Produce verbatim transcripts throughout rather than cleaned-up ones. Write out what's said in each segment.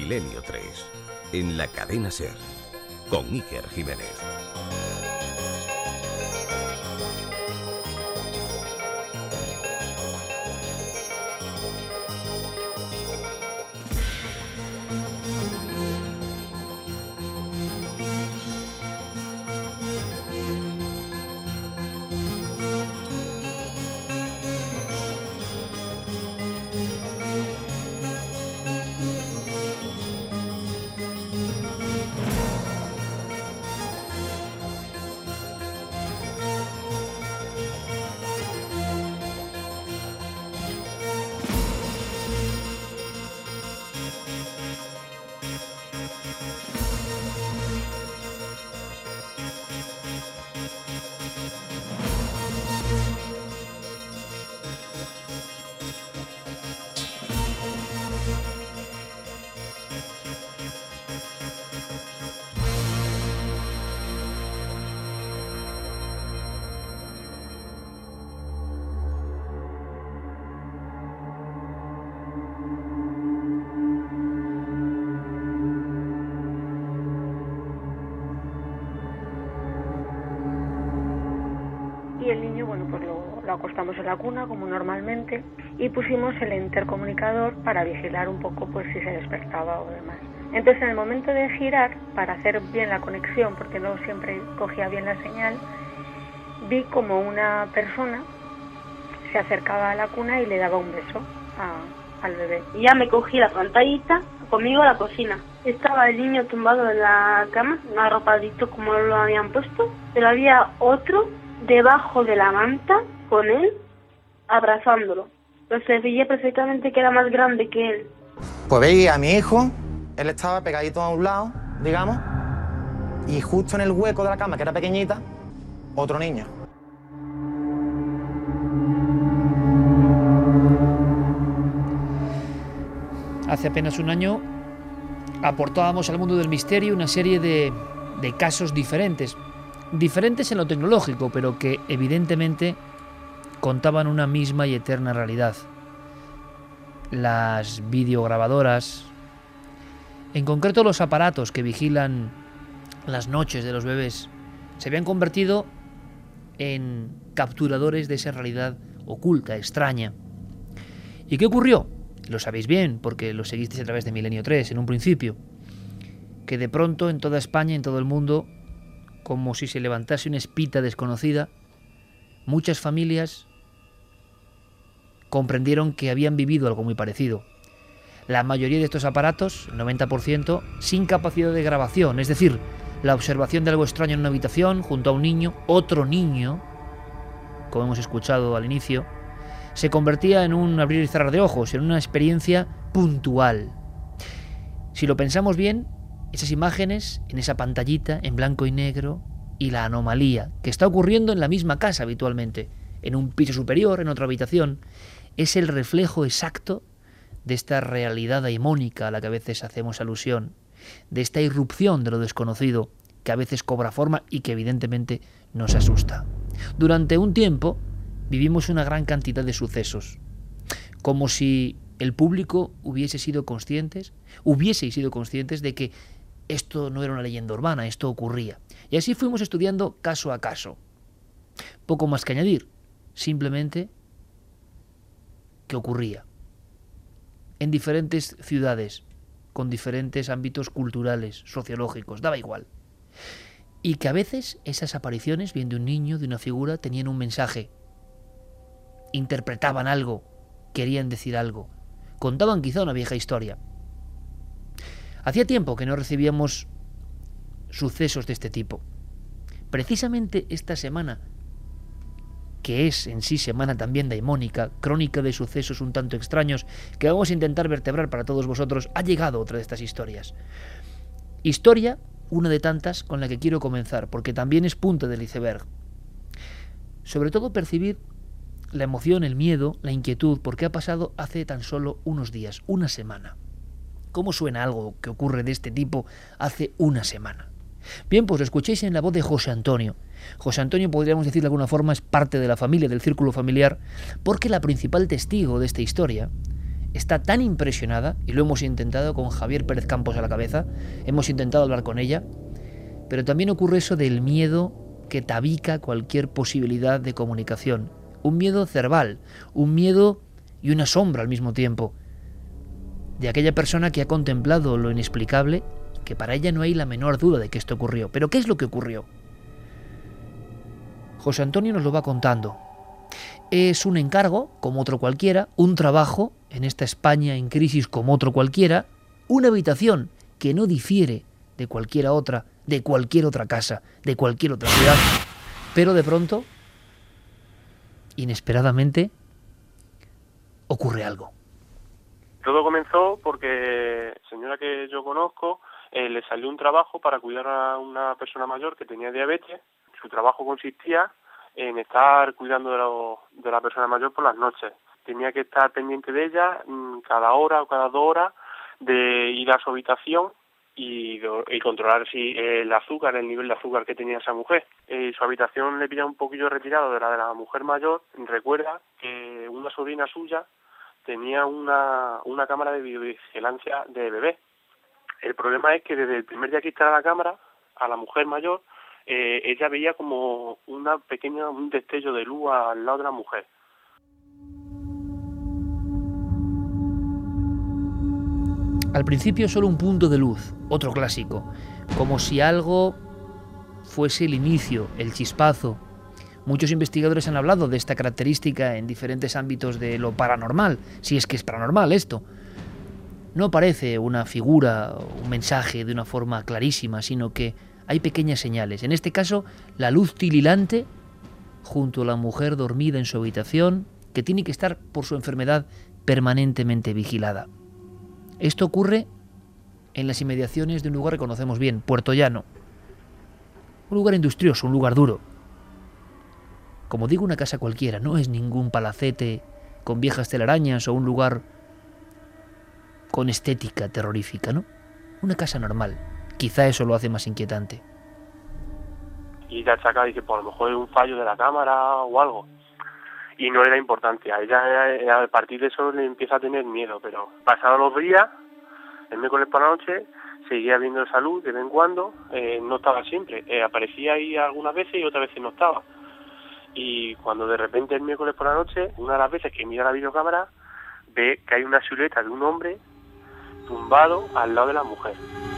Milenio tres, en la cadena SER, con Iker Jiménez. Y el niño, bueno, pues lo, lo acostamos en la cuna como normalmente y pusimos el intercomunicador para vigilar un poco pues si se despertaba o demás. Entonces, en el momento de girar, para hacer bien la conexión, porque no siempre cogía bien la señal, vi como una persona se acercaba a la cuna y le daba un beso a, al bebé. Y ya me cogí la pantallita conmigo a la cocina. Estaba el niño tumbado en la cama, arropadito como lo habían puesto, pero había otro debajo de la manta con él abrazándolo. Pero se veía perfectamente que era más grande que él. Pues veía a mi hijo, él estaba pegadito a un lado, digamos, y justo en el hueco de la cama, que era pequeñita, otro niño. Hace apenas un año aportábamos al mundo del misterio una serie de, de casos diferentes. Diferentes en lo tecnológico, pero que evidentemente contaban una misma y eterna realidad. Las videograbadoras, en concreto los aparatos que vigilan las noches de los bebés, se habían convertido en capturadores de esa realidad oculta, extraña. ¿Y qué ocurrió? Lo sabéis bien, porque lo seguisteis a través de Milenio tres en un principio, que de pronto en toda España, en todo el mundo, como si se levantase una espita desconocida, muchas familias comprendieron que habían vivido algo muy parecido. La mayoría de estos aparatos, el noventa por ciento, sin capacidad de grabación, es decir, la observación de algo extraño en una habitación junto a un niño, otro niño, como hemos escuchado al inicio, se convertía en un abrir y cerrar de ojos, en una experiencia puntual. Si lo pensamos bien, esas imágenes en esa pantallita en blanco y negro y la anomalía que está ocurriendo en la misma casa habitualmente, en un piso superior, en otra habitación, es el reflejo exacto de esta realidad daimónica a la que a veces hacemos alusión, de esta irrupción de lo desconocido que a veces cobra forma y que evidentemente nos asusta. Durante un tiempo vivimos una gran cantidad de sucesos, como si el público hubiese sido conscientes, hubieseis sido conscientes de que esto no era una leyenda urbana, esto ocurría. Y así fuimos estudiando caso a caso. Poco más que añadir, simplemente que ocurría. En diferentes ciudades, con diferentes ámbitos culturales, sociológicos, daba igual. Y que a veces esas apariciones, bien de un niño, de una figura, tenían un mensaje. Interpretaban algo, querían decir algo. Contaban quizá una vieja historia. Hacía tiempo que no recibíamos sucesos de este tipo. Precisamente esta semana, que es en sí semana también daimónica, crónica de sucesos un tanto extraños, que vamos a intentar vertebrar para todos vosotros, ha llegado otra de estas historias. Historia, una de tantas con la que quiero comenzar, porque también es punta del iceberg. Sobre todo percibir la emoción, el miedo, la inquietud, porque ha pasado hace tan solo unos días, una semana. ¿Cómo suena algo que ocurre de este tipo hace una semana? Bien, pues lo escuchéis en la voz de José Antonio. José Antonio, podríamos decir de alguna forma, es parte de la familia, del círculo familiar, porque la principal testigo de esta historia está tan impresionada, y lo hemos intentado con Javier Pérez Campos a la cabeza, hemos intentado hablar con ella, pero también ocurre eso del miedo que tabica cualquier posibilidad de comunicación. Un miedo cerval, un miedo y una sombra al mismo tiempo, de aquella persona que ha contemplado lo inexplicable, que para ella no hay la menor duda de que esto ocurrió. ¿Pero qué es lo que ocurrió? José Antonio nos lo va contando. Es un encargo, como otro cualquiera, un trabajo, en esta España en crisis como otro cualquiera, una habitación que no difiere de cualquiera otra, de cualquier otra casa, de cualquier otra ciudad. Pero de pronto, inesperadamente, ocurre algo. Todo comenzó porque señora que yo conozco eh, le salió un trabajo para cuidar a una persona mayor que tenía diabetes. Su trabajo consistía en estar cuidando de, lo, de la persona mayor por las noches. Tenía que estar pendiente de ella mmm, cada hora o cada dos horas, de ir a su habitación y, y controlar si eh, el azúcar, el nivel de azúcar que tenía esa mujer. Eh, su habitación le pilla un poquillo retirado de la de la mujer mayor. Recuerda que una sobrina suya tenía una, una cámara de videovigilancia de bebé. El problema es que desde el primer día que instala la cámara, a la mujer mayor, eh, ella veía como una pequeña, un destello de luz al lado de la mujer. Al principio solo un punto de luz, otro clásico, como si algo fuese el inicio, el chispazo. Muchos investigadores han hablado de esta característica en diferentes ámbitos de lo paranormal, si es que es paranormal esto. No aparece una figura, un mensaje de una forma clarísima, sino que hay pequeñas señales. En este caso, la luz titilante junto a la mujer dormida en su habitación, que tiene que estar por su enfermedad permanentemente vigilada. Esto ocurre en las inmediaciones de un lugar que conocemos bien, Puerto Llano. Un lugar industrioso, un lugar duro. Como digo, una casa cualquiera, no es ningún palacete con viejas telarañas o un lugar con estética terrorífica, ¿no? Una casa normal. Quizá eso lo hace más inquietante. Y ya achaca, dice, pues a lo mejor es un fallo de la cámara o algo. Y no era importante. A ella, a partir de eso, le empieza a tener miedo. Pero pasados los días, el miércoles por la noche, seguía viendo esa luz de vez en cuando. Eh, no estaba siempre. Eh, aparecía ahí algunas veces y otras veces no estaba. Y cuando de repente el miércoles por la noche, una de las veces que mira la videocámara, ve que hay una silueta de un hombre tumbado al lado de la mujer.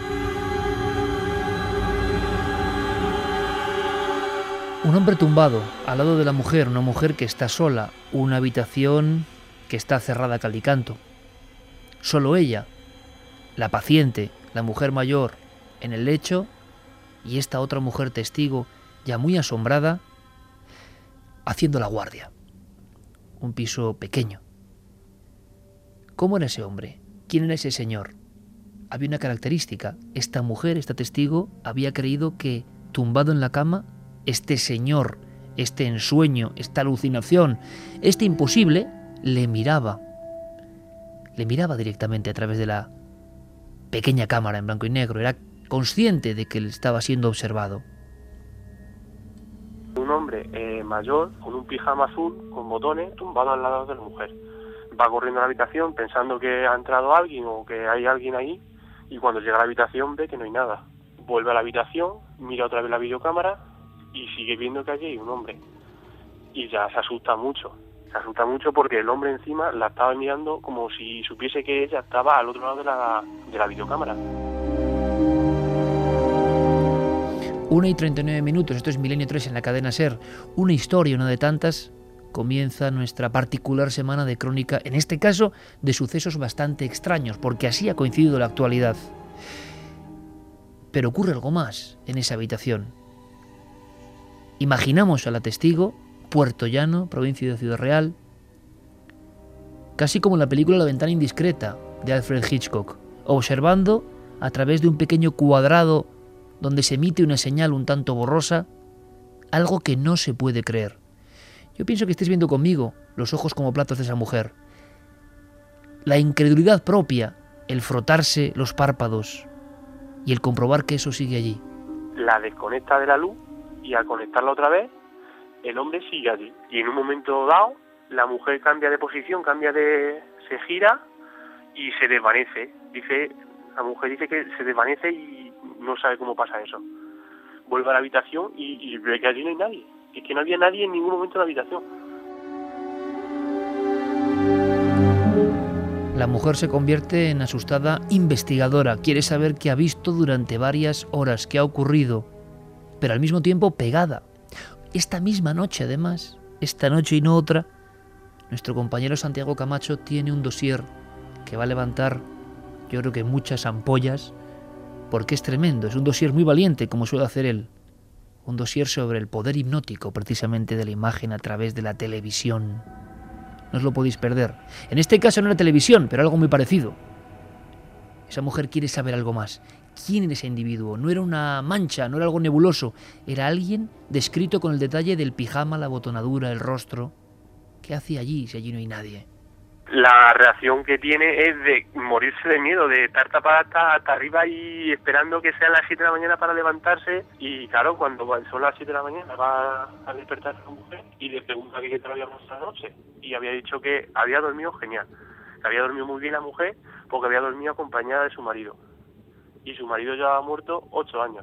Un hombre tumbado al lado de la mujer, una mujer que está sola, una habitación que está cerrada a cal y canto. Solo ella, la paciente, la mujer mayor, en el lecho, y esta otra mujer testigo, ya muy asombrada, haciendo la guardia. Un piso pequeño. ¿Cómo era ese hombre? ¿Quién era ese señor? Había una característica. Esta mujer, esta testigo, había creído que, tumbado en la cama, este señor, este ensueño, esta alucinación, este imposible, le miraba. Le miraba directamente a través de la pequeña cámara en blanco y negro. Era consciente de que él estaba siendo observado. Un hombre eh, mayor, con un pijama azul, con botones, tumbado al lado de la mujer. Va corriendo a la habitación pensando que ha entrado alguien o que hay alguien ahí, y cuando llega a la habitación ve que no hay nada. Vuelve a la habitación, mira otra vez la videocámara y sigue viendo que allí hay un hombre. Y ya se asusta mucho. Se asusta mucho porque el hombre encima la estaba mirando como si supiese que ella estaba al otro lado de la, de la videocámara. Una y treinta y nueve minutos, esto es Milenio tres en la cadena SER. Una historia, una de tantas. Comienza nuestra particular semana de crónica, en este caso de sucesos bastante extraños, porque así ha coincidido la actualidad. Pero ocurre algo más en esa habitación. Imaginamos a la testigo, Puerto Llano, provincia de Ciudad Real, casi como en la película La ventana indiscreta de Alfred Hitchcock, observando a través de un pequeño cuadrado donde se emite una señal un tanto borrosa, algo que no se puede creer. Yo pienso que estés viendo conmigo los ojos como platos de esa mujer. La incredulidad propia, el frotarse los párpados y el comprobar que eso sigue allí. La desconecta de la luz y al conectarla otra vez, el hombre sigue allí. Y en un momento dado, la mujer cambia de posición, cambia de... se gira y se desvanece. Dice, la mujer dice que se desvanece y no sabe cómo pasa eso. Vuelve a la habitación y, y ve que allí no hay nadie. Es que no había nadie en ningún momento en la habitación. La mujer se convierte en asustada investigadora. Quiere saber qué ha visto durante varias horas, qué ha ocurrido, pero al mismo tiempo pegada. Esta misma noche, además, esta noche y no otra, nuestro compañero Santiago Camacho tiene un dossier que va a levantar, yo creo que muchas ampollas, porque es tremendo. Es un dossier muy valiente, como suele hacer él. Un dossier sobre el poder hipnótico, precisamente, de la imagen a través de la televisión. No os lo podéis perder. En este caso no era televisión, pero algo muy parecido. Esa mujer quiere saber algo más. ¿Quién era ese individuo? No era una mancha, no era algo nebuloso. Era alguien descrito con el detalle del pijama, la botonadura, el rostro. ¿Qué hacía allí si allí no hay nadie? La reacción que tiene es de morirse de miedo, de estar tapada hasta, hasta arriba y esperando que sean las siete de la mañana para levantarse. Y claro, cuando son las siete de la mañana va a despertar a la mujer y le pregunta que qué tal había pasado la noche. Y había dicho que había dormido genial, que había dormido muy bien la mujer porque había dormido acompañada de su marido. Y su marido ya ha muerto ocho años.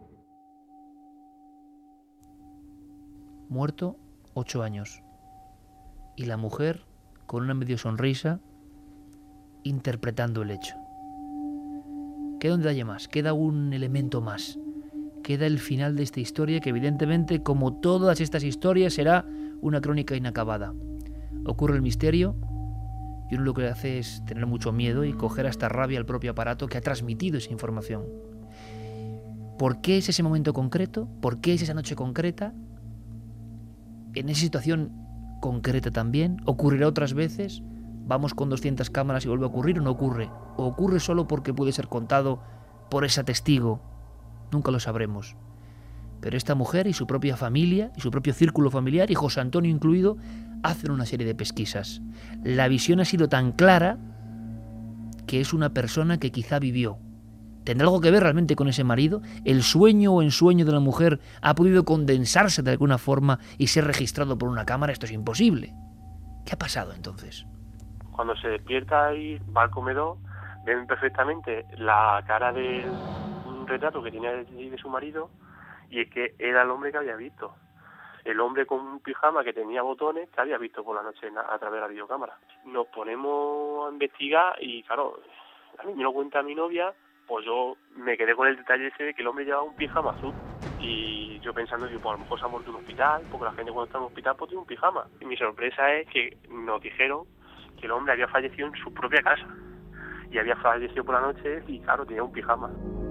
Muerto ocho años. Y la mujer, con una medio sonrisa, interpretando el hecho. Queda un detalle más, queda un elemento más. Queda el final de esta historia que evidentemente, como todas estas historias, será una crónica inacabada. Ocurre el misterio y uno lo que hace es tener mucho miedo y coger hasta rabia al propio aparato que ha transmitido esa información. ¿Por qué es ese momento concreto? ¿Por qué es esa noche concreta? En esa situación concreta también, ¿ocurrirá otras veces? ¿Vamos con doscientas cámaras y vuelve a ocurrir o no ocurre? ¿O ocurre solo porque puede ser contado por ese testigo? Nunca lo sabremos. Pero esta mujer y su propia familia, y su propio círculo familiar, y José Antonio incluido, hacen una serie de pesquisas. La visión ha sido tan clara que es una persona que quizá vivió. ¿Tendrá algo que ver realmente con ese marido? ¿El sueño o ensueño de la mujer ha podido condensarse de alguna forma y ser registrado por una cámara? Esto es imposible. ¿Qué ha pasado entonces? Cuando se despierta y va al comedor, ven perfectamente la cara de un retrato que tenía de, de su marido, y es que era el hombre que había visto. El hombre con un pijama que tenía botones que había visto por la noche a, a través de la videocámara. Nos ponemos a investigar y, claro, a mí me lo cuenta mi novia. Pues yo me quedé con el detalle ese de que el hombre llevaba un pijama azul. Y yo pensando, digo, pues a lo mejor se ha muerto en un hospital, porque la gente cuando está en un hospital pues tiene un pijama. Y mi sorpresa es que nos dijeron que el hombre había fallecido en su propia casa. Y había fallecido por la noche y, claro, tenía un pijama.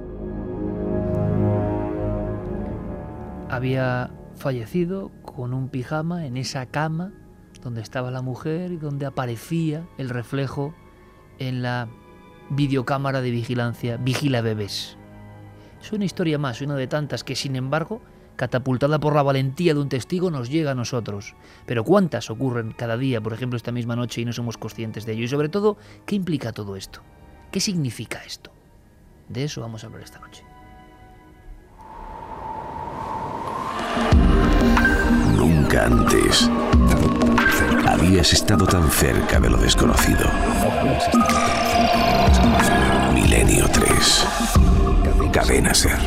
Había fallecido con un pijama en esa cama donde estaba la mujer y donde aparecía el reflejo en la videocámara de vigilancia Vigila Bebés. Es una historia más, una de tantas que, sin embargo, catapultada por la valentía de un testigo, nos llega a nosotros. Pero ¿cuántas ocurren cada día, por ejemplo, esta misma noche, y no somos conscientes de ello? Y sobre todo, ¿qué implica todo esto? ¿Qué significa esto? De eso vamos a hablar esta noche. Nunca antes habías estado tan cerca de lo desconocido. Milenio tres. Cadena SER.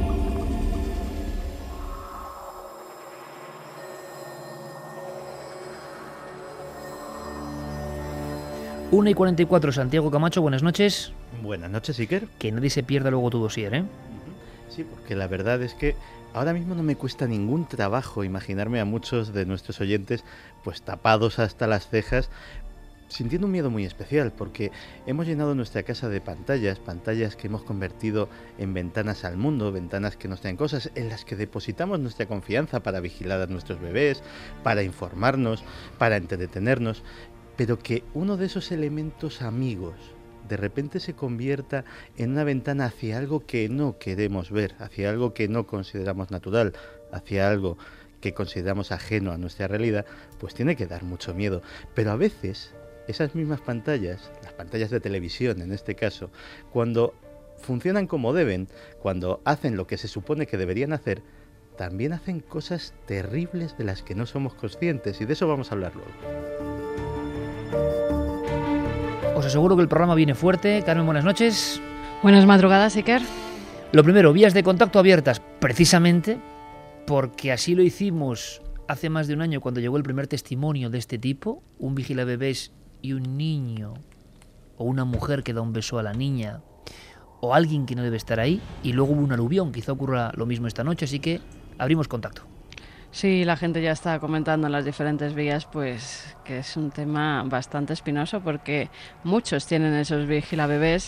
una y cuarenta y cuatro, Santiago Camacho, buenas noches. Buenas noches, Iker. Que nadie se pierda luego tu dossier, ¿eh? Sí, porque la verdad es que ahora mismo no me cuesta ningún trabajo imaginarme a muchos de nuestros oyentes pues tapados hasta las cejas, sintiendo un miedo muy especial, porque hemos llenado nuestra casa de pantallas, pantallas que hemos convertido en ventanas al mundo, ventanas que nos traen cosas, en las que depositamos nuestra confianza para vigilar a nuestros bebés, para informarnos, para entretenernos, pero que uno de esos elementos amigos de repente se convierta en una ventana hacia algo que no queremos ver, hacia algo que no consideramos natural, hacia algo que consideramos ajeno a nuestra realidad, pues tiene que dar mucho miedo. Pero a veces esas mismas pantallas, las pantallas de televisión en este caso, cuando funcionan como deben, cuando hacen lo que se supone que deberían hacer, también hacen cosas terribles de las que no somos conscientes, y de eso vamos a hablar luego. Os aseguro que el programa viene fuerte. Carmen, buenas noches. Buenas madrugadas, Iker. Lo primero, vías de contacto abiertas, precisamente porque así lo hicimos hace más de un año cuando llegó el primer testimonio de este tipo, un vigilabebés y un niño o una mujer que da un beso a la niña o alguien que no debe estar ahí, y luego hubo un aluvión. Quizá ocurra lo mismo esta noche, así que abrimos contacto. Sí, la gente ya está comentando en las diferentes vías pues que es un tema bastante espinoso porque muchos tienen esos vigilabebés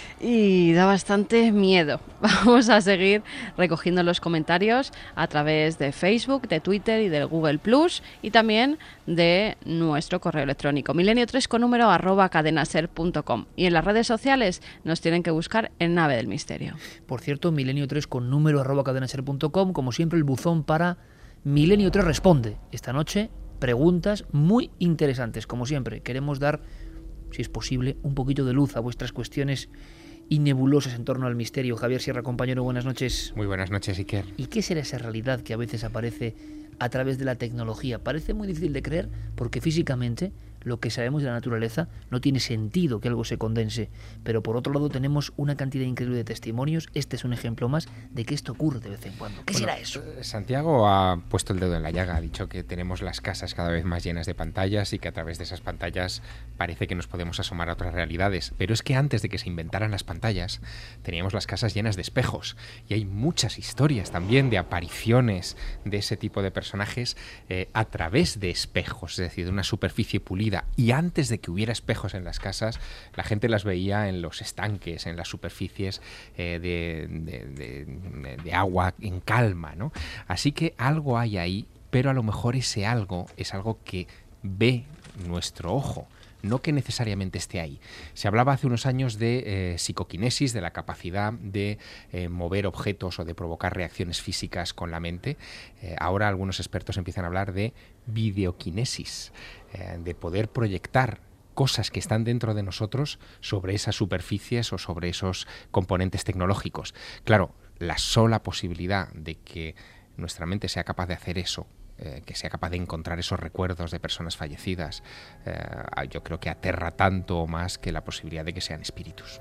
y da bastante miedo. Vamos a seguir recogiendo los comentarios a través de Facebook, de Twitter y del Google Plus, y también de nuestro correo electrónico milenio tres con número arroba cadenaser punto com, y en las redes sociales nos tienen que buscar en Nave del Misterio. Por cierto, milenio tres con número arroba cadenaser punto com, como siempre el buzón para Milenio tres Responde. Esta noche preguntas muy interesantes, como siempre. Queremos dar, si es posible, un poquito de luz a vuestras cuestiones y nebulosas en torno al misterio. Javier Sierra, compañero, buenas noches. Muy buenas noches, Iker. ¿Y qué será esa realidad que a veces aparece a través de la tecnología? Parece muy difícil de creer porque físicamente lo que sabemos de la naturaleza no tiene sentido que algo se condense, pero por otro lado tenemos una cantidad increíble de testimonios. Este es un ejemplo más de que esto ocurre de vez en cuando. ¿Qué bueno, será eso? Santiago ha puesto el dedo en la llaga, ha dicho que tenemos las casas cada vez más llenas de pantallas y que a través de esas pantallas parece que nos podemos asomar a otras realidades, pero es que antes de que se inventaran las pantallas teníamos las casas llenas de espejos, y hay muchas historias también de apariciones de ese tipo de personajes eh, a través de espejos, es decir, de una superficie pulida. Y antes de que hubiera espejos en las casas, la gente las veía en los estanques, en las superficies eh, de, de, de, de agua en calma, ¿no? Así que algo hay ahí, pero a lo mejor ese algo es algo que ve nuestro ojo, no que necesariamente esté ahí. Se hablaba hace unos años de eh, psicoquinesis, de la capacidad de eh, mover objetos o de provocar reacciones físicas con la mente. Eh, ahora algunos expertos empiezan a hablar de videoquinesis, eh, de poder proyectar cosas que están dentro de nosotros sobre esas superficies o sobre esos componentes tecnológicos. Claro, la sola posibilidad de que nuestra mente sea capaz de hacer eso, Eh, que sea capaz de encontrar esos recuerdos de personas fallecidas, eh, yo creo que aterra tanto o más que la posibilidad de que sean espíritus.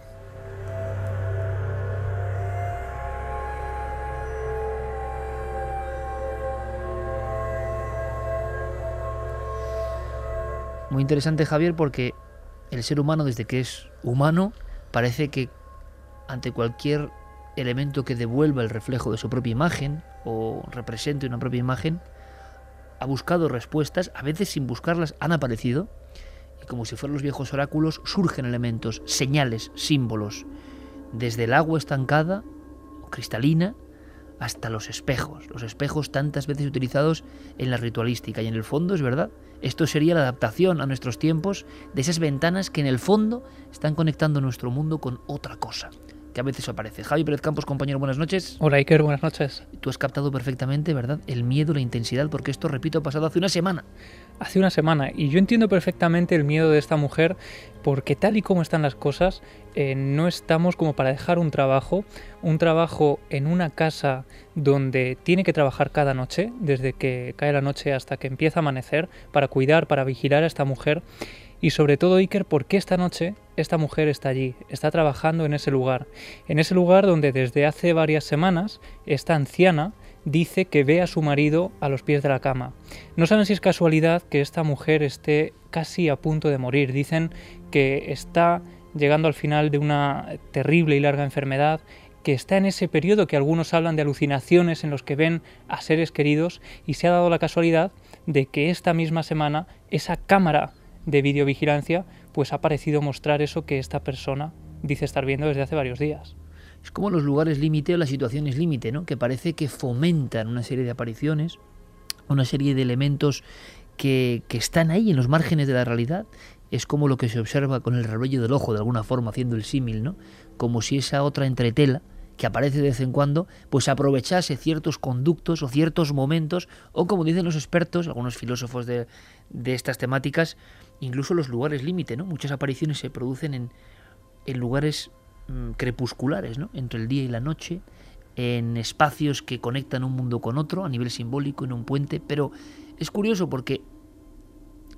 Muy interesante, Javier, porque el ser humano, desde que es humano, parece que ante cualquier elemento que devuelva el reflejo de su propia imagen o represente una propia imagen, ha buscado respuestas, a veces sin buscarlas han aparecido, y como si fueran los viejos oráculos, surgen elementos, señales, símbolos, desde el agua estancada o cristalina hasta los espejos, los espejos tantas veces utilizados en la ritualística. Y en el fondo, es verdad, esto sería la adaptación a nuestros tiempos de esas ventanas que en el fondo están conectando nuestro mundo con otra cosa, que a veces aparece. Javi Pérez Campos, compañero, buenas noches. Hola, Iker, buenas noches. Tú has captado perfectamente, ¿verdad?, el miedo, la intensidad, porque esto, repito, ha pasado hace una semana. Hace una semana, y yo entiendo perfectamente el miedo de esta mujer, porque tal y como están las cosas, eh, no estamos como para dejar un trabajo, un trabajo en una casa donde tiene que trabajar cada noche, desde que cae la noche hasta que empieza a amanecer, para cuidar, para vigilar a esta mujer. Y sobre todo, Iker, porque esta noche esta mujer está allí, está trabajando en ese lugar. En ese lugar donde desde hace varias semanas esta anciana dice que ve a su marido a los pies de la cama. No saben si es casualidad que esta mujer esté casi a punto de morir. Dicen que está llegando al final de una terrible y larga enfermedad, que está en ese periodo que algunos hablan de alucinaciones en los que ven a seres queridos, y se ha dado la casualidad de que esta misma semana esa cámara de videovigilancia pues ha parecido mostrar eso que esta persona dice estar viendo desde hace varios días. Es como los lugares límite o las situaciones límite, ¿no?, que parece que fomentan una serie de apariciones, una serie de elementos que, que están ahí en los márgenes de la realidad. Es como lo que se observa con el rabillo del ojo, de alguna forma, haciendo el símil, ¿no?, como si esa otra entretela que aparece de vez en cuando, pues aprovechase ciertos conductos o ciertos momentos, o como dicen los expertos, algunos filósofos de, de estas temáticas, incluso los lugares límite, ¿no? Muchas apariciones se producen en, en lugares mmm, crepusculares, ¿no?, entre el día y la noche, en espacios que conectan un mundo con otro, a nivel simbólico, en un puente. Pero es curioso porque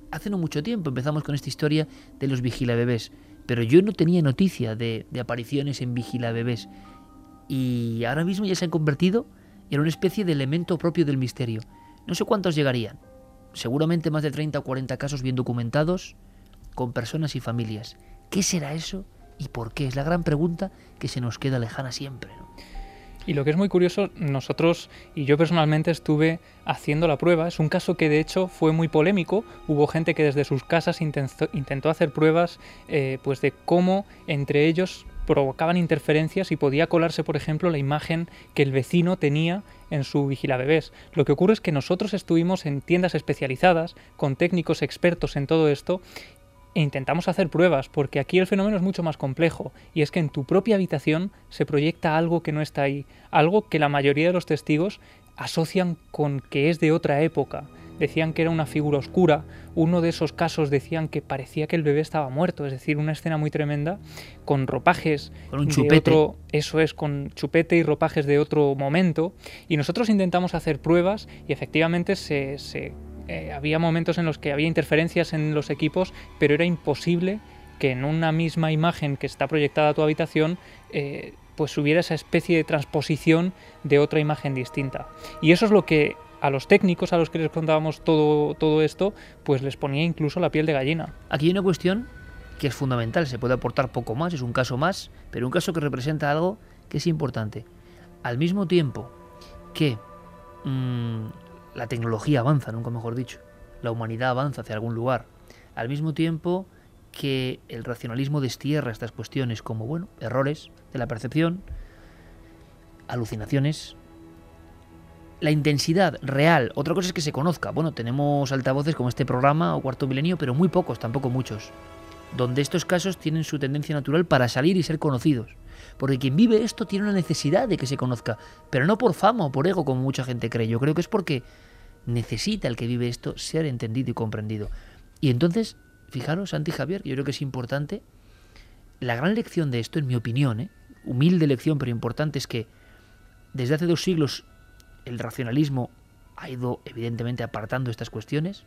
hace no mucho tiempo empezamos con esta historia de los vigilabebés, pero yo no tenía noticia de, de apariciones en vigilabebés. Y ahora mismo ya se han convertido en una especie de elemento propio del misterio. No sé cuántos llegarían. Seguramente más de treinta o cuarenta casos bien documentados con personas y familias. ¿Qué será eso y por qué? Es la gran pregunta que se nos queda lejana siempre, ¿no? Y lo que es muy curioso, nosotros y yo personalmente estuve haciendo la prueba. Es un caso que de hecho fue muy polémico. Hubo gente que desde sus casas intentó, intentó hacer pruebas eh, pues de cómo entre ellos provocaban interferencias y podía colarse, por ejemplo, la imagen que el vecino tenía en su vigilabebés. Lo que ocurre es que nosotros estuvimos en tiendas especializadas con técnicos expertos en todo esto e intentamos hacer pruebas, porque aquí el fenómeno es mucho más complejo, y es que en tu propia habitación se proyecta algo que no está ahí, algo que la mayoría de los testigos asocian con que es de otra época. Decían que era una figura oscura, uno de esos casos decían que parecía que el bebé estaba muerto, es decir, una escena muy tremenda, con ropajes con un de chupete. otro, eso es, con chupete y ropajes de otro momento, y nosotros intentamos hacer pruebas y efectivamente se... se Eh, había momentos en los que había interferencias en los equipos, pero era imposible que en una misma imagen que está proyectada a tu habitación eh, pues hubiera esa especie de transposición de otra imagen distinta. Y eso es lo que a los técnicos a los que les contábamos todo, todo esto, pues les ponía incluso la piel de gallina. Aquí hay una cuestión que es fundamental, se puede aportar poco más, es un caso más, pero un caso que representa algo que es importante. Al mismo tiempo que mmm, la tecnología avanza, nunca mejor dicho, la humanidad avanza hacia algún lugar, al mismo tiempo que el racionalismo destierra estas cuestiones como, bueno, errores de la percepción, alucinaciones, la intensidad real. Otra cosa es que se conozca. Bueno, tenemos altavoces como este programa o Cuarto Milenio, pero muy pocos, tampoco muchos, donde estos casos tienen su tendencia natural para salir y ser conocidos. Porque quien vive esto tiene una necesidad de que se conozca, pero no por fama o por ego como mucha gente cree. Yo creo que es porque necesita el que vive esto ser entendido y comprendido. Y entonces, fijaros, Santi y Javier, yo creo que es importante, la gran lección de esto, en mi opinión, ¿eh? humilde lección pero importante, es que desde hace dos siglos el racionalismo ha ido evidentemente apartando estas cuestiones,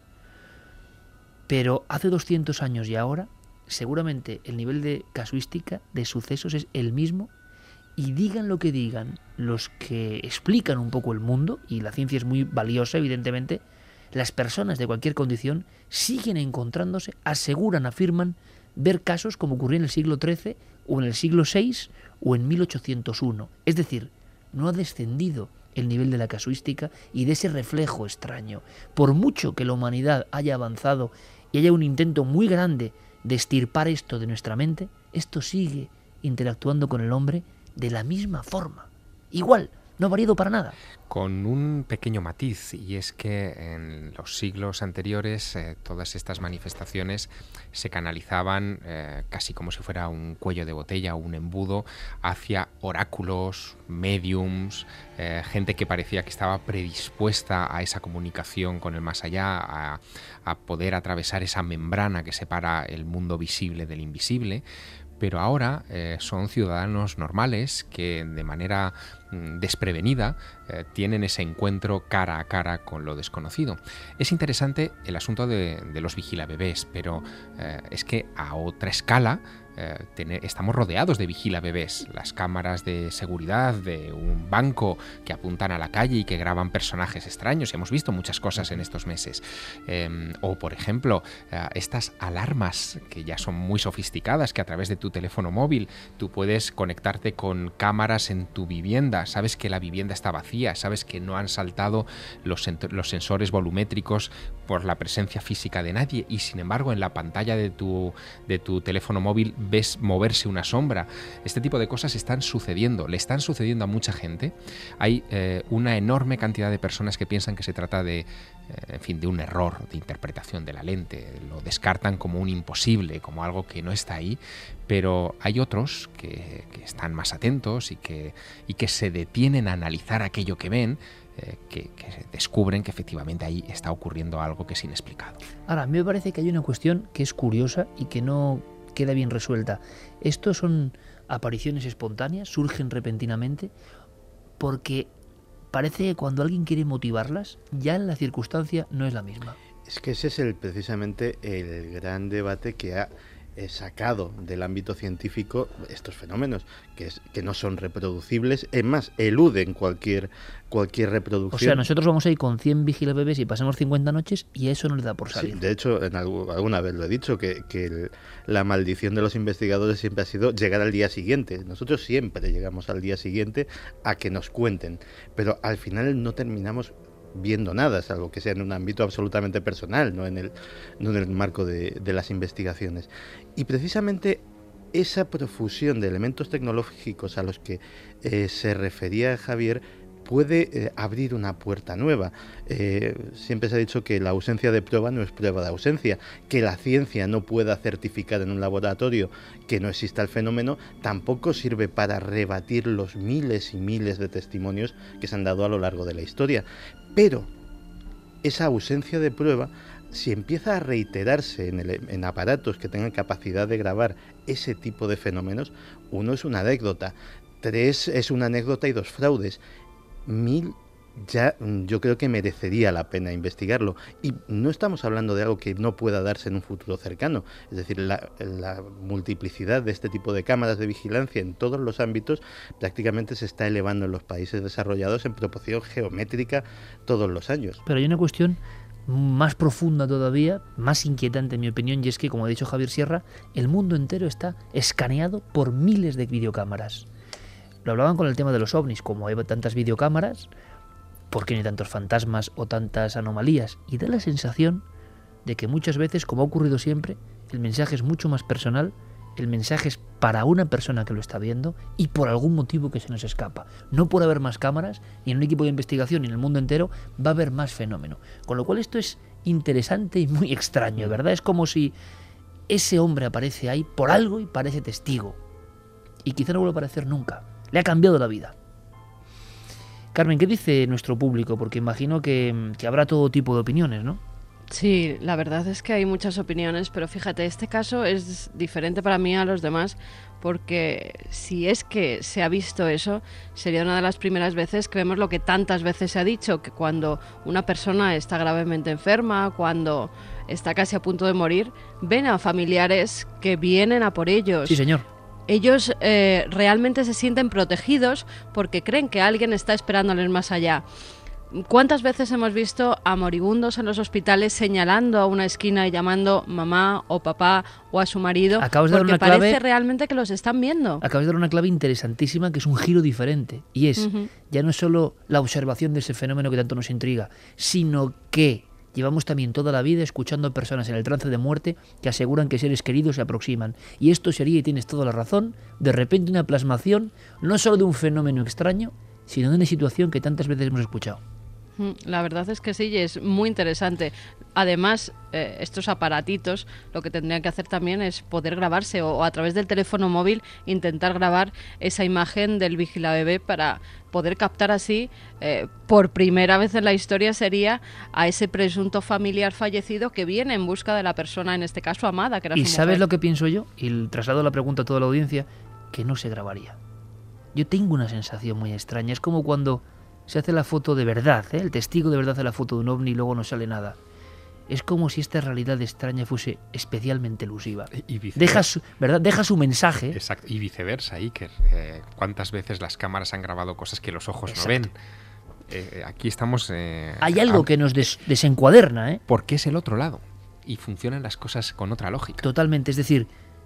pero hace doscientos años y ahora seguramente el nivel de casuística, de sucesos, es el mismo, y digan lo que digan los que explican un poco el mundo, y la ciencia es muy valiosa evidentemente, las personas de cualquier condición siguen encontrándose, aseguran, afirman ver casos como ocurrió en el siglo trece o en el siglo seis o en mil ochocientos uno. Es decir, no ha descendido el nivel de la casuística y de ese reflejo extraño. Por mucho que la humanidad haya avanzado y haya un intento muy grande de extirpar esto de nuestra mente, esto sigue interactuando con el hombre de la misma forma. Igual, no ha variado para nada. Con un pequeño matiz, y es que en los siglos anteriores eh, todas estas manifestaciones se canalizaban eh, casi como si fuera un cuello de botella o un embudo hacia oráculos, mediums, eh, gente que parecía que estaba predispuesta a esa comunicación con el más allá, a, a poder atravesar esa membrana que separa el mundo visible del invisible. Pero ahora eh, son ciudadanos normales que de manera mm, desprevenida eh, tienen ese encuentro cara a cara con lo desconocido. Es interesante el asunto de, de los vigilabebés, pero eh, es que a otra escala eh, tener, estamos rodeados de vigilabebés. Las cámaras de seguridad de un banco que apuntan a la calle y que graban personajes extraños. Hemos visto muchas cosas en estos meses. Eh, o, por ejemplo, eh, estas alarmas que ya son muy sofisticadas, que a través de tu teléfono móvil tú puedes conectarte con cámaras en tu vivienda. Sabes que la vivienda está vacía, sabes que no han saltado los, los sensores volumétricos por la presencia física de nadie, y sin embargo en la pantalla de tu, de tu teléfono móvil ves moverse una sombra. Este tipo de cosas están sucediendo, le están sucediendo a mucha gente. Hay eh, una enorme cantidad de personas que piensan que se trata de, eh, en fin, de un error de interpretación de la lente, lo descartan como un imposible, como algo que no está ahí, pero hay otros que, que están más atentos y que, y que se detienen a analizar aquello que ven, eh, que, que descubren que efectivamente ahí está ocurriendo algo que es inexplicado. Ahora, a mí me parece que hay una cuestión que es curiosa y que no queda bien resuelta. ¿Estos son apariciones espontáneas? ¿Surgen repentinamente? Porque parece que cuando alguien quiere motivarlas, ya en la circunstancia no es la misma. Es que ese es el, precisamente el gran debate que ha eh, sacado del ámbito científico estos fenómenos, que, es, que no son reproducibles, es más, eluden cualquier, cualquier reproducción. O sea, nosotros vamos a ir con cien vigilabebés y pasamos cincuenta noches y a eso no le da por salir. Sí, de hecho, en algo, alguna vez lo he dicho, que, que el, la maldición de los investigadores siempre ha sido llegar al día siguiente. Nosotros siempre llegamos al día siguiente a que nos cuenten, pero al final no terminamos viendo nada, salvo que sea en un ámbito absolutamente personal, no en el, no en el marco de, de las investigaciones. Y precisamente esa profusión de elementos tecnológicos a los que eh, se refería Javier puede eh, abrir una puerta nueva. Eh, siempre se ha dicho que la ausencia de prueba no es prueba de ausencia, que la ciencia no pueda certificar en un laboratorio que no exista el fenómeno, tampoco sirve para rebatir los miles y miles de testimonios que se han dado a lo largo de la historia. Pero esa ausencia de prueba, si empieza a reiterarse en, el, en aparatos que tengan capacidad de grabar ese tipo de fenómenos, uno es una anécdota, tres es una anécdota y dos fraudes, mil ya yo creo que merecería la pena investigarlo. Y no estamos hablando de algo que no pueda darse en un futuro cercano. Es decir, la, la multiplicidad de este tipo de cámaras de vigilancia en todos los ámbitos prácticamente se está elevando en los países desarrollados en proporción geométrica todos los años. Pero hay una cuestión más profunda todavía, más inquietante en mi opinión, y es que, como ha dicho Javier Sierra, el mundo entero está escaneado por miles de videocámaras. Lo hablaban con el tema de los ovnis, como hay tantas videocámaras, ¿por qué no hay tantos fantasmas o tantas anomalías? Y da la sensación de que muchas veces, como ha ocurrido siempre, el mensaje es mucho más personal, el mensaje es para una persona que lo está viendo y por algún motivo que se nos escapa. No por haber más cámaras, ni en un equipo de investigación, ni en el mundo entero, va a haber más fenómeno. Con lo cual esto es interesante y muy extraño, ¿verdad? Es como si ese hombre aparece ahí por algo y parece testigo. Y quizá no vuelva a aparecer nunca. Le ha cambiado la vida. Carmen, ¿qué dice nuestro público? Porque imagino que, que habrá todo tipo de opiniones, ¿no? Sí, la verdad es que hay muchas opiniones, pero fíjate, este caso es diferente para mí a los demás, porque si es que se ha visto eso, sería una de las primeras veces que vemos lo que tantas veces se ha dicho, que cuando una persona está gravemente enferma, cuando está casi a punto de morir, ven a familiares que vienen a por ellos. Sí, señor. Ellos eh, realmente se sienten protegidos porque creen que alguien está esperándoles más allá. ¿Cuántas veces hemos visto a moribundos en los hospitales señalando a una esquina y llamando mamá o papá o a su marido? Acabas de dar porque una parece clave, realmente que los están viendo. Acabas de dar una clave interesantísima, que es un giro diferente. Y es, uh-huh. ya no es solo la observación de ese fenómeno que tanto nos intriga, sino que llevamos también toda la vida escuchando a personas en el trance de muerte que aseguran que seres queridos se aproximan. Y esto sería, y tienes toda la razón, de repente una plasmación no solo de un fenómeno extraño, sino de una situación que tantas veces hemos escuchado. La verdad es que sí, es muy interesante. Además, eh, estos aparatitos lo que tendrían que hacer también es poder grabarse o, o a través del teléfono móvil intentar grabar esa imagen del vigilabebé para poder captar así, eh, por primera vez en la historia sería a ese presunto familiar fallecido que viene en busca de la persona, en este caso amada, que era su mujer. ¿Y sabes lo que pienso yo? Y traslado la pregunta a toda la audiencia, que no se grabaría. Yo tengo una sensación muy extraña, es como cuando se hace la foto de verdad, ¿eh? El testigo de verdad hace la foto de un ovni y luego no sale nada. Es como si esta realidad extraña fuese especialmente elusiva. Y Deja su, ¿verdad? Deja su mensaje. Exacto. Y viceversa, Iker. Eh, ¿Cuántas veces las cámaras han grabado cosas que los ojos Exacto. no ven? Eh, aquí estamos... Eh, Hay algo a... que nos des, desencuaderna, ¿eh? Porque es el otro lado. Y funcionan las cosas con otra lógica. Totalmente. Es decir,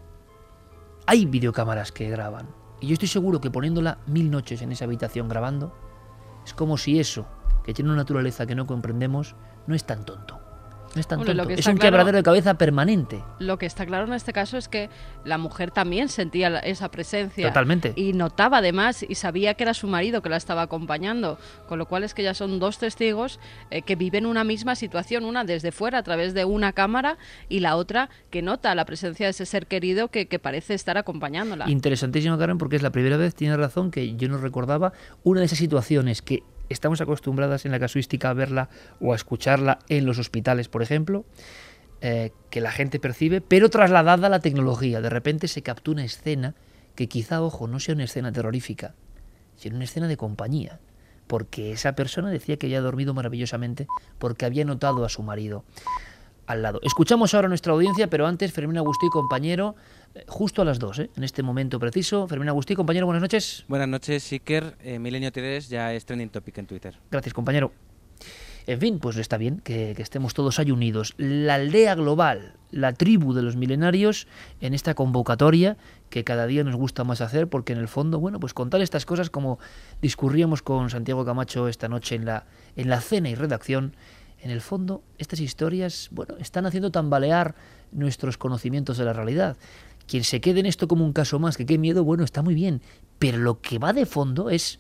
hay videocámaras que graban. Y yo estoy seguro que poniéndola mil noches en esa habitación grabando, es como si eso, que tiene una naturaleza que no comprendemos, no es tan tonto. No es tan bueno, tonto. Es claro, un quebradero de cabeza permanente. Lo que está claro en este caso es que la mujer también sentía la, esa presencia. Totalmente. Y notaba además y sabía que era su marido que la estaba acompañando. Con lo cual es que ya son dos testigos eh, que viven una misma situación. Una desde fuera a través de una cámara y la otra que nota la presencia de ese ser querido que, que parece estar acompañándola. Interesantísimo, Karen, porque es la primera vez, tiene razón, que yo no recordaba una de esas situaciones que estamos acostumbradas en la casuística a verla o a escucharla en los hospitales, por ejemplo, eh, que la gente percibe, pero trasladada a la tecnología. De repente se captura una escena que quizá, ojo, no sea una escena terrorífica, sino una escena de compañía, porque esa persona decía que había dormido maravillosamente porque había notado a su marido. al lado. Escuchamos ahora a nuestra audiencia, pero antes Fermín Agustí, compañero, justo a las dos, ¿eh? En este momento preciso. Fermín Agustí, compañero, buenas noches. Buenas noches, Iker. Eh, Milenio T D ya es trending topic en Twitter. Gracias, compañero. En fin, pues está bien que, que estemos todos ahí unidos. La aldea global, la tribu de los milenarios, en esta convocatoria que cada día nos gusta más hacer, porque en el fondo, bueno, pues contar estas cosas como discurríamos con Santiago Camacho esta noche en la, en la cena y redacción. En el fondo, estas historias, bueno, están haciendo tambalear nuestros conocimientos de la realidad. Quien se quede en esto como un caso más, que qué miedo, bueno, está muy bien. Pero lo que va de fondo es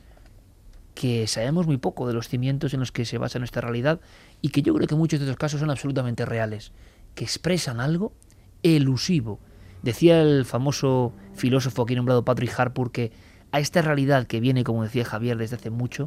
que sabemos muy poco de los cimientos en los que se basa nuestra realidad y que yo creo que muchos de estos casos son absolutamente reales, que expresan algo elusivo. Decía el famoso filósofo aquí nombrado Patrick Harpur que a esta realidad que viene, como decía Javier, desde hace mucho,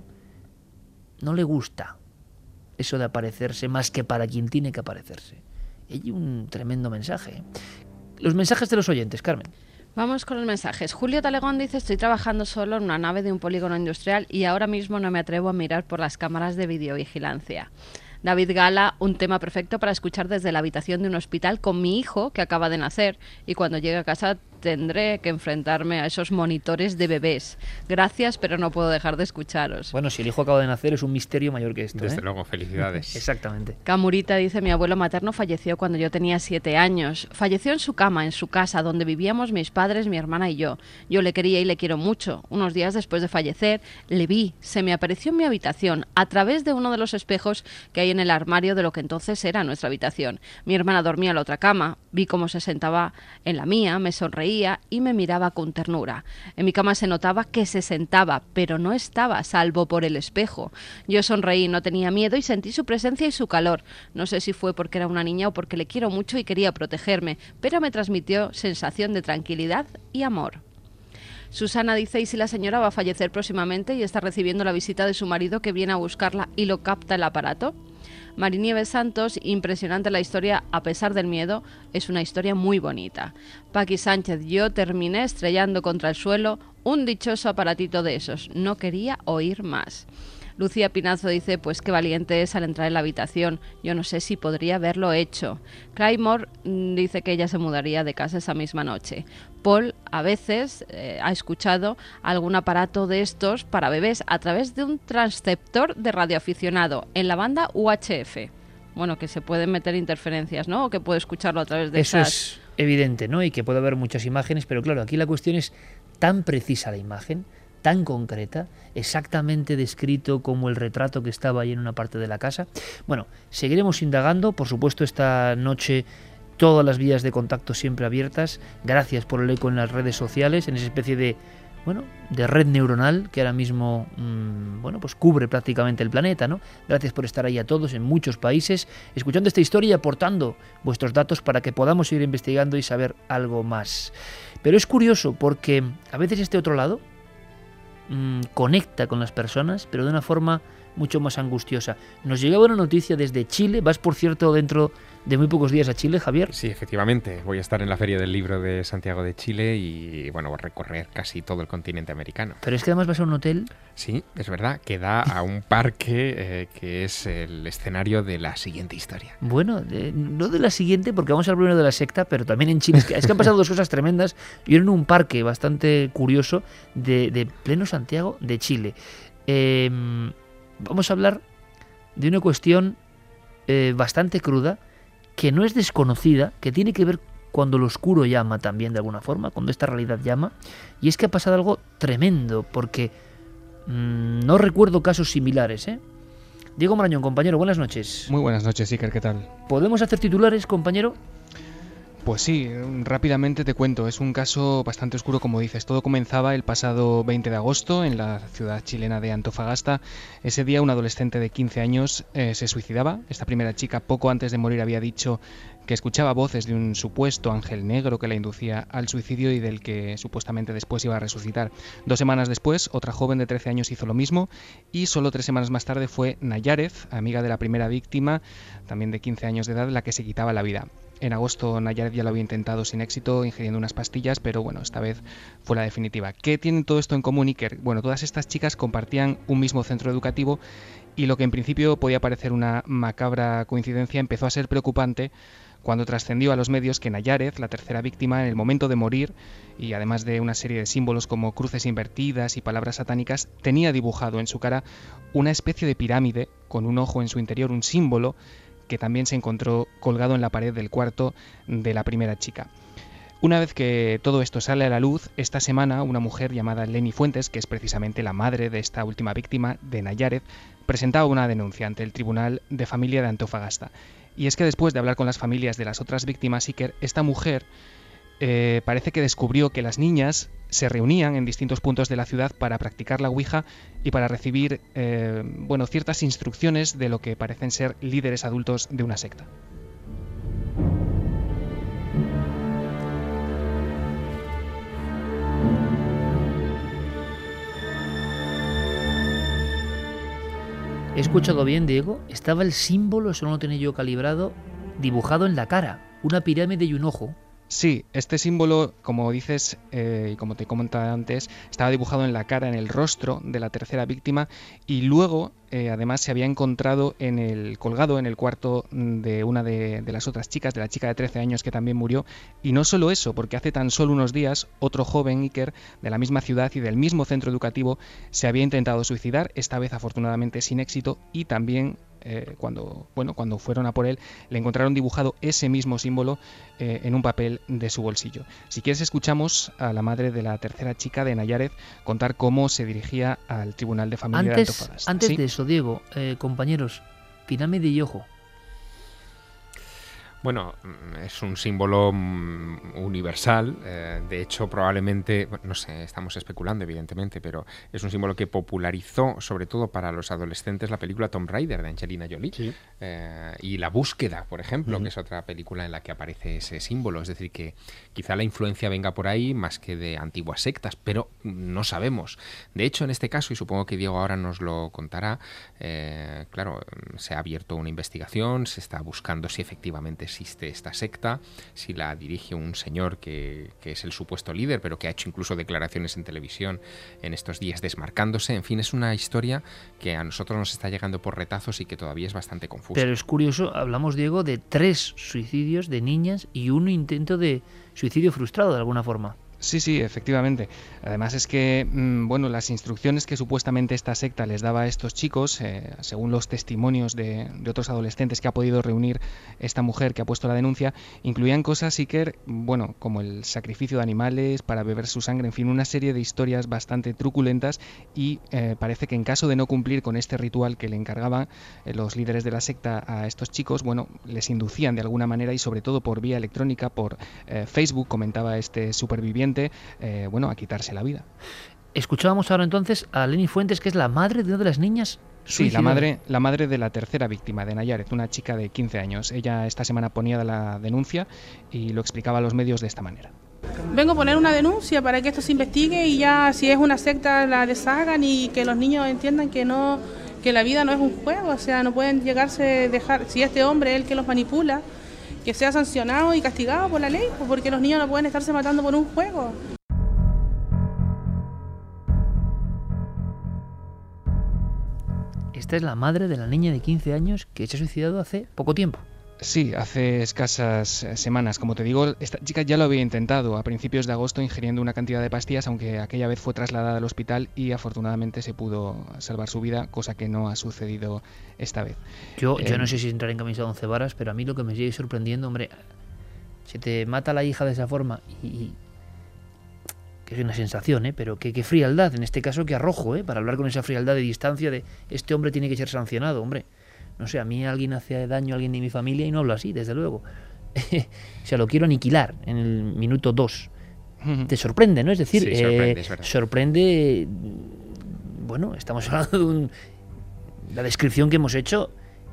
no le gusta eso de aparecerse más que para quien tiene que aparecerse. Y hay un tremendo mensaje. Los mensajes de los oyentes, Carmen. Vamos con los mensajes. Julio Talegón dice: estoy trabajando solo en una nave de un polígono industrial y ahora mismo no me atrevo a mirar por las cámaras de videovigilancia. David Gala: un tema perfecto para escuchar desde la habitación de un hospital con mi hijo que acaba de nacer y cuando llegue a casa tendré que enfrentarme a esos monitores de bebés. Gracias, pero no puedo dejar de escucharos. Bueno, si el hijo acaba de nacer es un misterio mayor que esto. Desde ¿eh? luego, felicidades. Exactamente. Camurita dice: mi abuelo materno falleció cuando yo tenía siete años. Falleció en su cama, en su casa, donde vivíamos mis padres, mi hermana y yo. Yo le quería y le quiero mucho. Unos días después de fallecer, le vi. Se me apareció en mi habitación, a través de uno de los espejos que hay en el armario de lo que entonces era nuestra habitación. Mi hermana dormía en la otra cama. Vi cómo se sentaba en la mía, me sonreía y me miraba con ternura. En mi cama se notaba que se sentaba, pero no estaba, salvo por el espejo. Yo sonreí, no tenía miedo y sentí su presencia y su calor. No sé si fue porque era una niña o porque le quiero mucho y quería protegerme, pero me transmitió sensación de tranquilidad y amor. Susana dice: ¿y si la señora va a fallecer próximamente y está recibiendo la visita de su marido que viene a buscarla y lo capta el aparato? Marinieves Santos: impresionante la historia a pesar del miedo, es una historia muy bonita. Paqui Sánchez: yo terminé estrellando contra el suelo un dichoso aparatito de esos, no quería oír más. Lucía Pinazo dice: pues qué valiente es al entrar en la habitación, yo no sé si podría haberlo hecho. Claymore dice que ella se mudaría de casa esa misma noche. Paul a veces eh, ha escuchado algún aparato de estos para bebés a través de un transceptor de radioaficionado en la banda U H F. Bueno, que se pueden meter interferencias, ¿no? O que puede escucharlo a través de Eso esas... es evidente, ¿no? Y que puede haber muchas imágenes, pero claro, aquí la cuestión es tan precisa la imagen, tan concreta, exactamente descrito como el retrato que estaba ahí en una parte de la casa. Bueno, seguiremos indagando, por supuesto esta noche todas las vías de contacto siempre abiertas. Gracias por el eco en las redes sociales, en esa especie de, bueno, de red neuronal que ahora mismo, mmm, bueno, pues cubre prácticamente el planeta, ¿no? Gracias por estar ahí a todos en muchos países, escuchando esta historia y aportando vuestros datos para que podamos seguir investigando y saber algo más. Pero es curioso porque a veces este otro lado mmm, conecta con las personas, pero de una forma mucho más angustiosa. Nos llegaba una noticia desde Chile. Vas, por cierto, dentro de muy pocos días a Chile, Javier. Sí, efectivamente. Voy a estar en la Feria del Libro de Santiago de Chile y, bueno, voy a recorrer casi todo el continente americano. Pero es que además vas a un hotel. Sí, es verdad, que da a un parque eh, que es el escenario de la siguiente historia. Bueno, de, no de la siguiente, porque vamos a hablar primero de la secta, pero también en Chile. Es que, es que han pasado dos cosas tremendas. Yo en un parque bastante curioso de, de pleno Santiago de Chile. Eh... Vamos a hablar de una cuestión eh, bastante cruda, que no es desconocida, que tiene que ver cuando lo oscuro llama también de alguna forma, cuando esta realidad llama, y es que ha pasado algo tremendo, porque mmm, no recuerdo casos similares, ¿eh? Diego Marañón, compañero, buenas noches. Muy buenas noches, Iker, ¿qué tal? ¿Podemos hacer titulares, compañero? Pues sí, rápidamente te cuento, es un caso bastante oscuro como dices. Todo comenzaba el pasado veinte de agosto en la ciudad chilena de Antofagasta. Ese día un adolescente de quince años eh, se suicidaba. Esta primera chica poco antes de morir había dicho que escuchaba voces de un supuesto ángel negro que la inducía al suicidio y del que supuestamente después iba a resucitar. Dos semanas después, otra joven de trece años hizo lo mismo y solo tres semanas más tarde fue Nayarez, amiga de la primera víctima, también de quince años de edad, la que se quitaba la vida. En agosto Nayarez ya lo había intentado sin éxito, ingiriendo unas pastillas, pero bueno, esta vez fue la definitiva. ¿Qué tiene todo esto en común, Iker? Bueno, todas estas chicas compartían un mismo centro educativo Y lo que en principio podía parecer una macabra coincidencia empezó a ser preocupante cuando trascendió a los medios que Nayarez, la tercera víctima, en el momento de morir, y además de una serie de símbolos como cruces invertidas y palabras satánicas, tenía dibujado en su cara una especie de pirámide con un ojo en su interior, un símbolo que también se encontró colgado en la pared del cuarto de la primera chica. Una vez que todo esto sale a la luz, esta semana una mujer llamada Leni Fuentes, que es precisamente la madre de esta última víctima, de Nayarez, presentaba una denuncia ante el Tribunal de Familia de Antofagasta. Y es que después de hablar con las familias de las otras víctimas, Iker, esta mujer eh, parece que descubrió que las niñas se reunían en distintos puntos de la ciudad para practicar la Ouija y para recibir eh, bueno, ciertas instrucciones de lo que parecen ser líderes adultos de una secta. ¿He escuchado bien, Diego? Estaba el símbolo, eso no lo tenía yo calibrado, dibujado en la cara, una pirámide y un ojo. Sí, este símbolo, como dices eh, y como te comentaba antes, estaba dibujado en la cara, en el rostro de la tercera víctima, y luego eh, además se había encontrado en el colgado en el cuarto de una de, de las otras chicas, de la chica de trece años que también murió. Y no solo eso, porque hace tan solo unos días otro joven, Iker, de la misma ciudad y del mismo centro educativo, se había intentado suicidar, esta vez afortunadamente sin éxito, y también Eh, cuando, bueno, cuando fueron a por él, le encontraron dibujado ese mismo símbolo eh, en un papel de su bolsillo. Si quieres, escuchamos a la madre de la tercera chica, de Nayarez, contar cómo se dirigía al Tribunal de Familia antes, de Antofagasta. Antes ¿Sí? de eso, Diego, eh, compañeros, pirámide y ojo. Bueno, es un símbolo universal, eh, de hecho probablemente, no sé, estamos especulando evidentemente, pero es un símbolo que popularizó sobre todo para los adolescentes la película Tomb Raider de Angelina Jolie, sí. eh, y La Búsqueda, por ejemplo, uh-huh. que es otra película en la que aparece ese símbolo, es decir que quizá la influencia venga por ahí más que de antiguas sectas, pero no sabemos. De hecho, en este caso, y supongo que Diego ahora nos lo contará, eh, claro, se ha abierto una investigación, se está buscando si efectivamente existe esta secta, si la dirige un señor que, que es el supuesto líder, pero que ha hecho incluso declaraciones en televisión en estos días desmarcándose. En fin, es una historia que a nosotros nos está llegando por retazos y que todavía es bastante confusa. Pero es curioso, hablamos, Diego, de tres suicidios de niñas y un intento de suicidio frustrado de alguna forma. Sí, sí, efectivamente. Además es que, mmm, bueno, las instrucciones que supuestamente esta secta les daba a estos chicos, eh, según los testimonios de, de otros adolescentes que ha podido reunir esta mujer que ha puesto la denuncia, incluían cosas, Iker, bueno, como el sacrificio de animales para beber su sangre, en fin, una serie de historias bastante truculentas, y eh, parece que en caso de no cumplir con este ritual que le encargaban eh, los líderes de la secta a estos chicos, bueno, les inducían de alguna manera, y sobre todo por vía electrónica, por eh, Facebook, comentaba este superviviente, Eh, bueno, a quitarse la vida. Escuchábamos ahora entonces a Leni Fuentes, que es la madre de una de las niñas. Sí, la madre, la madre de la tercera víctima, de Nayarez, una chica de quince años. Ella esta semana ponía la denuncia y lo explicaba a los medios de esta manera. Vengo a poner una denuncia para que esto se investigue y ya, si es una secta, la deshagan y que los niños entiendan que no, que la vida no es un juego, o sea, no pueden llegarse, dejar, si este hombre es el que los manipula, que sea sancionado y castigado por la ley, porque los niños no pueden estarse matando por un juego. Esta es la madre de la niña de quince años que se ha suicidado hace poco tiempo. Sí, hace escasas semanas. Como te digo, esta chica ya lo había intentado a principios de agosto ingiriendo una cantidad de pastillas, aunque aquella vez fue trasladada al hospital y afortunadamente se pudo salvar su vida, cosa que no ha sucedido esta vez. Yo, eh, yo no sé si entrar en camisa de once varas, pero a mí lo que me sigue sorprendiendo, hombre, se te mata la hija de esa forma y... y que es una sensación, ¿eh? Pero qué, qué frialdad, en este caso, qué arrojo, ¿eh? Para hablar con esa frialdad de distancia de este hombre tiene que ser sancionado, hombre. No sé, a mí alguien hace daño a alguien de mi familia y no hablo así, desde luego. O sea, lo quiero aniquilar en el minuto dos. Te sorprende, ¿no? Es decir, sí, sorprende, eh, es verdad. sorprende... Bueno, estamos hablando de un... La descripción que hemos hecho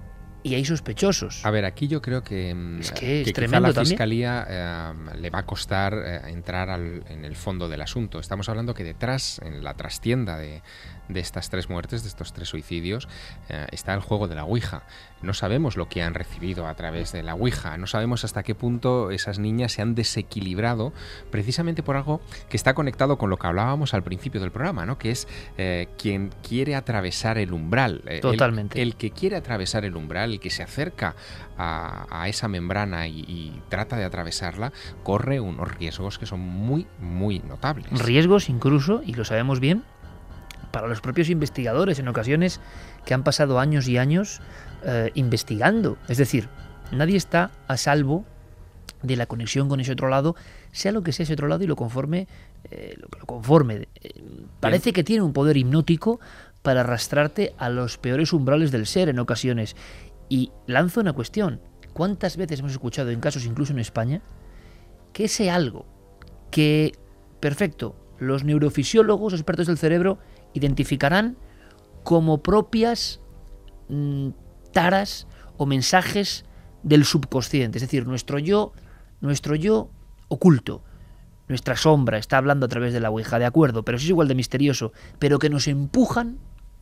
y hay sospechosos. A ver, aquí yo creo que, es que, que es quizá tremendo la también. Fiscalía eh, le va a costar eh, entrar al, en el fondo del asunto. Estamos hablando que detrás, en la trastienda de, de estas tres muertes, de estos tres suicidios, eh, está el juego de la Ouija. No sabemos lo que han recibido a través de la Ouija, no sabemos hasta qué punto esas niñas se han desequilibrado precisamente por algo que está conectado con lo que hablábamos al principio del programa, ¿no? Que es eh, quien quiere atravesar el umbral. Eh, Totalmente. El, el que quiere atravesar el umbral, el que se acerca a, a esa membrana y, y trata de atravesarla, corre unos riesgos que son muy, muy notables. Riesgos incluso, y lo sabemos bien, para los propios investigadores en ocasiones que han pasado años y años eh, investigando. Es decir, nadie está a salvo de la conexión con ese otro lado, sea lo que sea ese otro lado y lo conforme, eh, lo, lo conforme. Eh, parece que tiene un poder hipnótico para arrastrarte a los peores umbrales del ser en ocasiones. Y lanzo una cuestión. ¿Cuántas veces hemos escuchado, en casos incluso en España, que ese algo que, perfecto, los neurofisiólogos, expertos del cerebro, identificarán como propias mmm, taras o mensajes del subconsciente? Es decir, nuestro yo, nuestro yo oculto, nuestra sombra está hablando a través de la Ouija, de acuerdo, pero eso es igual de misterioso, pero que nos empujan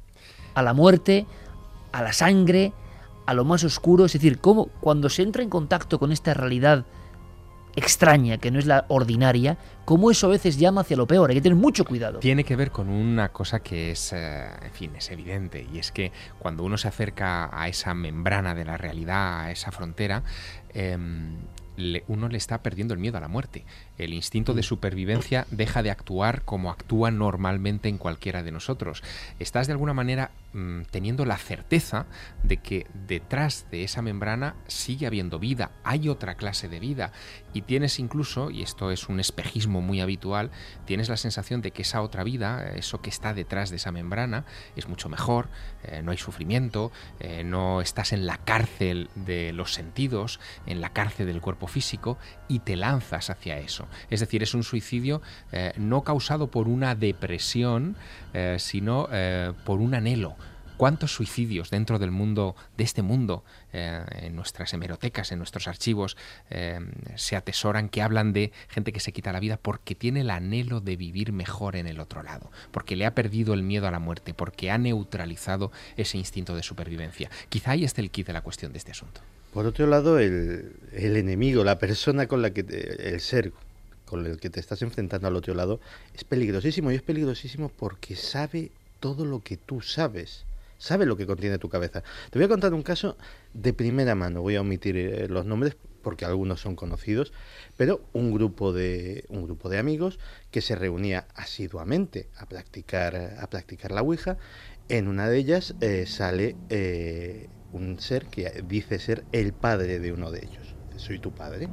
a la muerte, a la sangre, a lo más oscuro. Es decir, cómo cuando se entra en contacto con esta realidad extraña, que no es la ordinaria, cómo eso a veces llama hacia lo peor. Hay que tener mucho cuidado. Tiene que ver con una cosa que es, eh, en fin, es evidente, y es que cuando uno se acerca a esa membrana de la realidad, a esa frontera, eh, le, uno le está perdiendo el miedo a la muerte. El instinto de supervivencia deja de actuar como actúa normalmente en cualquiera de nosotros. Estás de alguna manera mmm, teniendo la certeza de que detrás de esa membrana sigue habiendo vida, hay otra clase de vida, y tienes incluso, y esto es un espejismo muy habitual, tienes la sensación de que esa otra vida, eso que está detrás de esa membrana, es mucho mejor, eh, no hay sufrimiento, eh, no estás en la cárcel de los sentidos, en la cárcel del cuerpo físico, y te lanzas hacia eso. Es decir, es un suicidio eh, no causado por una depresión, eh, sino eh, por un anhelo. ¿Cuántos suicidios dentro del mundo, de este mundo, eh, en nuestras hemerotecas, en nuestros archivos, eh, se atesoran, que hablan de gente que se quita la vida porque tiene el anhelo de vivir mejor en el otro lado, porque le ha perdido el miedo a la muerte, porque ha neutralizado ese instinto de supervivencia? Quizá ahí esté el quid de la cuestión de este asunto. Por otro lado, el, el enemigo, la persona con la que te, el ser con el que te estás enfrentando al otro lado, es peligrosísimo, y es peligrosísimo porque sabe todo lo que tú sabes. Sabe lo que contiene tu cabeza. Te voy a contar un caso de primera mano. Voy a omitir eh, los nombres porque algunos son conocidos, pero un grupo de un grupo de amigos que se reunía asiduamente a practicar a practicar la Ouija. En una de ellas eh, sale eh, un ser que dice ser el padre de uno de ellos. Soy tu padre.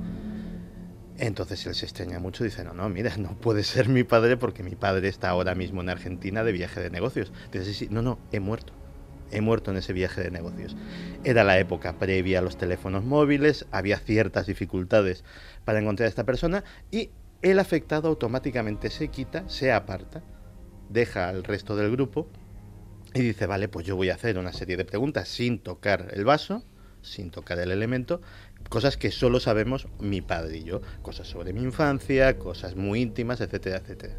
Entonces él se extraña mucho, dice, no, no, mira, no puede ser mi padre porque mi padre está ahora mismo en Argentina de viaje de negocios. Dice, sí, sí, no, no, he muerto. He muerto en ese viaje de negocios. Era la época previa a los teléfonos móviles, había ciertas dificultades para encontrar a esta persona, y el afectado automáticamente se quita, se aparta, deja al resto del grupo y dice, vale, pues yo voy a hacer una serie de preguntas sin tocar el vaso, sin tocar el elemento, cosas que solo sabemos mi padre y yo, cosas sobre mi infancia, cosas muy íntimas, etcétera, etcétera.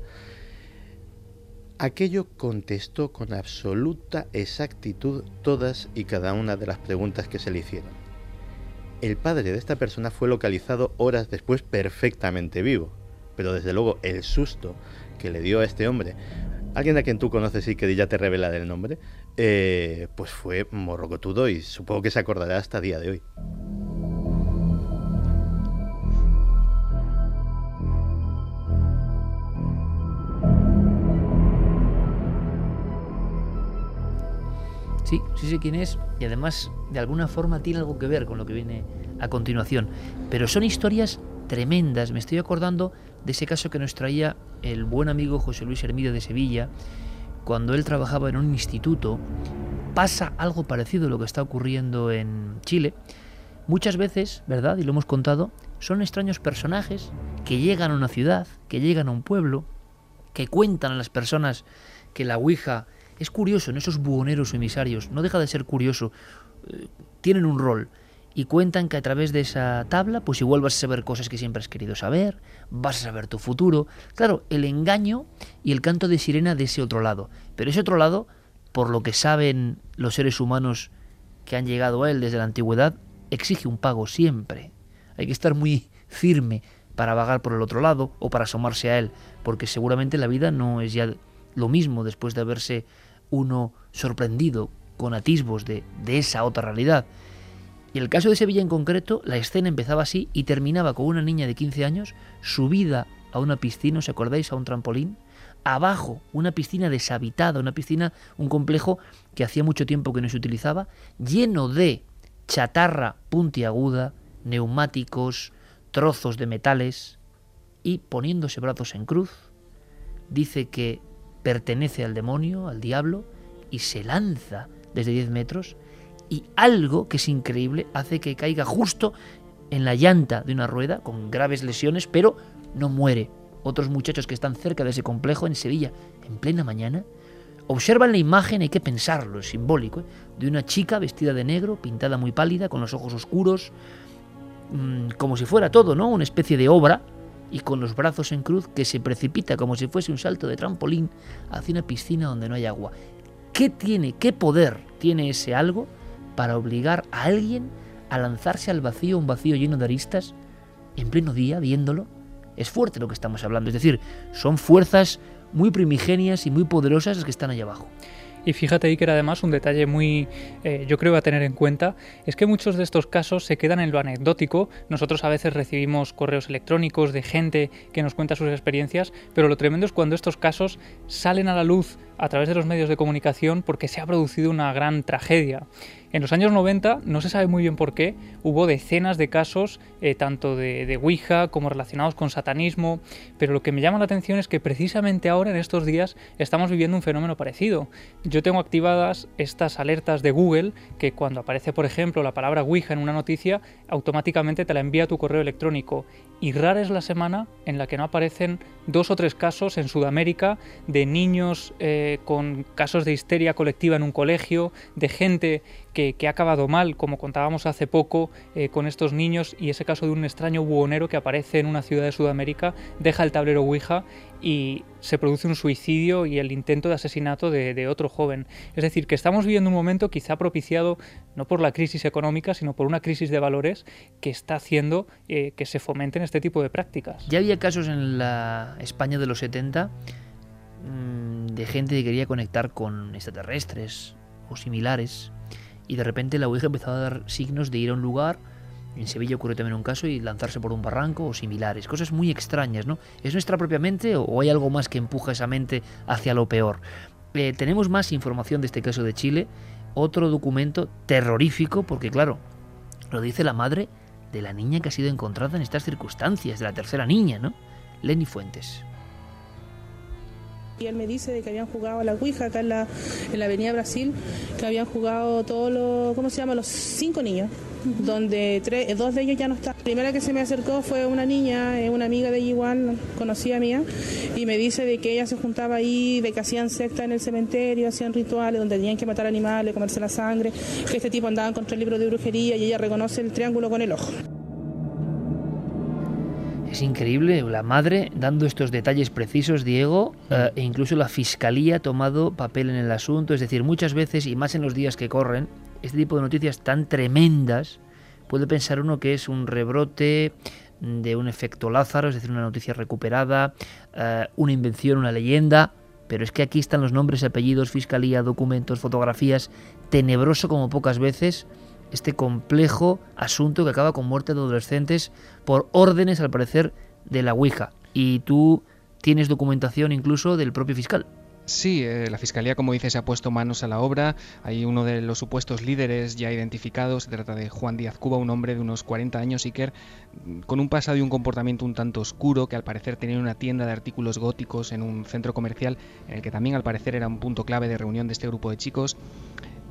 Aquello contestó con absoluta exactitud todas y cada una de las preguntas que se le hicieron. El padre de esta persona fue localizado horas después perfectamente vivo, pero desde luego el susto que le dio a este hombre, alguien a quien tú conoces y que ya te revela el nombre, eh, pues fue morrocotudo, y supongo que se acordará hasta el día de hoy. Sí, sí sé quién es, y además de alguna forma tiene algo que ver con lo que viene a continuación. Pero son historias tremendas. Me estoy acordando de ese caso que nos traía el buen amigo José Luis Hermida de Sevilla, cuando él trabajaba en un instituto. Pasa algo parecido a lo que está ocurriendo en Chile. Muchas veces, ¿verdad?, y lo hemos contado, son extraños personajes que llegan a una ciudad, que llegan a un pueblo, que cuentan a las personas que la Ouija... Es curioso, en esos buhoneros o emisarios, no deja de ser curioso eh, tienen un rol y cuentan que a través de esa tabla pues igual vas a saber cosas que siempre has querido saber, vas a saber tu futuro. Claro, el engaño y el canto de sirena de ese otro lado. Pero ese otro lado, por lo que saben los seres humanos que han llegado a él desde la antigüedad, exige un pago siempre. Hay que estar muy firme para vagar por el otro lado o para asomarse a él, porque seguramente la vida no es ya lo mismo después de haberse uno sorprendido con atisbos de, de esa otra realidad. Y en el caso de Sevilla en concreto, la escena empezaba así y terminaba con una niña de quince años subida a una piscina, ¿os acordáis? A un trampolín. Abajo, una piscina deshabitada, una piscina, un complejo que hacía mucho tiempo que no se utilizaba, lleno de chatarra puntiaguda, neumáticos, trozos de metales, y poniéndose brazos en cruz, dice que pertenece al demonio, al diablo, y se lanza desde diez metros, y algo que es increíble hace que caiga justo en la llanta de una rueda, con graves lesiones, pero no muere. Otros muchachos que están cerca de ese complejo en Sevilla, en plena mañana, observan la imagen, hay que pensarlo, es simbólico, ¿eh? de una chica vestida de negro, pintada muy pálida, con los ojos oscuros, mmm, como si fuera todo, ¿no? Una especie de obra, y con los brazos en cruz, que se precipita como si fuese un salto de trampolín hacia una piscina donde no hay agua. ¿Qué tiene, qué poder tiene ese algo para obligar a alguien a lanzarse al vacío, un vacío lleno de aristas, en pleno día, viéndolo? Es fuerte lo que estamos hablando, es decir, son fuerzas muy primigenias y muy poderosas las que están allá abajo. Y fíjate ahí que era además un detalle muy, eh, yo creo, a tener en cuenta, es que muchos de estos casos se quedan en lo anecdótico. Nosotros a veces recibimos correos electrónicos de gente que nos cuenta sus experiencias, pero lo tremendo es cuando estos casos salen a la luz a través de los medios de comunicación porque se ha producido una gran tragedia. En los años noventa, no se sabe muy bien por qué, hubo decenas de casos, eh, tanto de, de Ouija como relacionados con satanismo, pero lo que me llama la atención es que precisamente ahora, en estos días, estamos viviendo un fenómeno parecido. Yo tengo activadas estas alertas de Google, que cuando aparece, por ejemplo, la palabra Ouija en una noticia, automáticamente te la envía a tu correo electrónico. Y rara es la semana en la que no aparecen dos o tres casos en Sudamérica de niños eh, con casos de histeria colectiva en un colegio, de gente que, que ha acabado mal, como contábamos hace poco eh, con estos niños, y ese caso de un extraño buhonero que aparece en una ciudad de Sudamérica, deja el tablero Ouija y se produce un suicidio y el intento de asesinato de, de otro joven. Es decir, que estamos viviendo un momento quizá propiciado no por la crisis económica, sino por una crisis de valores que está haciendo eh, que se fomenten este tipo de prácticas. Ya había casos en la España de los setenta mmm, de gente que quería conectar con extraterrestres o similares, y de repente la Ouija empezó a dar signos de ir a un lugar. En Sevilla ocurrió también un caso y lanzarse por un barranco o similares, cosas muy extrañas, ¿no? ¿Es nuestra propia mente o hay algo más que empuja esa mente hacia lo peor? Eh, tenemos más información de este caso de Chile, otro documento terrorífico, porque claro, lo dice la madre de la niña que ha sido encontrada en estas circunstancias, de la tercera niña, ¿no? Lenny Fuentes. Y él me dice de que habían jugado a la Ouija acá en la, en la Avenida Brasil, que habían jugado todos los, ¿cómo se llama? Los cinco niños, uh-huh. donde tres, dos de ellos ya no están. La primera que se me acercó fue una niña, una amiga de ella igual, conocida mía, y me dice de que ella se juntaba ahí, de que hacían secta en el cementerio, hacían rituales donde tenían que matar animales, comerse la sangre, que este tipo andaba contra el libro de brujería y ella reconoce el triángulo con el ojo. Es increíble, la madre dando estos detalles precisos, Diego, eh, e incluso la fiscalía ha tomado papel en el asunto. Es decir, muchas veces, y más en los días que corren, este tipo de noticias tan tremendas, puede pensar uno que es un rebrote de un efecto Lázaro, es decir, una noticia recuperada, eh, una invención, una leyenda, pero es que aquí están los nombres, apellidos, fiscalía, documentos, fotografías, tenebroso como pocas veces. Este complejo asunto que acaba con muerte de adolescentes por órdenes, al parecer, de la Ouija. Y tú tienes documentación incluso del propio fiscal. Sí, eh, la Fiscalía, como dice, se ha puesto manos a la obra. Hay uno de los supuestos líderes ya identificados. Se trata de Juan Díaz Cuba, un hombre de unos cuarenta años, Iker, con un pasado y un comportamiento un tanto oscuro, que al parecer tenía una tienda de artículos góticos en un centro comercial, en el que también al parecer era un punto clave de reunión de este grupo de chicos.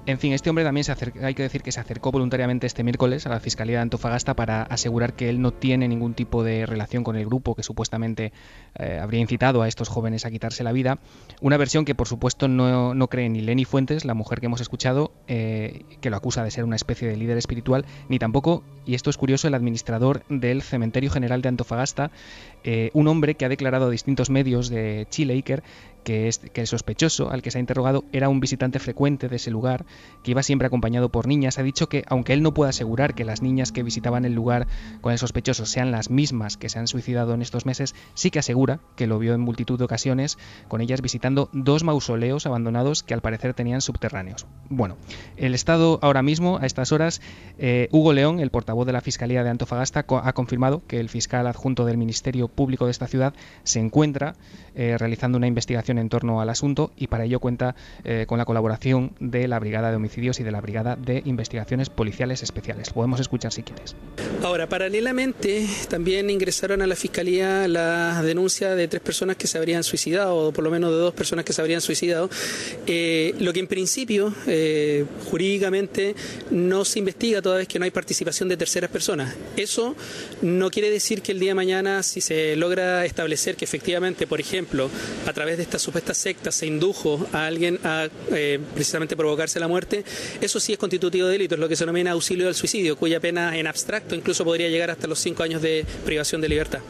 En fin, este hombre también se acerca, hay que decir que se acercó voluntariamente este miércoles a la Fiscalía de Antofagasta para asegurar que él no tiene ningún tipo de relación con el grupo que supuestamente eh, habría incitado a estos jóvenes a quitarse la vida. Una versión que por supuesto no, no cree ni Leni Fuentes, la mujer que hemos escuchado, eh, que lo acusa de ser una especie de líder espiritual, ni tampoco, y esto es curioso, el administrador del Cementerio General de Antofagasta, eh, un hombre que ha declarado a distintos medios de Chile, Iker, que, es, que el sospechoso al que se ha interrogado era un visitante frecuente de ese lugar, que iba siempre acompañado por niñas. Ha dicho que, aunque él no puede asegurar que las niñas que visitaban el lugar con el sospechoso sean las mismas que se han suicidado en estos meses, sí que asegura que lo vio en multitud de ocasiones, con ellas visitando dos mausoleos abandonados que al parecer tenían subterráneos. Bueno, el estado ahora mismo, a estas horas, eh, Hugo León, el portavoz de la Fiscalía de Antofagasta, co- ha confirmado que el fiscal adjunto del Ministerio Público de esta ciudad se encuentra eh, realizando una investigación en torno al asunto, y para ello cuenta eh, con la colaboración de la Brigada de Homicidios y de la Brigada de Investigaciones Policiales Especiales. Podemos escuchar si quieres. Ahora, paralelamente, también ingresaron a la Fiscalía la denuncia de tres personas que se habrían suicidado, o por lo menos de dos personas que se habrían suicidado, eh, lo que en principio, eh, jurídicamente, no se investiga toda vez que no hay participación de terceras personas. Eso no quiere decir que el día de mañana, si se logra establecer que efectivamente, por ejemplo, a través de esta supuesta secta se indujo a alguien a eh, precisamente provocarse la muerte, eso sí es constitutivo de delito, es lo que se denomina auxilio al suicidio, cuya pena en abstracto incluso podría llegar hasta los cinco años de privación de libertad.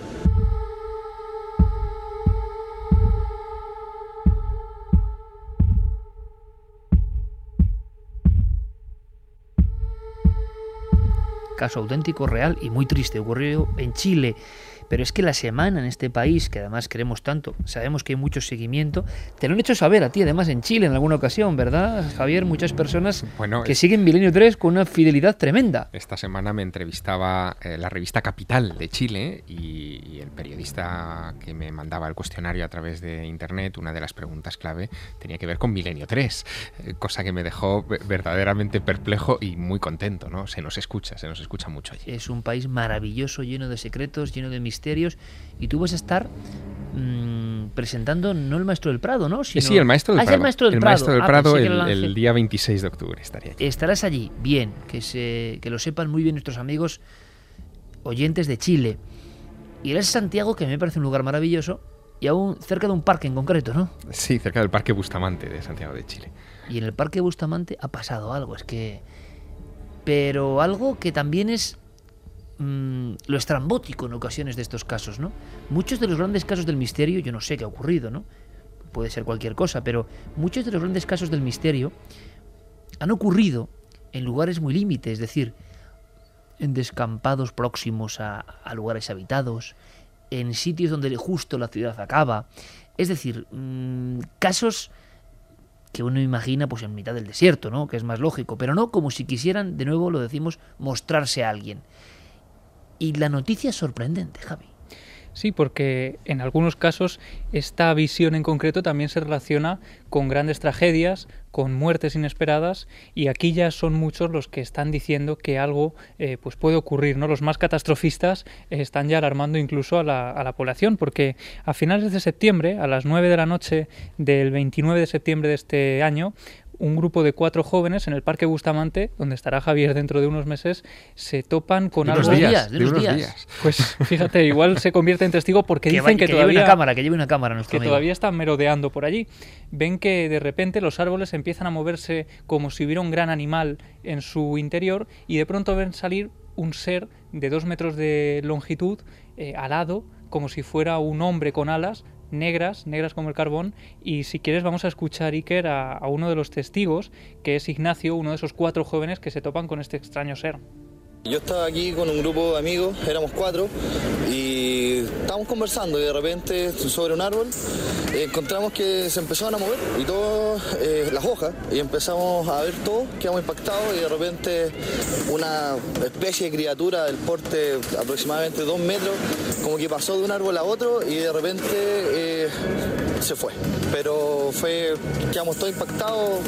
Caso auténtico, real y muy triste, ocurrió en Chile. Pero es que la semana en este país, que además queremos tanto, sabemos que hay mucho seguimiento, te lo han hecho saber a ti, además en Chile en alguna ocasión, ¿verdad, Javier? Muchas personas bueno, que es... siguen Milenio tres con una fidelidad tremenda. Esta semana me entrevistaba eh, la revista Capital de Chile y, y el periodista que me mandaba el cuestionario a través de internet, una de las preguntas clave tenía que ver con Milenio tres, eh, cosa que me dejó verdaderamente perplejo y muy contento, ¿no? Se nos escucha, se nos escucha mucho allí. Es un país maravilloso, lleno de secretos, lleno de misterios. Misterios, y tú vas a estar mmm, presentando no el Maestro del Prado, ¿no? Sino... Sí, el Maestro del ah, Prado. El Maestro del el Prado, Maestro del ah, Prado el, el, el día veintiséis de octubre estaría allí. Estarás allí, bien, que, se, que lo sepan muy bien nuestros amigos oyentes de Chile. Irás a Santiago, que me parece un lugar maravilloso, y aún cerca de un parque en concreto, ¿no? Sí, cerca del Parque Bustamante de Santiago de Chile. Y en el Parque Bustamante ha pasado algo, es que... Pero algo que también es... lo estrambótico en ocasiones de estos casos, ¿no? Muchos de los grandes casos del misterio, yo no sé qué ha ocurrido, ¿no? Puede ser cualquier cosa, pero muchos de los grandes casos del misterio han ocurrido en lugares muy límites, es decir, en descampados próximos a, a lugares habitados, en sitios donde justo la ciudad acaba, es decir, mmm, casos que uno imagina pues en mitad del desierto, ¿no? Que es más lógico, pero no como si quisieran, de nuevo lo decimos, mostrarse a alguien. Y la noticia es sorprendente, Javi. Sí, porque en algunos casos esta visión en concreto también se relaciona con grandes tragedias, con muertes inesperadas, y aquí ya son muchos los que están diciendo que algo eh, pues puede ocurrir, ¿no? Los más catastrofistas eh, están ya alarmando incluso a la, a la población, porque a finales de septiembre, a las nueve de la noche del veintinueve de septiembre de este año, un grupo de cuatro jóvenes en el Parque Bustamante, donde estará Javier dentro de unos meses, se topan con de algo... De unos días, de unos días. días. Pues fíjate, igual se convierte en testigo porque que dicen vaya, que, que todavía... Lleve una cámara, que lleve una cámara nuestro Que amigo. todavía están merodeando por allí. Ven que de repente los árboles empiezan a moverse como si hubiera un gran animal en su interior, y de pronto ven salir un ser de dos metros de longitud, eh, alado, como si fuera un hombre con alas, negras, negras como el carbón, y si quieres vamos a escuchar, Iker, a, a uno de los testigos, que es Ignacio, uno de esos cuatro jóvenes que se topan con este extraño ser. Yo estaba aquí con un grupo de amigos, éramos cuatro, y estábamos conversando y de repente sobre un árbol eh, encontramos que se empezaron a mover y todas eh, las hojas, y empezamos a ver todo, quedamos impactados, y de repente una especie de criatura del porte aproximadamente dos metros, como que pasó de un árbol a otro y de repente eh, se fue. Pero fue, quedamos todos impactados.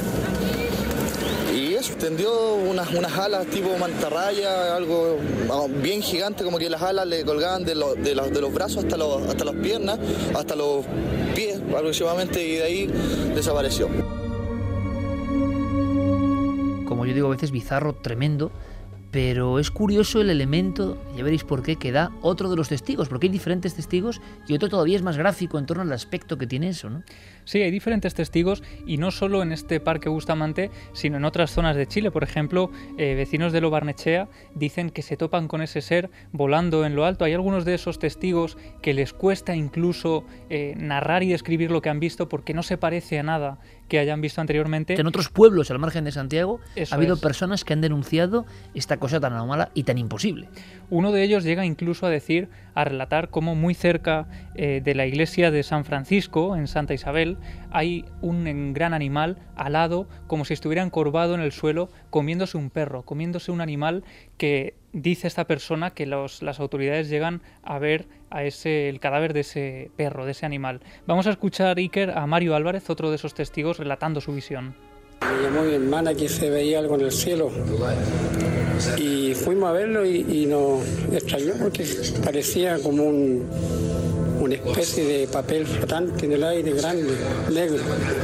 Y eso, tendió unas, unas alas tipo mantarraya, algo bien gigante, como que las alas le colgaban de, lo, de, los, de los brazos hasta, los, hasta las piernas, hasta los pies aproximadamente, y de ahí desapareció. como yo digo a veces, bizarro, tremendo. Pero es curioso el elemento, ya veréis por qué, que da otro de los testigos, porque hay diferentes testigos y otro todavía es más gráfico en torno al aspecto que tiene eso, ¿no? Sí, hay diferentes testigos y no solo en este Parque Bustamante, sino en otras zonas de Chile. Por ejemplo, eh, vecinos de Lo Barnechea dicen que se topan con ese ser volando en lo alto. Hay algunos de esos testigos que les cuesta incluso eh, narrar y describir lo que han visto porque no se parece a nada que hayan visto anteriormente. Que en otros pueblos al margen de Santiago Eso ha habido es. personas que han denunciado esta cosa tan anómala y tan imposible. Uno de ellos llega incluso a decir, a relatar cómo muy cerca eh, de la iglesia de San Francisco, en Santa Isabel, hay un gran animal alado, como si estuviera encorvado en el suelo, comiéndose un perro, comiéndose un animal que dice esta persona que los, las autoridades llegan a ver a ese, el cadáver de ese perro, de ese animal. Vamos a escuchar, Iker, a Mario Álvarez, otro de esos testigos, relatando su visión. Me llamó mi hermana que se veía algo en el cielo y fuimos a verlo y, y nos extrañó porque parecía como un, una especie de papel flotante en el aire grande, negro.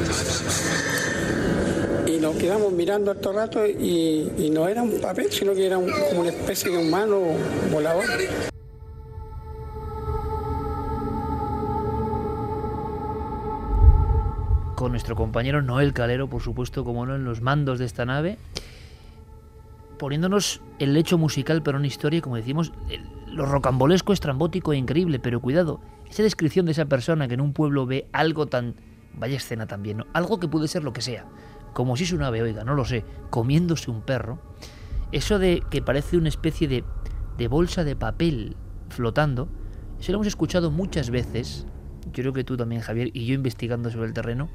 Y nos quedamos mirando harto rato y, y no era un papel, sino que era un, como una especie de humano volador. Con nuestro compañero Noel Calero, por supuesto, como no, en los mandos de esta nave, poniéndonos el lecho musical, pero en historia, como decimos, lo rocambolesco, estrambótico e increíble, pero cuidado, esa descripción de esa persona que en un pueblo ve algo tan... vaya escena también, ¿no? Algo que puede ser lo que sea, como si es un ave, oiga, no lo sé, comiéndose un perro, eso de que parece una especie de, de bolsa de papel flotando, eso lo hemos escuchado muchas veces, yo creo que tú también, Javier, y yo investigando sobre el terreno,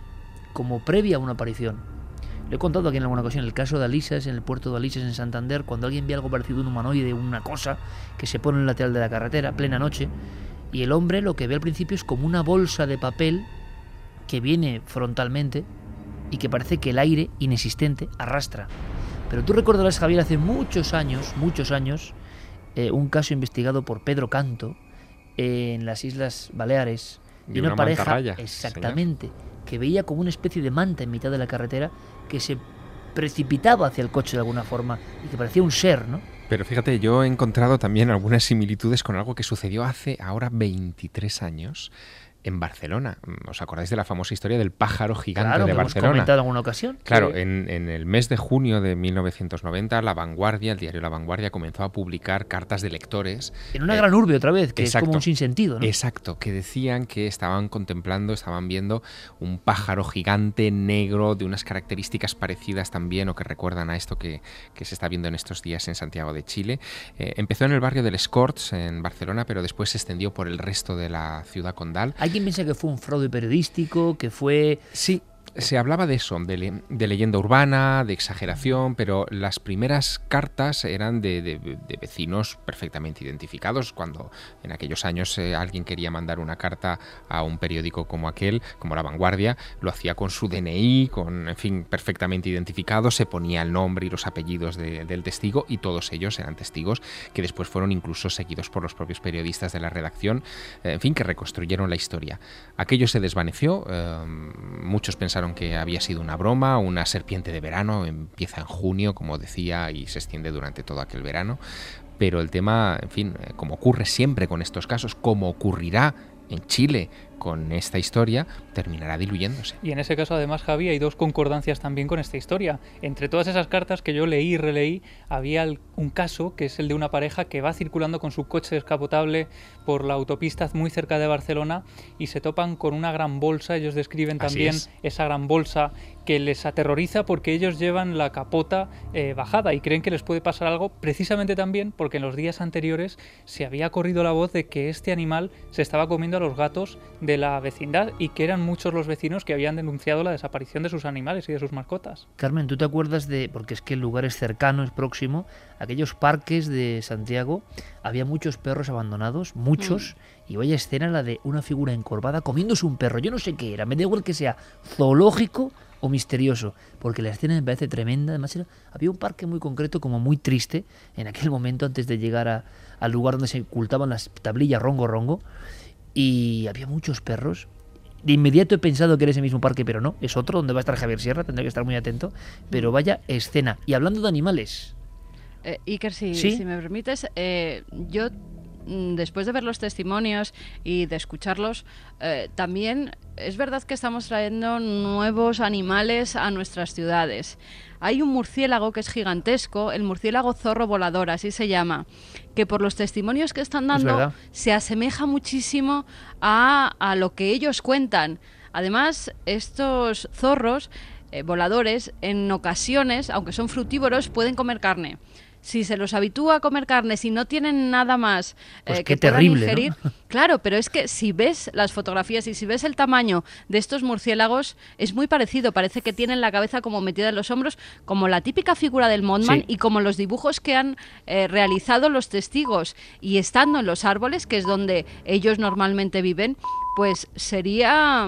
como previa a una aparición. Lo he contado aquí en alguna ocasión, el caso de Alisas, en el puerto de Alisas, en Santander, cuando alguien ve algo parecido a un humanoide, una cosa que se pone en el lateral de la carretera, plena noche, y el hombre lo que ve al principio es como una bolsa de papel que viene frontalmente y que parece que el aire inexistente arrastra. Pero tú recordarás, Javier, hace muchos años, muchos años, eh, un caso investigado por Pedro Canto eh, en las Islas Baleares, de y una, una pareja, mantarraya, exactamente, señor, que veía como una especie de manta en mitad de la carretera que se precipitaba hacia el coche de alguna forma y que parecía un ser, ¿no? Pero fíjate, yo he encontrado también algunas similitudes con algo que sucedió hace ahora veintitrés años en Barcelona. ¿Os acordáis de la famosa historia del pájaro gigante claro, de que Barcelona? Hemos comentado en alguna ocasión. Claro, sí. en, en el mes de junio de mil novecientos noventa, La Vanguardia, el diario La Vanguardia, comenzó a publicar cartas de lectores. En una eh, gran urbe otra vez, que exacto, es como un sinsentido, ¿no? Exacto, que decían que estaban contemplando, estaban viendo un pájaro gigante negro de unas características parecidas también o que recuerdan a esto que, que se está viendo en estos días en Santiago de Chile. Eh, empezó en el barrio del Escorts, en Barcelona, pero después se extendió por el resto de la ciudad condal. Alguien piensa que fue un fraude periodístico, que fue... Sí, se hablaba de eso, de, le, de leyenda urbana, de exageración, pero las primeras cartas eran de, de, de vecinos perfectamente identificados. Cuando en aquellos años eh, alguien quería mandar una carta a un periódico como aquel, como La Vanguardia, lo hacía con su D N I, con, en fin, perfectamente identificado, se ponía el nombre y los apellidos de, del testigo y todos ellos eran testigos que después fueron incluso seguidos por los propios periodistas de la redacción, eh, en fin, que reconstruyeron la historia. Aquello se desvaneció, eh, muchos pensaron que había sido una broma, una serpiente de verano, empieza en junio, como decía, y se extiende durante todo aquel verano, pero el tema, en fin, como ocurre siempre con estos casos, como ocurrirá en Chile con esta historia, terminará diluyéndose. Y en ese caso, además, Javi, hay dos concordancias también con esta historia. Entre todas esas cartas que yo leí y releí, había un caso que es el de una pareja que va circulando con su coche descapotable por la autopista muy cerca de Barcelona y se topan con una gran bolsa. Ellos describen también esa gran bolsa que les aterroriza porque ellos llevan la capota eh, bajada y creen que les puede pasar algo, precisamente también porque en los días anteriores se había corrido la voz de que este animal se estaba comiendo a los gatos de la vecindad y que eran muchos los vecinos que habían denunciado la desaparición de sus animales y de sus mascotas. Carmen, ¿tú te acuerdas de, porque es que el lugar es cercano, es próximo, aquellos parques de Santiago, había muchos perros abandonados, muchos, mm. y vaya escena la de una figura encorvada comiéndose un perro? Yo no sé qué era, me da igual que sea zoológico o misterioso, porque la escena me parece tremenda. Además era, había un parque muy concreto, como muy triste, en aquel momento antes de llegar a, al lugar donde se ocultaban las tablillas rongo rongo, y había muchos perros. De inmediato he pensado que era ese mismo parque, pero no, es otro donde va a estar Javier Sierra, tendré que estar muy atento. Pero vaya escena. Y hablando de animales... Eh, Iker, si, ¿Sí? si me permites, eh, yo después de ver los testimonios y de escucharlos, eh, también es verdad que estamos trayendo nuevos animales a nuestras ciudades. Hay un murciélago que es gigantesco, el murciélago zorro volador, así se llama, que por los testimonios que están dando se asemeja muchísimo a, a lo que ellos cuentan. Además, estos zorros eh, voladores, en ocasiones, aunque son frutívoros, pueden comer carne. Si se los habitúa a comer carne, si no tienen nada más eh, pues que qué puedan terrible, ingerir, ¿no? Claro, pero es que si ves las fotografías y si ves el tamaño de estos murciélagos, es muy parecido. Parece que tienen la cabeza como metida en los hombros, como la típica figura del Mothman, sí. Y como los dibujos que han eh, realizado los testigos. Y estando en los árboles, que es donde ellos normalmente viven, pues sería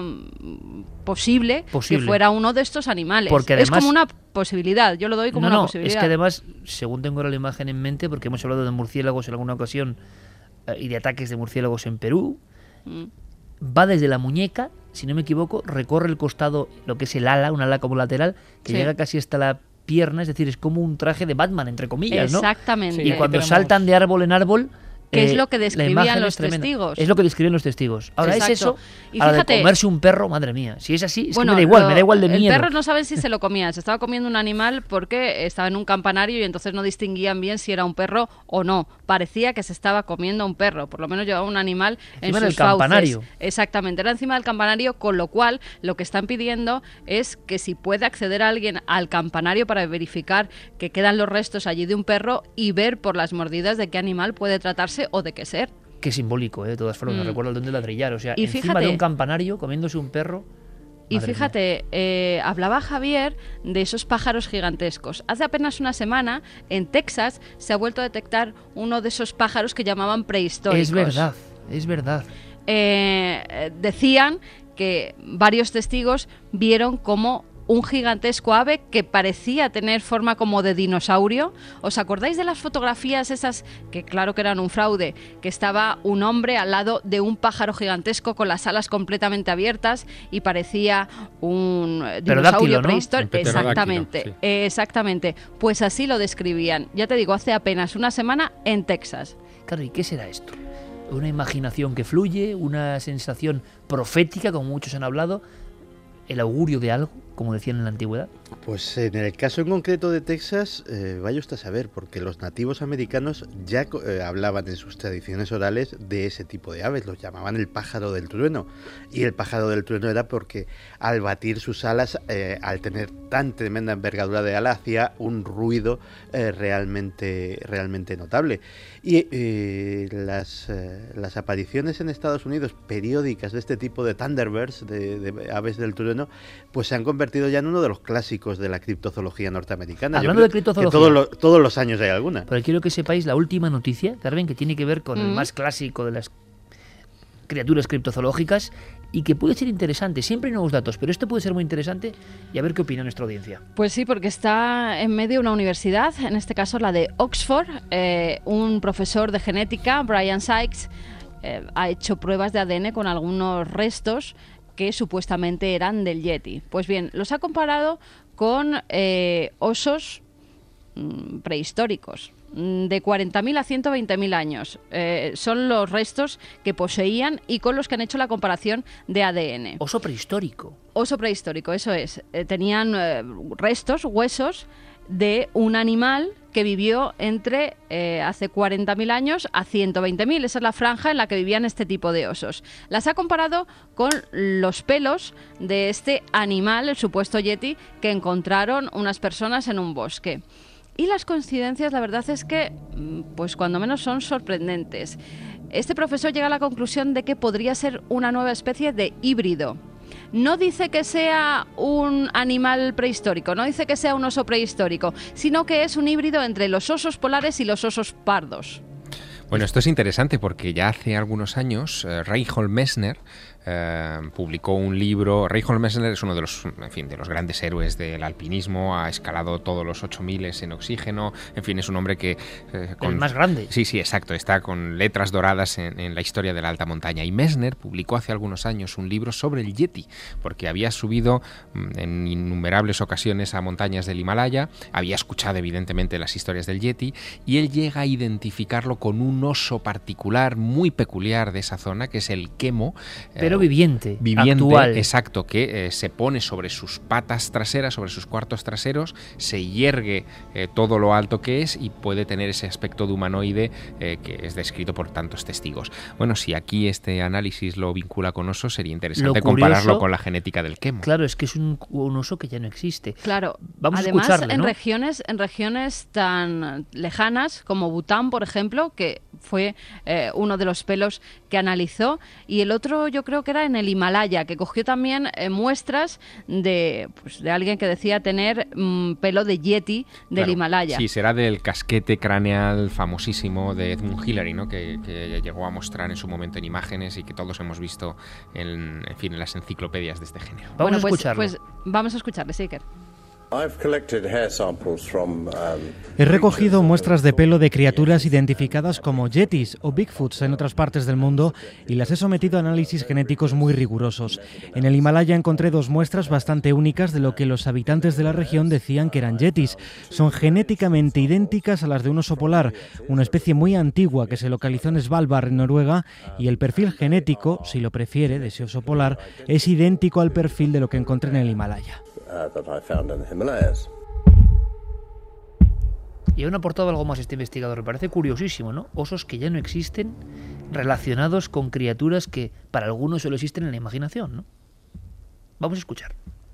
posible, posible. que fuera uno de estos animales. Porque además, es como una posibilidad, yo lo doy como no, una no, posibilidad. Es que además, según tengo ahora la imagen en mente, porque hemos hablado de murciélagos en alguna ocasión eh, y de ataques de murciélagos en Perú, mm. va desde la muñeca, si no me equivoco, recorre el costado, lo que es el ala, un ala como lateral, que sí. llega casi hasta la pierna, es decir, es como un traje de Batman, entre comillas, ¿no? Exactamente. Y sí, cuando saltan de árbol en árbol... Que eh, es lo que describían los es testigos. Es lo que describían los testigos. Ahora Exacto. es eso, y ahora fíjate, de comerse un perro, madre mía. Si es así, es bueno, que me da igual, lo, me da igual de miedo. El perro no saben si se lo comía, se estaba comiendo un animal porque estaba en un campanario y entonces no distinguían bien si era un perro o no. Parecía que se estaba comiendo un perro, por lo menos llevaba un animal encima en sus del campanario. fauces. Exactamente, era encima del campanario, con lo cual lo que están pidiendo es que si puede acceder a alguien al campanario para verificar que quedan los restos allí de un perro y ver por las mordidas de qué animal puede tratarse o de qué ser. Qué simbólico, ¿eh? De todas formas, mm. me recuerdo el don de ladrillar. O sea, y encima fíjate, de un campanario comiéndose un perro. Y fíjate, eh, hablaba Javier de esos pájaros gigantescos. Hace apenas una semana, en Texas, se ha vuelto a detectar uno de esos pájaros que llamaban prehistóricos. Es verdad, es verdad. Eh, decían que varios testigos vieron cómo un gigantesco ave que parecía tener forma como de dinosaurio. ¿Os acordáis de las fotografías esas, que claro que eran un fraude, que estaba un hombre al lado de un pájaro gigantesco con las alas completamente abiertas y parecía un dinosaurio prehistórico? Exactamente, sí. exactamente. Pues así lo describían. Ya te digo, hace apenas una semana en Texas. Claro, ¿y qué será esto? ¿Una imaginación que fluye? ¿Una sensación profética, como muchos han hablado? ¿El augurio de algo, como decían en la antigüedad? Pues en el caso en concreto de Texas, eh, vaya usted a saber, porque los nativos americanos ya eh, hablaban en sus tradiciones orales de ese tipo de aves, los llamaban el pájaro del trueno. Y el pájaro del trueno era porque al batir sus alas, eh, al tener tan tremenda envergadura de ala, hacía un ruido eh, realmente, realmente notable. Y eh, las, eh, las apariciones en Estados Unidos periódicas de este tipo de Thunderbirds, de, de aves del trueno, pues se han convertido ya en uno de los clásicos de la criptozoología norteamericana. Hablando de criptozoología, todos los, todos los años hay alguna. Pero quiero que sepáis la última noticia, Carmen, que tiene que ver con mm. el más clásico de las criaturas criptozoológicas y que puede ser interesante. Siempre hay nuevos datos, pero esto puede ser muy interesante y a ver qué opina nuestra audiencia. Pues sí, porque está en medio una universidad, en este caso la de Oxford. Eh, un profesor de genética, Brian Sykes, eh, ha hecho pruebas de A D N con algunos restos que supuestamente eran del Yeti. Pues bien, los ha comparado con eh, osos mmm, prehistóricos, de cuarenta mil a ciento veinte mil años. Eh, son los restos que poseían y con los que han hecho la comparación de A D N. Oso prehistórico. Oso prehistórico, eso es. Eh, tenían eh, restos, huesos de un animal que vivió entre eh, hace cuarenta mil años a ciento veinte mil. Esa es la franja en la que vivían este tipo de osos. Las ha comparado con los pelos de este animal, el supuesto Yeti, que encontraron unas personas en un bosque. Y las coincidencias, la verdad es que, pues cuando menos son sorprendentes. Este profesor llega a la conclusión de que podría ser una nueva especie de híbrido. No dice que sea un animal prehistórico, no dice que sea un oso prehistórico, sino que es un híbrido entre los osos polares y los osos pardos. Bueno, esto es interesante porque ya hace algunos años eh, Reinhold Messner, eh, publicó un libro. Reinhold Messner es uno de los, en fin, de los grandes héroes del alpinismo, ha escalado todos los ocho miles en oxígeno, en fin, es un hombre que... Eh, con, el más grande. Sí, sí, exacto, está con letras doradas en, en la historia de la alta montaña. Y Messner publicó hace algunos años un libro sobre el Yeti, porque había subido en innumerables ocasiones a montañas del Himalaya, había escuchado evidentemente las historias del Yeti, y él llega a identificarlo con un oso particular muy peculiar de esa zona, que es el quemo. Pero eh, viviente, viviente, actual. Exacto, que eh, se pone sobre sus patas traseras, sobre sus cuartos traseros, se yergue eh, todo lo alto que es y puede tener ese aspecto de humanoide eh, que es descrito por tantos testigos. Bueno, si aquí este análisis lo vincula con osos, sería interesante curioso, compararlo con la genética del quemo. Claro, es que es un, un oso que ya no existe. Claro, vamos además, a escucharle, en ¿no? regiones, en regiones tan lejanas como Bután, por ejemplo, que fue eh, uno de los pelos que analizó, y el otro yo creo que era en el Himalaya, que cogió también eh, muestras de, pues, de alguien que decía tener mm, pelo de Yeti del claro, Himalaya. Sí, será del casquete craneal famosísimo de Edmund Hillary, ¿no? que, que llegó a mostrar en su momento en imágenes y que todos hemos visto en, en fin, en las enciclopedias de este género. Vamos bueno, a pues, escucharlo. Pues vamos a escucharle, sí, Iker. He recogido muestras de pelo de criaturas identificadas como yetis o Bigfoots en otras partes del mundo y las he sometido a análisis genéticos muy rigurosos. En el Himalaya encontré dos muestras bastante únicas de lo que los habitantes de la región decían que eran yetis. Son genéticamente idénticas a las de un oso polar, una especie muy antigua que se localizó en Svalbard, en Noruega, y el perfil genético, si lo prefiere, de ese oso polar, es idéntico al perfil de lo que encontré en el Himalaya. Y aún ha aportado algo más este investigador, me parece curiosísimo, ¿no? Osos que ya no existen relacionados con criaturas que para algunos solo existen en la imaginación, ¿no? Vamos a escuchar.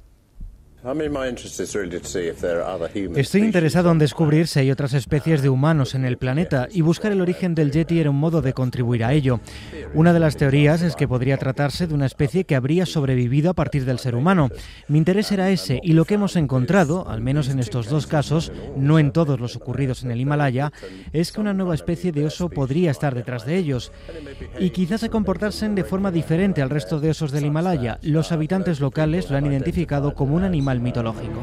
Estoy interesado en descubrir si hay otras especies de humanos en el planeta y buscar el origen del Yeti era un modo de contribuir a ello. Una de las teorías es que podría tratarse de una especie que habría sobrevivido a partir del ser humano. Mi interés era ese y lo que hemos encontrado, al menos en estos dos casos, no en todos los ocurridos en el Himalaya, es que una nueva especie de oso podría estar detrás de ellos y quizás se comportasen de forma diferente al resto de osos del Himalaya. Los habitantes locales lo han identificado como un animal mitológico.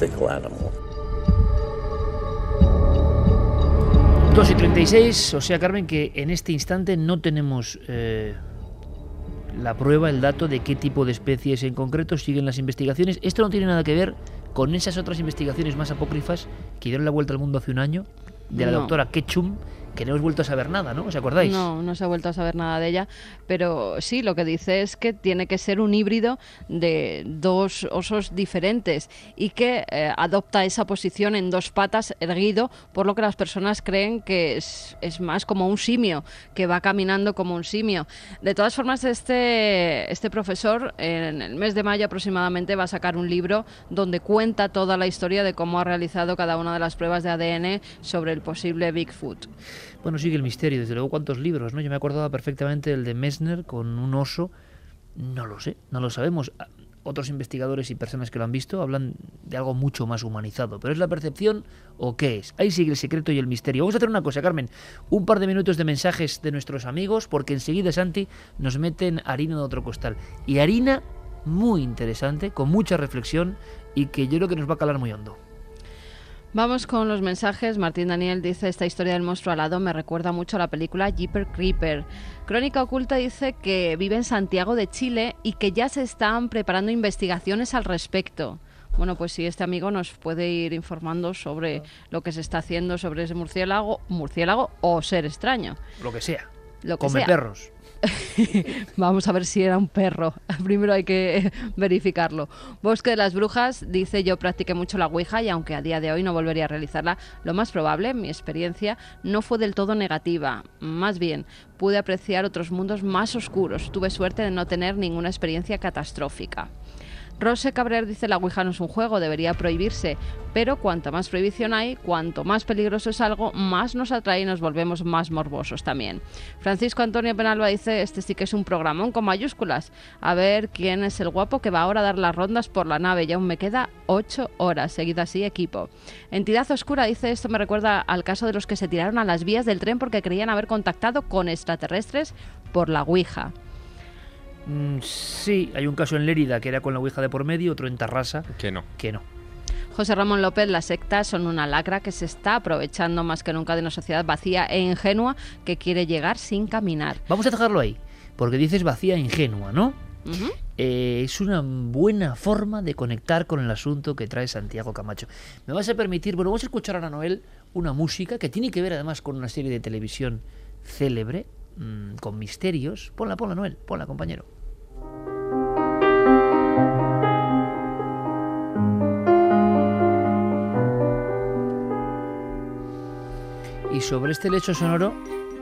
dos y treinta y seis, o sea, Carmen, que en este instante no tenemos eh, la prueba, el dato de qué tipo de especies en concreto siguen las investigaciones. Esto no tiene nada que ver con esas otras investigaciones más apócrifas que dieron la vuelta al mundo hace un año, de la No. doctora Ketchum, que no hemos vuelto a saber nada, ¿no? ¿Os acordáis? No, no se ha vuelto a saber nada de ella, pero sí, lo que dice es que tiene que ser un híbrido de dos osos diferentes y que eh, adopta esa posición en dos patas erguido, por lo que las personas creen que es, es más como un simio, que va caminando como un simio. De todas formas, este, este profesor en el mes de mayo aproximadamente va a sacar un libro donde cuenta toda la historia de cómo ha realizado cada una de las pruebas de A D N sobre el posible Bigfoot. Bueno, sigue el misterio, desde luego cuántos libros, ¿no? Yo me acordaba perfectamente del de Messner con un oso, no lo sé, no lo sabemos. Otros investigadores y personas que lo han visto hablan de algo mucho más humanizado, pero ¿es la percepción o qué es? Ahí sigue el secreto y el misterio. Vamos a hacer una cosa, Carmen, un par de minutos de mensajes de nuestros amigos, porque enseguida, Santi, nos meten harina de otro costal. Y harina muy interesante, con mucha reflexión y que yo creo que nos va a calar muy hondo. Vamos con los mensajes. Martín Daniel dice: esta historia del monstruo alado me recuerda mucho a la película Jeepers Creeper. Crónica Oculta dice que vive en Santiago de Chile y que ya se están preparando investigaciones al respecto. Bueno, pues si este amigo nos puede ir informando sobre lo que se está haciendo sobre ese murciélago, murciélago o ser extraño. Lo que sea. Lo que Come sea. perros. Vamos a ver si era un perro. Primero hay que verificarlo. Bosque de las Brujas dice: yo practiqué mucho la Ouija y aunque a día de hoy no volvería a realizarla, lo más probable, mi experiencia no fue del todo negativa. Más bien, pude apreciar otros mundos más oscuros. Tuve suerte de no tener ninguna experiencia catastrófica. Rose Cabrera dice: la Ouija no es un juego, debería prohibirse, pero cuanta más prohibición hay, cuanto más peligroso es algo, más nos atrae y nos volvemos más morbosos también. Francisco Antonio Penalba dice: este sí que es un programón con mayúsculas. A ver quién es el guapo que va ahora a dar las rondas por la nave, y aún me queda ocho horas. Seguid así, equipo. Entidad Oscura dice: esto me recuerda al caso de los que se tiraron a las vías del tren porque creían haber contactado con extraterrestres por la Ouija. Mm, sí, hay un caso en Lérida que era con la Ouija de por medio, otro en Tarrasa que no. Que no. José Ramón López, las sectas son una lacra que se está aprovechando más que nunca de una sociedad vacía e ingenua que quiere llegar sin caminar. Vamos a dejarlo ahí, porque dices vacía e ingenua, ¿no? Uh-huh. Eh, es una buena forma de conectar con el asunto que trae Santiago Camacho. Me vas a permitir, bueno, vamos a escuchar ahora, Noel, una música que tiene que ver además con una serie de televisión célebre, mmm, con misterios. Ponla, ponla, Noel, ponla, compañero. Y sobre este lecho sonoro,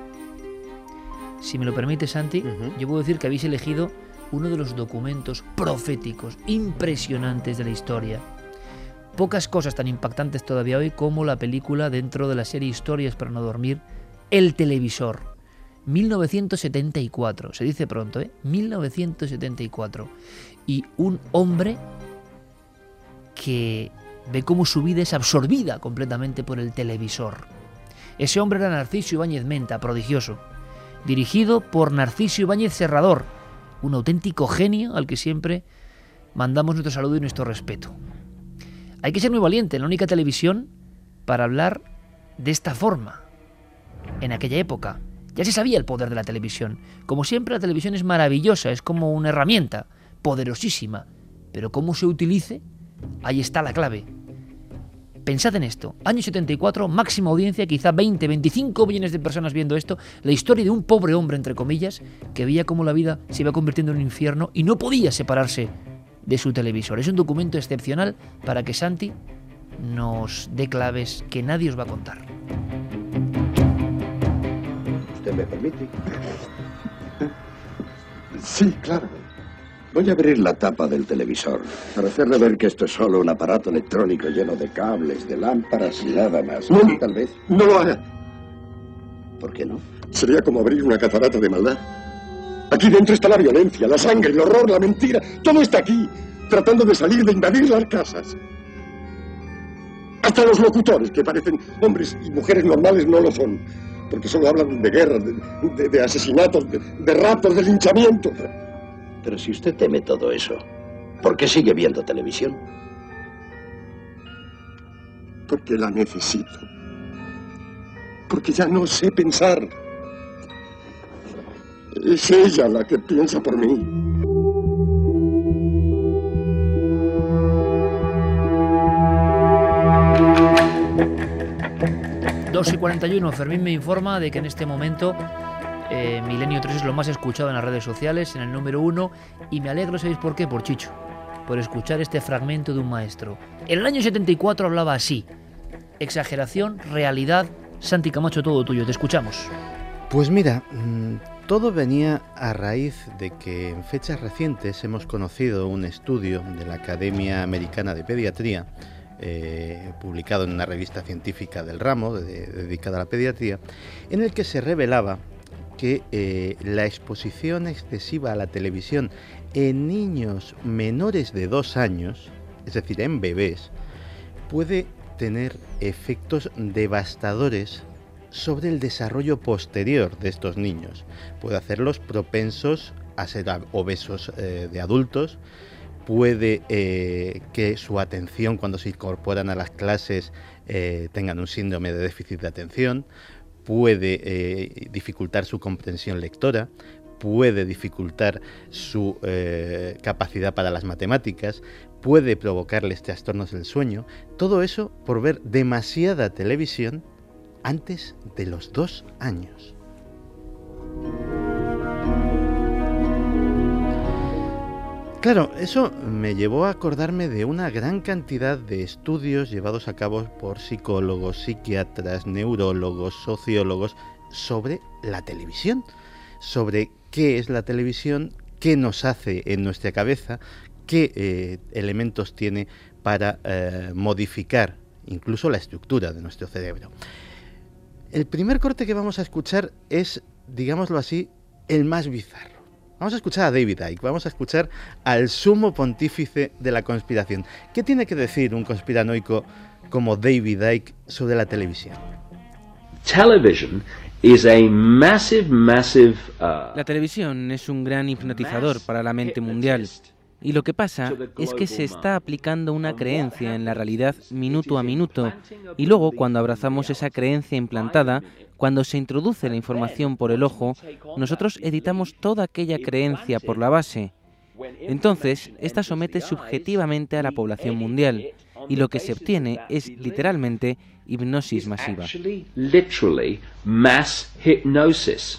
si me lo permite, Santi, uh-huh. yo puedo decir que habéis elegido uno de los documentos proféticos impresionantes de la historia. Pocas cosas tan impactantes todavía hoy como la película dentro de la serie Historias para no dormir, El televisor, mil novecientos setenta y cuatro, se dice pronto, ¿eh? mil novecientos setenta y cuatro, y un hombre que ve cómo su vida es absorbida completamente por el televisor. Ese hombre era Narciso Ibáñez Menta, prodigioso, dirigido por Narciso Ibáñez Serrador, un auténtico genio al que siempre mandamos nuestro saludo y nuestro respeto. Hay que ser muy valiente en la única televisión para hablar de esta forma. En aquella época ya se sabía el poder de la televisión. Como siempre, la televisión es maravillosa, es como una herramienta poderosísima, pero cómo se utilice, ahí está la clave. Pensad en esto, año setenta y cuatro, máxima audiencia, quizá veinte, veinticinco millones de personas viendo esto, la historia de un pobre hombre, entre comillas, que veía cómo la vida se iba convirtiendo en un infierno y no podía separarse de su televisor. Es un documento excepcional para que Santi nos dé claves que nadie os va a contar. ¿Usted me permite? Sí, claro. Voy a abrir la tapa del televisor para hacerle ver que esto es solo un aparato electrónico lleno de cables, de lámparas y nada más. No, Tal vez. No lo haga. ¿Por qué no? Sería como abrir una catarata de maldad. Aquí dentro está la violencia, la sangre, el horror, la mentira. Todo está aquí, tratando de salir, de invadir las casas. Hasta los locutores, que parecen hombres y mujeres normales, no lo son. Porque solo hablan de guerras, de, de, de asesinatos, de, de raptos, de linchamientos. Pero si usted teme todo eso, ¿por qué sigue viendo televisión? Porque la necesito. Porque ya no sé pensar. Es ella la que piensa por mí. dos y cuarenta y uno, Fermín me informa de que en este momento eh, Milenio tres es lo más escuchado en las redes sociales, en el número uno, y me alegro, ¿sabéis por qué? Por Chicho, por escuchar este fragmento de un maestro. En el año setenta y cuatro hablaba así: exageración, realidad. Santi Camacho, todo tuyo, te escuchamos. Pues mira, todo venía a raíz de que en fechas recientes hemos conocido un estudio de la Academia Americana de Pediatría, eh, publicado en una revista científica del ramo, de, dedicada a la pediatría, en el que se revelaba que eh, la exposición excesiva a la televisión en niños menores de dos años, es decir, en bebés, puede tener efectos devastadores sobre el desarrollo posterior de estos niños. Puede hacerlos propensos a ser obesos eh, de adultos, puede eh, que su atención cuando se incorporan a las clases eh, tengan un síndrome de déficit de atención, puede eh, dificultar su comprensión lectora, puede dificultar su eh, capacidad para las matemáticas, puede provocarles trastornos del sueño. Todo eso por ver demasiada televisión antes de los dos años. Claro, eso me llevó a acordarme de una gran cantidad de estudios llevados a cabo por psicólogos, psiquiatras, neurólogos, sociólogos sobre la televisión, sobre qué es la televisión, qué nos hace en nuestra cabeza, qué eh, elementos tiene para eh, modificar incluso la estructura de nuestro cerebro. El primer corte que vamos a escuchar es, digámoslo así, el más bizarro. Vamos a escuchar a David Icke, vamos a escuchar al sumo pontífice de la conspiración. ¿Qué tiene que decir un conspiranoico como David Icke sobre la televisión? Television is a massive, massive, uh, La televisión es un gran hipnotizador para la mente mundial. Y lo que pasa es que se está aplicando una creencia en la realidad minuto a minuto. Y luego, cuando abrazamos esa creencia implantada, cuando se introduce la información por el ojo, nosotros editamos toda aquella creencia por la base. Entonces, esta somete subjetivamente a la población mundial. Y lo que se obtiene es literalmente hipnosis masiva. literally mass hypnosis.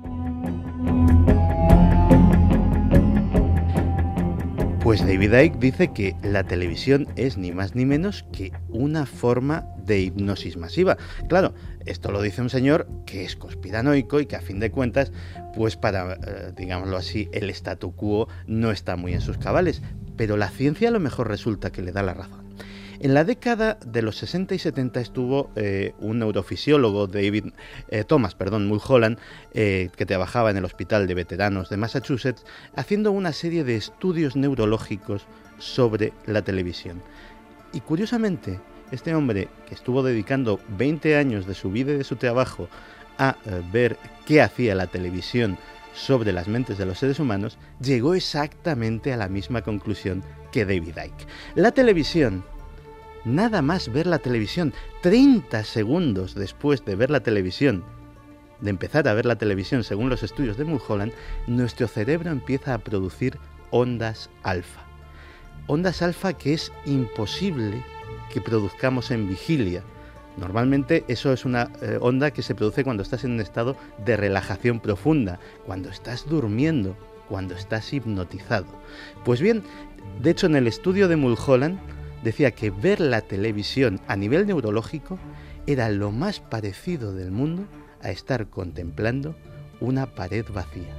Pues David Icke dice que la televisión es ni más ni menos que una forma de hipnosis masiva. Claro, esto lo dice un señor que es conspiranoico y que a fin de cuentas, pues para, eh, digámoslo así, el statu quo no está muy en sus cabales, pero la ciencia a lo mejor resulta que le da la razón. En la década de los sesenta y setenta estuvo eh, un neurofisiólogo, David eh, Thomas, perdón, Mulholland, eh, que trabajaba en el Hospital de Veteranos de Massachusetts, haciendo una serie de estudios neurológicos sobre la televisión. Y curiosamente, este hombre, que estuvo dedicando veinte años de su vida y de su trabajo a eh, ver qué hacía la televisión sobre las mentes de los seres humanos, llegó exactamente a la misma conclusión que David Icke. La televisión, nada más ver la televisión, treinta segundos después de ver la televisión, de empezar a ver la televisión según los estudios de Mulholland, nuestro cerebro empieza a producir ondas alfa. Ondas alfa que es imposible que produzcamos en vigilia. Normalmente eso es una eh, onda que se produce cuando estás en un estado de relajación profunda, cuando estás durmiendo, cuando estás hipnotizado. Pues bien, de hecho en el estudio de Mulholland decía que ver la televisión a nivel neurológico era lo más parecido del mundo a estar contemplando una pared vacía.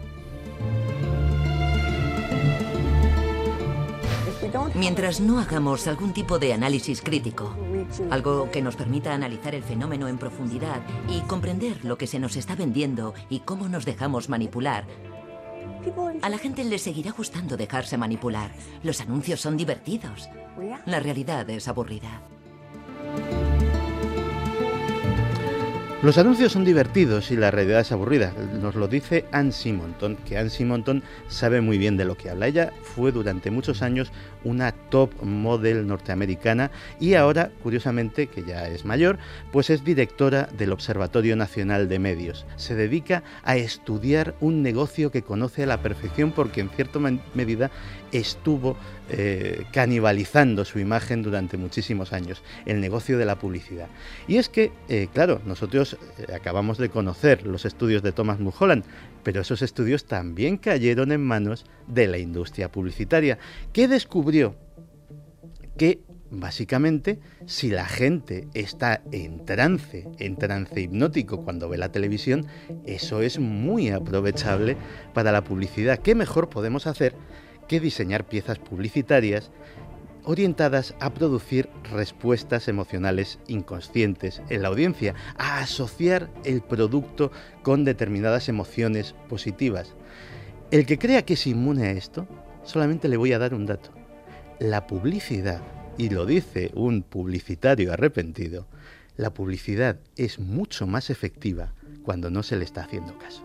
Mientras no hagamos algún tipo de análisis crítico, algo que nos permita analizar el fenómeno en profundidad y comprender lo que se nos está vendiendo y cómo nos dejamos manipular, a la gente le seguirá gustando dejarse manipular. Los anuncios son divertidos. La realidad es aburrida. Los anuncios son divertidos y la realidad es aburrida. Nos lo dice Anne Simonton, que Anne Simonton sabe muy bien de lo que habla. Ella fue durante muchos años una top model norteamericana y ahora, curiosamente, que ya es mayor, pues es directora del Observatorio Nacional de Medios. Se dedica a estudiar un negocio que conoce a la perfección porque en cierta medida estuvo eh, canibalizando su imagen durante muchísimos años, el negocio de la publicidad. Y es que, eh, claro, nosotros eh, acabamos de conocer los estudios de Thomas Mulholland, pero esos estudios también cayeron en manos de la industria publicitaria, que descubrió que, básicamente, si la gente está en trance, en trance hipnótico cuando ve la televisión, eso es muy aprovechable para la publicidad. ¿Qué mejor podemos hacer que diseñar piezas publicitarias orientadas a producir respuestas emocionales inconscientes en la audiencia, a asociar el producto con determinadas emociones positivas? El que crea que es inmune a esto, solamente le voy a dar un dato. La publicidad, y lo dice un publicitario arrepentido, la publicidad es mucho más efectiva cuando no se le está haciendo caso.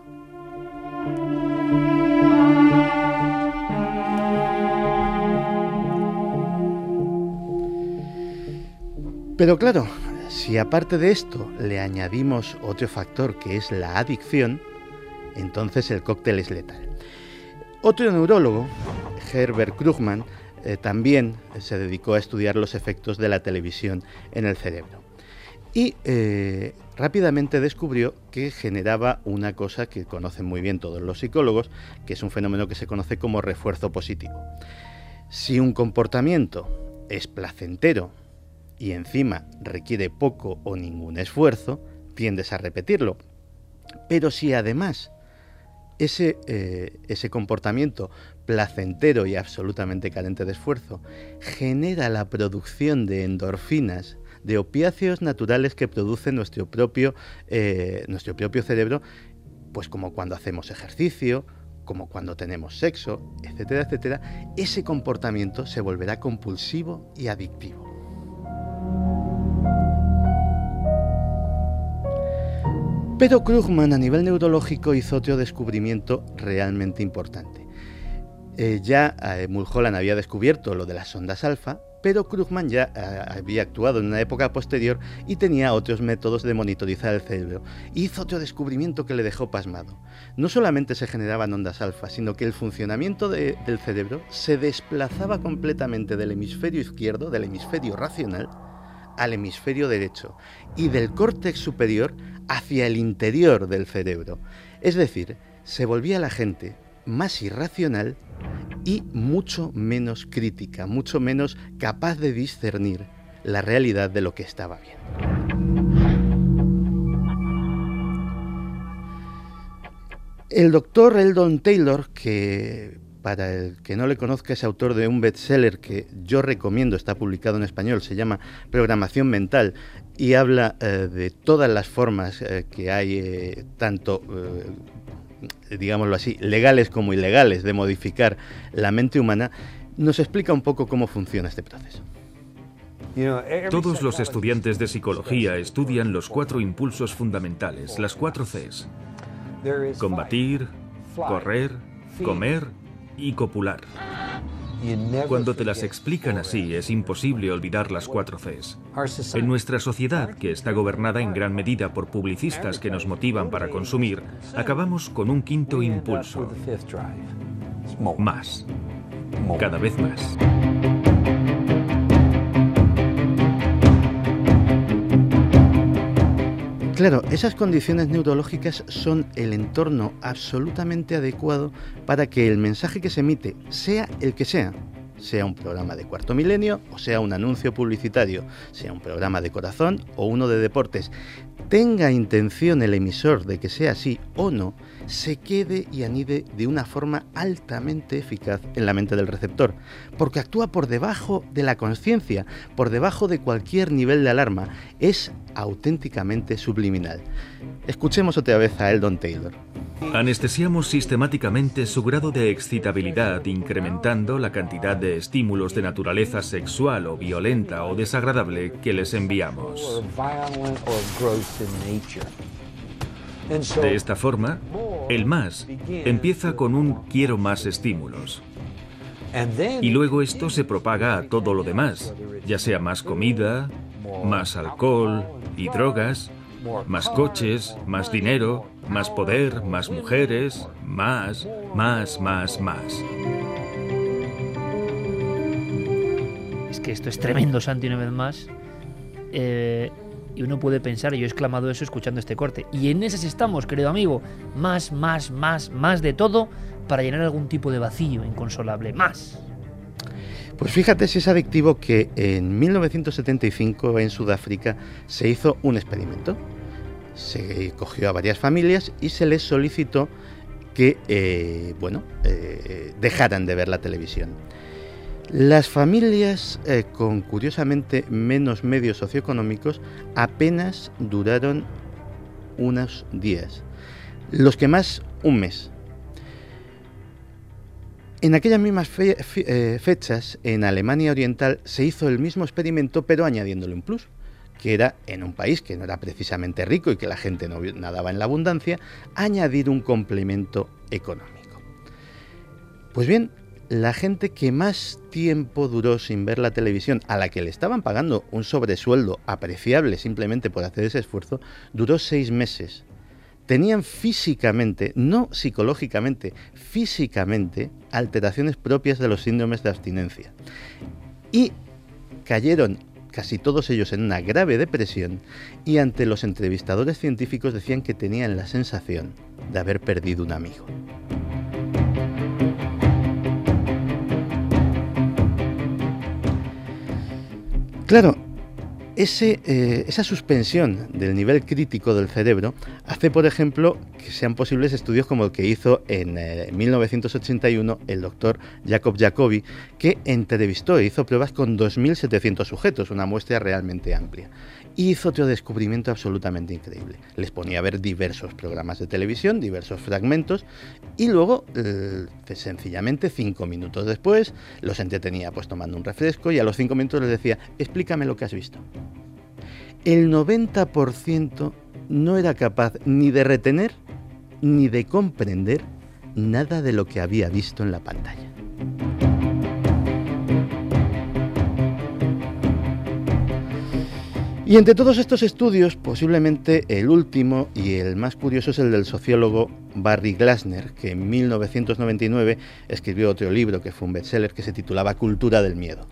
Pero claro, si aparte de esto le añadimos otro factor que es la adicción, entonces el cóctel es letal. Otro neurólogo, Herbert Krugman, eh, también se dedicó a estudiar los efectos de la televisión en el cerebro. Y eh, rápidamente descubrió que generaba una cosa que conocen muy bien todos los psicólogos, que es un fenómeno que se conoce como refuerzo positivo. Si un comportamiento es placentero y encima requiere poco o ningún esfuerzo, tiendes a repetirlo. Pero si además ese, eh, ese comportamiento placentero y absolutamente carente de esfuerzo genera la producción de endorfinas, de opiáceos naturales que produce nuestro propio, eh, nuestro propio cerebro, pues como cuando hacemos ejercicio, como cuando tenemos sexo, etcétera, etcétera, ese comportamiento se volverá compulsivo y adictivo. Pero Krugman a nivel neurológico hizo otro descubrimiento realmente importante. Eh, ya eh, Mulholland había descubierto lo de las ondas alfa, pero Krugman ya eh, había actuado en una época posterior y tenía otros métodos de monitorizar el cerebro. Hizo otro descubrimiento que le dejó pasmado. No solamente se generaban ondas alfa, sino que el funcionamiento de, del cerebro se desplazaba completamente del hemisferio izquierdo, del hemisferio racional, al hemisferio derecho, y del córtex superior hacia el interior del cerebro. Es decir, se volvía la gente más irracional y mucho menos crítica, mucho menos capaz de discernir la realidad de lo que estaba viendo. El doctor Eldon Taylor, que para el que no le conozca es autor de un bestseller que yo recomiendo, está publicado en español, se llama Programación Mental, y habla eh, de todas las formas eh, que hay, eh, tanto, eh, digámoslo así, legales como ilegales, de modificar la mente humana. Nos explica un poco cómo funciona este proceso. Todos los estudiantes de psicología estudian los cuatro impulsos fundamentales, las cuatro Cs. Combatir, correr, comer y copular. Cuando te las explican así, es imposible olvidar las cuatro Cs. En nuestra sociedad, que está gobernada en gran medida por publicistas que nos motivan para consumir, acabamos con un quinto impulso. Más. Cada vez más. Claro, esas condiciones neurológicas son el entorno absolutamente adecuado para que el mensaje que se emite, sea el que sea, sea un programa de Cuarto Milenio o sea un anuncio publicitario, sea un programa de corazón o uno de deportes, tenga intención el emisor de que sea así o no, se quede y anide de una forma altamente eficaz en la mente del receptor, porque actúa por debajo de la conciencia, por debajo de cualquier nivel de alarma, es auténticamente subliminal. Escuchemos otra vez a Eldon Taylor. Anestesiamos sistemáticamente su grado de excitabilidad, incrementando la cantidad de estímulos de naturaleza sexual o violenta o desagradable que les enviamos. De esta forma, el más empieza con un quiero más estímulos. Y luego esto se propaga a todo lo demás, ya sea más comida, más alcohol y drogas, más coches, más dinero, más poder, más mujeres, más, más, más, más. Es que esto es tremendo, Santi, una vez más. Eh, y uno puede pensar, y yo he exclamado eso escuchando este corte, y en esas estamos, querido amigo, más, más, más, más de todo para llenar algún tipo de vacío inconsolable, más. Pues fíjate si es adictivo que en mil novecientos setenta y cinco en Sudáfrica se hizo un experimento. Se cogió a varias familias y se les solicitó que, eh, bueno, eh, dejaran de ver la televisión. Las familias eh, con, curiosamente, menos medios socioeconómicos apenas duraron unos días. Los que más, un mes. En aquellas mismas fe fe eh, fechas, en Alemania Oriental, se hizo el mismo experimento, pero añadiéndole un plus, que era, en un país que no era precisamente rico y que la gente no nadaba en la abundancia, añadir un complemento económico. Pues bien, la gente que más tiempo duró sin ver la televisión, a la que le estaban pagando un sobresueldo apreciable simplemente por hacer ese esfuerzo, duró seis meses. Tenían físicamente, no psicológicamente, físicamente, alteraciones propias de los síndromes de abstinencia. Y cayeron casi todos ellos en una grave depresión, y ante los entrevistadores científicos decían que tenían la sensación de haber perdido un amigo. Claro, ese, eh, esa suspensión del nivel crítico del cerebro hace, por ejemplo, que sean posibles estudios como el que hizo en eh, mil novecientos ochenta y uno el doctor Jacob Jacobi, que entrevistó e hizo pruebas con dos mil setecientos sujetos, una muestra realmente amplia. Y hizo otro descubrimiento absolutamente increíble. Les ponía a ver diversos programas de televisión, diversos fragmentos, y luego, eh, sencillamente, cinco minutos después, los entretenía pues tomando un refresco, y a los cinco minutos les decía, explícame lo que has visto. El noventa por ciento no era capaz ni de retener ni de comprender nada de lo que había visto en la pantalla. Y entre todos estos estudios, posiblemente el último y el más curioso es el del sociólogo Barry Glassner, que en mil novecientos noventa y nueve escribió otro libro que fue un bestseller que se titulaba Cultura del miedo.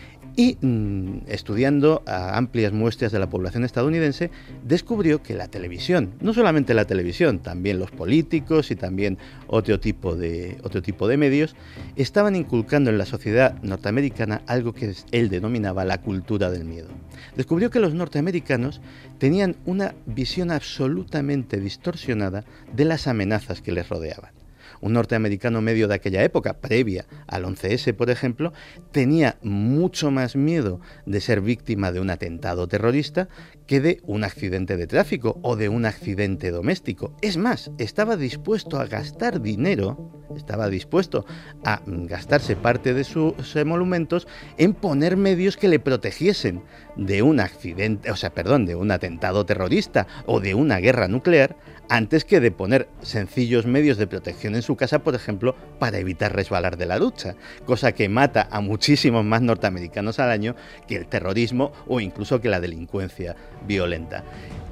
Y mmm, estudiando a amplias muestras de la población estadounidense, descubrió que la televisión, no solamente la televisión, también los políticos y también otro tipo de, otro tipo de medios, estaban inculcando en la sociedad norteamericana algo que él denominaba la cultura del miedo. Descubrió que los norteamericanos tenían una visión absolutamente distorsionada de las amenazas que les rodeaban. Un norteamericano medio de aquella época, previa al once ese, por ejemplo, tenía mucho más miedo de ser víctima de un atentado terrorista que de un accidente de tráfico o de un accidente doméstico. Es más, estaba dispuesto a gastar dinero, estaba dispuesto a gastarse parte de sus emolumentos en poner medios que le protegiesen de un accidente, o sea, perdón, de un atentado terrorista o de una guerra nuclear, antes que de poner sencillos medios de protección en su casa, por ejemplo, para evitar resbalar de la ducha, cosa que mata a muchísimos más norteamericanos al año que el terrorismo o incluso que la delincuencia violenta.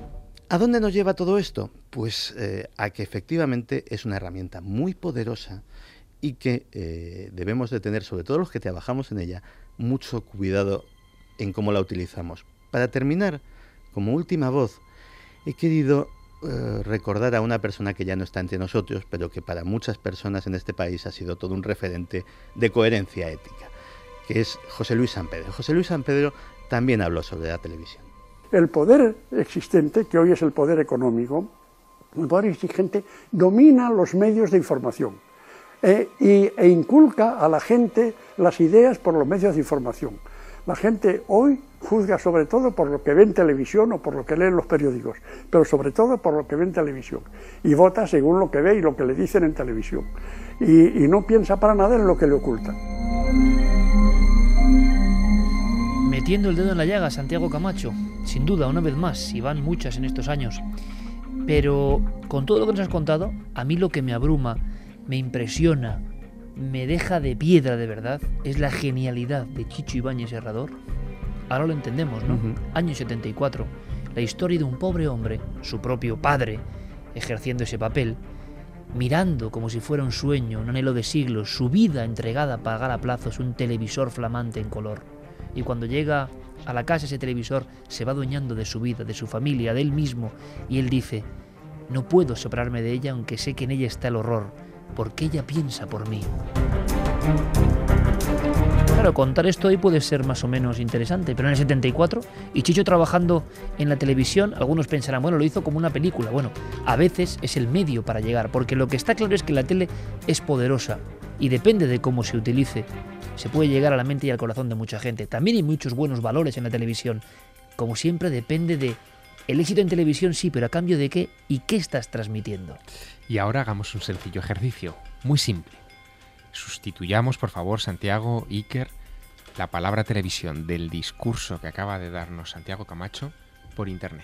¿A dónde nos lleva todo esto? Pues eh, a que efectivamente es una herramienta muy poderosa y que eh, debemos de tener, sobre todo los que trabajamos en ella, mucho cuidado en cómo la utilizamos. Para terminar, como última voz, he querido eh, recordar a una persona que ya no está entre nosotros, pero que para muchas personas en este país ha sido todo un referente de coherencia ética, que es José Luis Sampedro. José Luis Sampedro también habló sobre la televisión. El poder existente, que hoy es el poder económico, el poder exigente domina los medios de información eh, y, e inculca a la gente las ideas por los medios de información. La gente hoy juzga sobre todo por lo que ve en televisión o por lo que lee en los periódicos, pero sobre todo por lo que ve en televisión, y vota según lo que ve y lo que le dicen en televisión, y, y no piensa para nada en lo que le ocultan. Metiendo el dedo en la llaga, Santiago Camacho, sin duda, una vez más, y van muchas en estos años. Pero con todo lo que nos has contado, a mí lo que me abruma, me impresiona, me deja de piedra de verdad, es la genialidad de Chicho Ibáñez Serrador. Ahora lo entendemos, ¿no? Uh-huh. Año setenta y cuatro, la historia de un pobre hombre, su propio padre, ejerciendo ese papel, mirando como si fuera un sueño, un anhelo de siglos, su vida entregada a pagar a plazos un televisor flamante en color. Y cuando llega a la casa ese televisor se va adueñando de su vida, de su familia, de él mismo, y él dice: no puedo separarme de ella aunque sé que en ella está el horror, porque ella piensa por mí. Claro, contar esto hoy puede ser más o menos interesante, pero en el setenta y cuatro, y Chicho trabajando en la televisión, algunos pensarán, bueno, lo hizo como una película. Bueno, a veces es el medio para llegar, porque lo que está claro es que la tele es poderosa, y depende de cómo se utilice, se puede llegar a la mente y al corazón de mucha gente. También hay muchos buenos valores en la televisión. Como siempre, depende de el éxito en televisión, sí, pero ¿a cambio de qué? ¿Y qué estás transmitiendo? Y ahora hagamos un sencillo ejercicio, muy simple. Sustituyamos, por favor, Santiago, Iker, la palabra televisión del discurso que acaba de darnos Santiago Camacho por internet.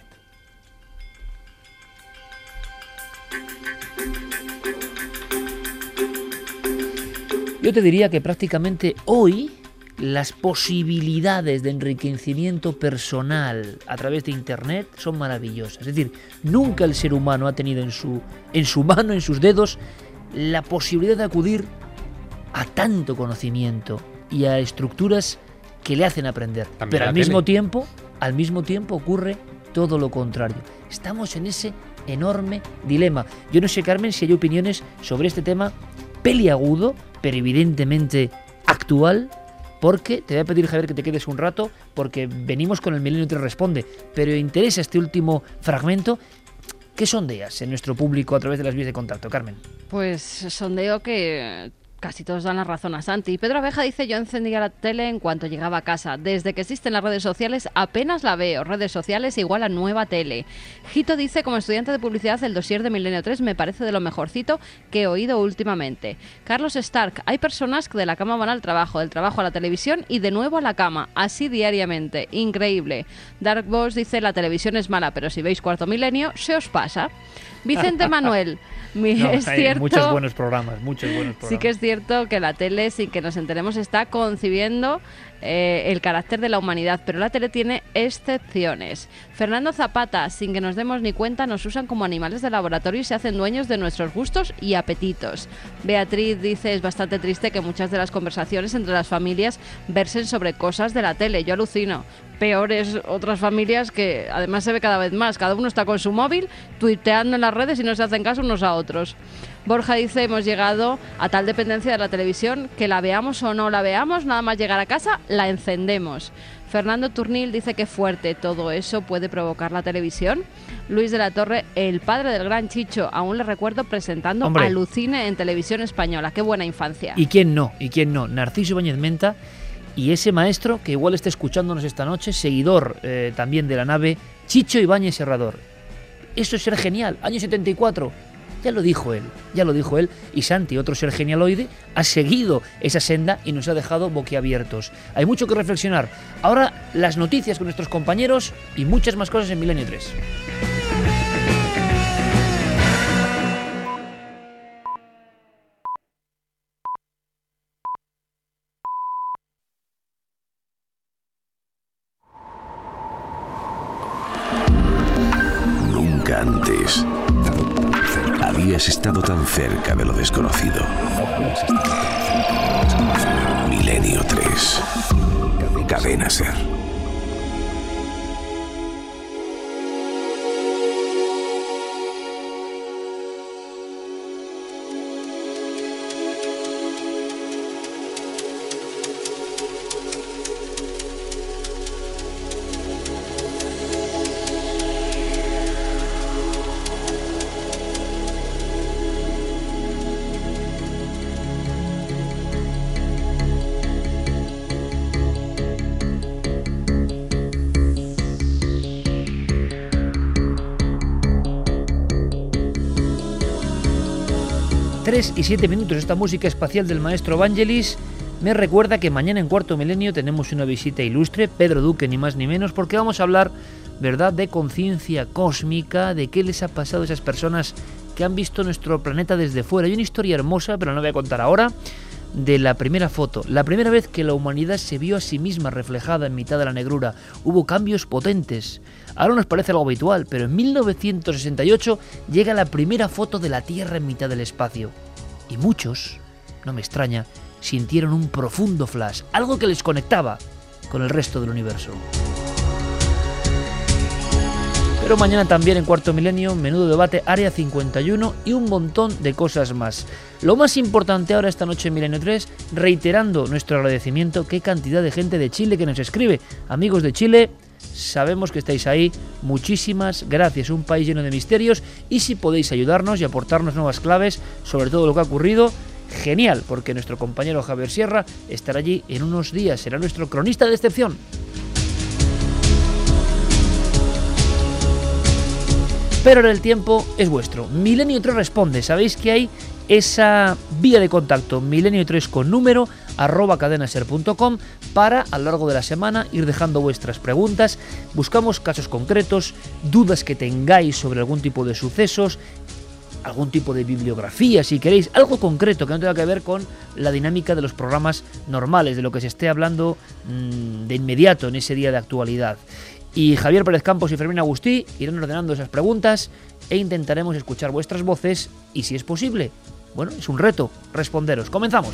Yo te diría que prácticamente hoy las posibilidades de enriquecimiento personal a través de Internet son maravillosas. Es decir, nunca el ser humano ha tenido en su, en su mano, en sus dedos, la posibilidad de acudir a tanto conocimiento y a estructuras que le hacen aprender. También Pero al mismo tele. tiempo, al mismo tiempo ocurre todo lo contrario. Estamos en ese enorme dilema. Yo no sé, Carmen, si hay opiniones sobre este tema peliagudo, pero evidentemente actual, porque te voy a pedir, Javier, que te quedes un rato, porque venimos con el Milenio te responde, pero interesa este último fragmento. ¿Qué sondeas en nuestro público a través de las vías de contacto, Carmen? Pues sondeo que Casi todos dan la razón a Santi. Pedro Abeja dice, yo encendía la tele en cuanto llegaba a casa. Desde que existen las redes sociales apenas la veo. Redes sociales igual a nueva tele. Gito dice, como estudiante de publicidad, el dossier de Milenio tres me parece de lo mejorcito que he oído últimamente. Carlos Stark, hay personas que de la cama van al trabajo, del trabajo a la televisión y de nuevo a la cama. Así diariamente. Increíble. Dark Boss dice, la televisión es mala, pero si veis Cuarto Milenio, se os pasa. Vicente Manuel, no, es hay cierto, muchos buenos programas, muchos buenos programas. Sí que es cierto que la tele, sin que nos enteremos, está concibiendo eh, el carácter de la humanidad, pero la tele tiene excepciones. Fernando Zapata, sin que nos demos ni cuenta, nos usan como animales de laboratorio y se hacen dueños de nuestros gustos y apetitos. Beatriz dice, es bastante triste que muchas de las conversaciones entre las familias versen sobre cosas de la tele. Yo alucino. Peores otras familias que además se ve cada vez más. Cada uno está con su móvil, tuiteando en las redes y no se hacen caso unos a otros. Borja dice, hemos llegado a tal dependencia de la televisión que la veamos o no la veamos, nada más llegar a casa, la encendemos. Fernando Turnil dice que fuerte, todo eso puede provocar la televisión. Luis de la Torre, el padre del gran Chicho, aún le recuerdo presentando Hombre. Alucine en televisión española. Qué buena infancia. ¿Y quién no? ¿Y quién no? Narciso Ibáñez Menta y ese maestro que igual está escuchándonos esta noche, seguidor eh, también de la nave, Chicho Ibáñez Serrador. Eso es ser genial. Año setenta y cuatro. Ya lo dijo él, ya lo dijo él, y Santi, otro ser genialoide, ha seguido esa senda y nos ha dejado boquiabiertos. Hay mucho que reflexionar. Ahora las noticias con nuestros compañeros y muchas más cosas en Milenio tres. Nunca antes habías estado tan cerca de lo desconocido. Milenio tres. Cadena Ser. tres y siete minutos, esta música espacial del maestro Vangelis me recuerda que mañana en Cuarto Milenio tenemos una visita ilustre, Pedro Duque ni más ni menos, porque vamos a hablar, ¿verdad?, de conciencia cósmica, de qué les ha pasado a esas personas que han visto nuestro planeta desde fuera. Hay una historia hermosa, pero no la voy a contar ahora, de la primera foto, la primera vez que la humanidad se vio a sí misma reflejada en mitad de la negrura. Hubo cambios potentes. Ahora nos parece algo habitual, pero en mil novecientos sesenta y ocho llega la primera foto de la Tierra en mitad del espacio. Y muchos, no me extraña, sintieron un profundo flash, algo que les conectaba con el resto del universo. Pero mañana también en Cuarto Milenio, menudo debate, Área cincuenta y uno y un montón de cosas más. Lo más importante ahora esta noche en Milenio tres, reiterando nuestro agradecimiento, qué cantidad de gente de Chile que nos escribe. Amigos de Chile, sabemos que estáis ahí, muchísimas gracias, un país lleno de misterios, y si podéis ayudarnos y aportarnos nuevas claves sobre todo lo que ha ocurrido, genial, porque nuestro compañero Javier Sierra estará allí en unos días, será nuestro cronista de excepción. Pero ahora el tiempo es vuestro. Milenio tres responde. Sabéis que hay esa vía de contacto, milenio tres con número, arroba cadenaser punto com, para a lo largo de la semana ir dejando vuestras preguntas. Buscamos casos concretos, dudas que tengáis sobre algún tipo de sucesos, algún tipo de bibliografía, si queréis, algo concreto que no tenga que ver con la dinámica de los programas normales, de lo que se esté hablando mmm, de inmediato en ese día de actualidad. Y Javier Pérez Campos y Fermín Agustí irán ordenando esas preguntas e intentaremos escuchar vuestras voces y, si es posible, bueno, es un reto, responderos. Comenzamos.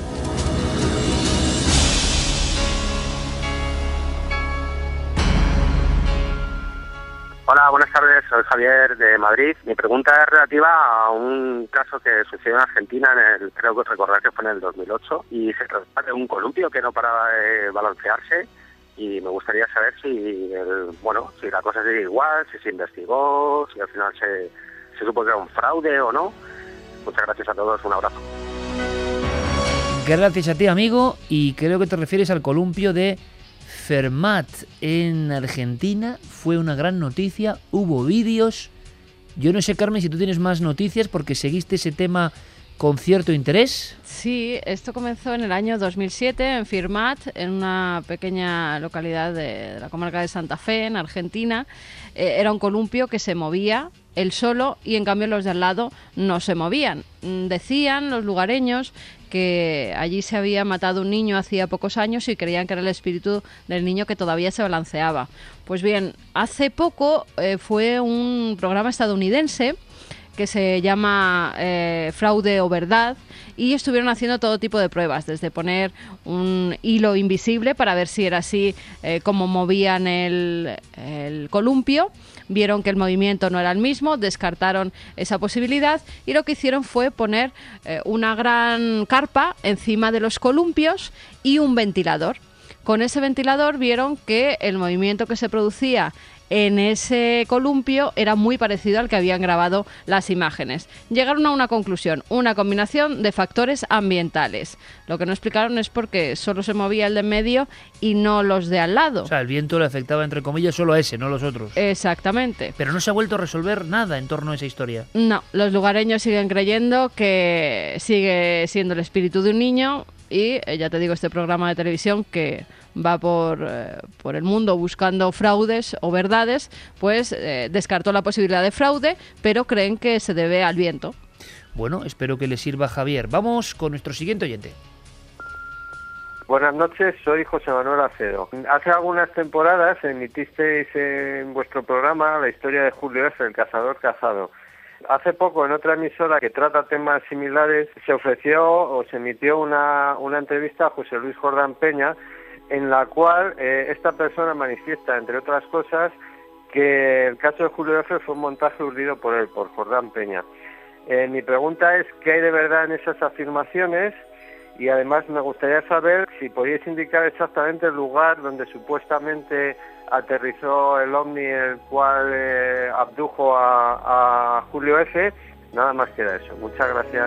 Hola, buenas tardes, soy Javier de Madrid. Mi pregunta es relativa a un caso que sucedió en Argentina, en el, creo que recordar que fue en el dos mil ocho, y se trata de un columpio que no paraba de balancearse. Y me gustaría saber si el, bueno, si la cosa sigue igual, si se investigó, si al final se, se supo que era un fraude o no. Muchas gracias a todos, un abrazo. Gracias a ti, amigo, y creo que te refieres al columpio de Fermat en Argentina. Fue una gran noticia, hubo vídeos. Yo no sé, Carmen, si tú tienes más noticias porque seguiste ese tema con cierto interés. Sí, esto comenzó en el año dos mil siete en Fermat, en una pequeña localidad de, de la comarca de Santa Fe, en Argentina. Eh, era un columpio que se movía él solo y en cambio los de al lado no se movían. Decían los lugareños que allí se había matado un niño hacía pocos años y creían que era el espíritu del niño que todavía se balanceaba. Pues bien, hace poco eh, fue un programa estadounidense que se llama eh, Fraude o Verdad, y estuvieron haciendo todo tipo de pruebas, desde poner un hilo invisible para ver si era así eh, como movían el, el columpio. Vieron que el movimiento no era el mismo, descartaron esa posibilidad y lo que hicieron fue poner eh, una gran carpa encima de los columpios y un ventilador. Con ese ventilador vieron que el movimiento que se producía en ese columpio era muy parecido al que habían grabado las imágenes. Llegaron a una conclusión, una combinación de factores ambientales. Lo que no explicaron es por qué solo se movía el de en medio y no los de al lado. O sea, el viento le afectaba, entre comillas, solo a ese, no a los otros. Exactamente. Pero no se ha vuelto a resolver nada en torno a esa historia. No, los lugareños siguen creyendo que sigue siendo el espíritu de un niño y, eh, ya te digo, este programa de televisión que va por, eh, por el mundo buscando fraudes o verdades, pues eh, descartó la posibilidad de fraude, pero creen que se debe al viento. Bueno, espero que le sirva a Javier. Vamos con nuestro siguiente oyente. Buenas noches, soy José Manuel Acedo. Hace algunas temporadas emitisteis en vuestro programa la historia de Julio F., el cazador cazado. Hace poco, en otra emisora que trata temas similares, se ofreció o se emitió una, una entrevista a José Luis Jordán Peña, en la cual eh, esta persona manifiesta, entre otras cosas, que el caso de Julio F. fue un montaje urdido por él, por Jordán Peña. Eh, mi pregunta es, ¿qué hay de verdad en esas afirmaciones? Y además me gustaría saber si podíais indicar exactamente el lugar donde supuestamente aterrizó el ovni, el cual eh, abdujo a, a Julio F. Nada más queda eso. Muchas gracias.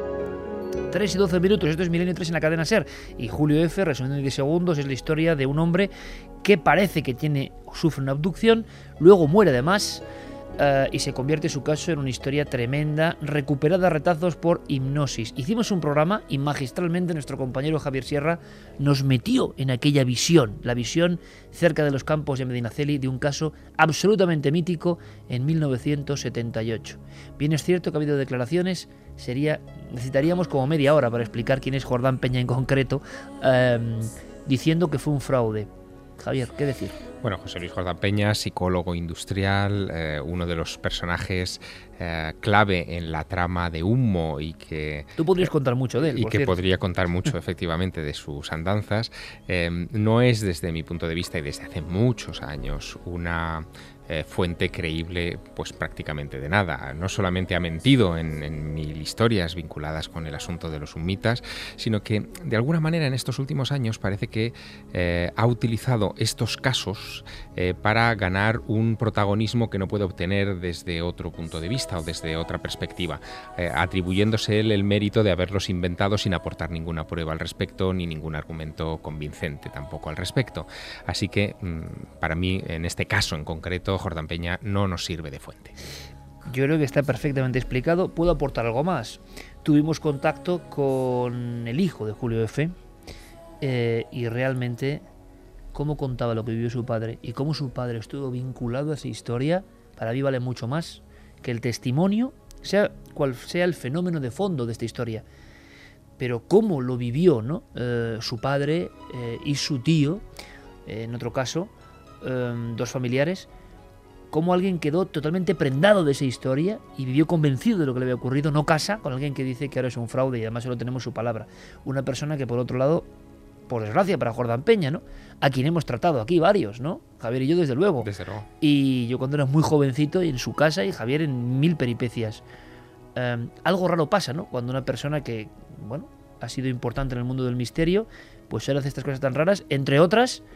tres y doce minutos, esto es Milenio tres en la cadena SER. Y Julio F., resumiendo en diez segundos, es la historia de un hombre que parece que tiene sufre una abducción, luego muere además, uh, y se convierte su caso en una historia tremenda, recuperada a retazos por hipnosis. Hicimos un programa y magistralmente nuestro compañero Javier Sierra nos metió en aquella visión, la visión cerca de los campos de Medinaceli de un caso absolutamente mítico en mil novecientos setenta y ocho. Bien es cierto que ha habido declaraciones, sería necesitaríamos como media hora para explicar quién es Jordán Peña en concreto, eh, diciendo que fue un fraude. Javier, ¿qué decir? Bueno, José Luis Jordán Peña, psicólogo industrial, eh, uno de los personajes eh, clave en la trama de Humo y que... Tú podrías contar mucho de él, Y por que cierto. podría contar mucho, efectivamente, de sus andanzas. Eh, no es, desde mi punto de vista y desde hace muchos años, una... Eh, fuente creíble pues prácticamente de nada. No solamente ha mentido en, en mil historias vinculadas con el asunto de los humitas, sino que de alguna manera en estos últimos años parece que eh, ha utilizado estos casos eh, para ganar un protagonismo que no puede obtener desde otro punto de vista o desde otra perspectiva, eh, atribuyéndose él el mérito de haberlos inventado sin aportar ninguna prueba al respecto ni ningún argumento convincente tampoco al respecto. Así que mmm, para mí en este caso en concreto Jordán Peña no nos sirve de fuente. Yo creo que está perfectamente explicado. ¿Puedo aportar algo más? Tuvimos contacto con el hijo de Julio F. Eh, y realmente cómo contaba lo que vivió su padre y cómo su padre estuvo vinculado a esa historia, para mí vale mucho más que el testimonio, sea cual sea el fenómeno de fondo de esta historia. Pero cómo lo vivió, ¿no? Eh, su padre eh, y su tío, eh, en otro caso, eh, dos familiares, cómo alguien quedó totalmente prendado de esa historia y vivió convencido de lo que le había ocurrido, no casa con alguien que dice que ahora es un fraude y además solo tenemos su palabra. Una persona que, por otro lado, por desgracia para Jordán Peña, ¿no? A quien hemos tratado aquí varios, ¿no? Javier y yo, desde luego. Desde luego. Y yo cuando era muy jovencito y en su casa y Javier en mil peripecias. Eh, algo raro pasa, ¿no? Cuando una persona que, bueno, ha sido importante en el mundo del misterio, pues ahora hace estas cosas tan raras, entre otras...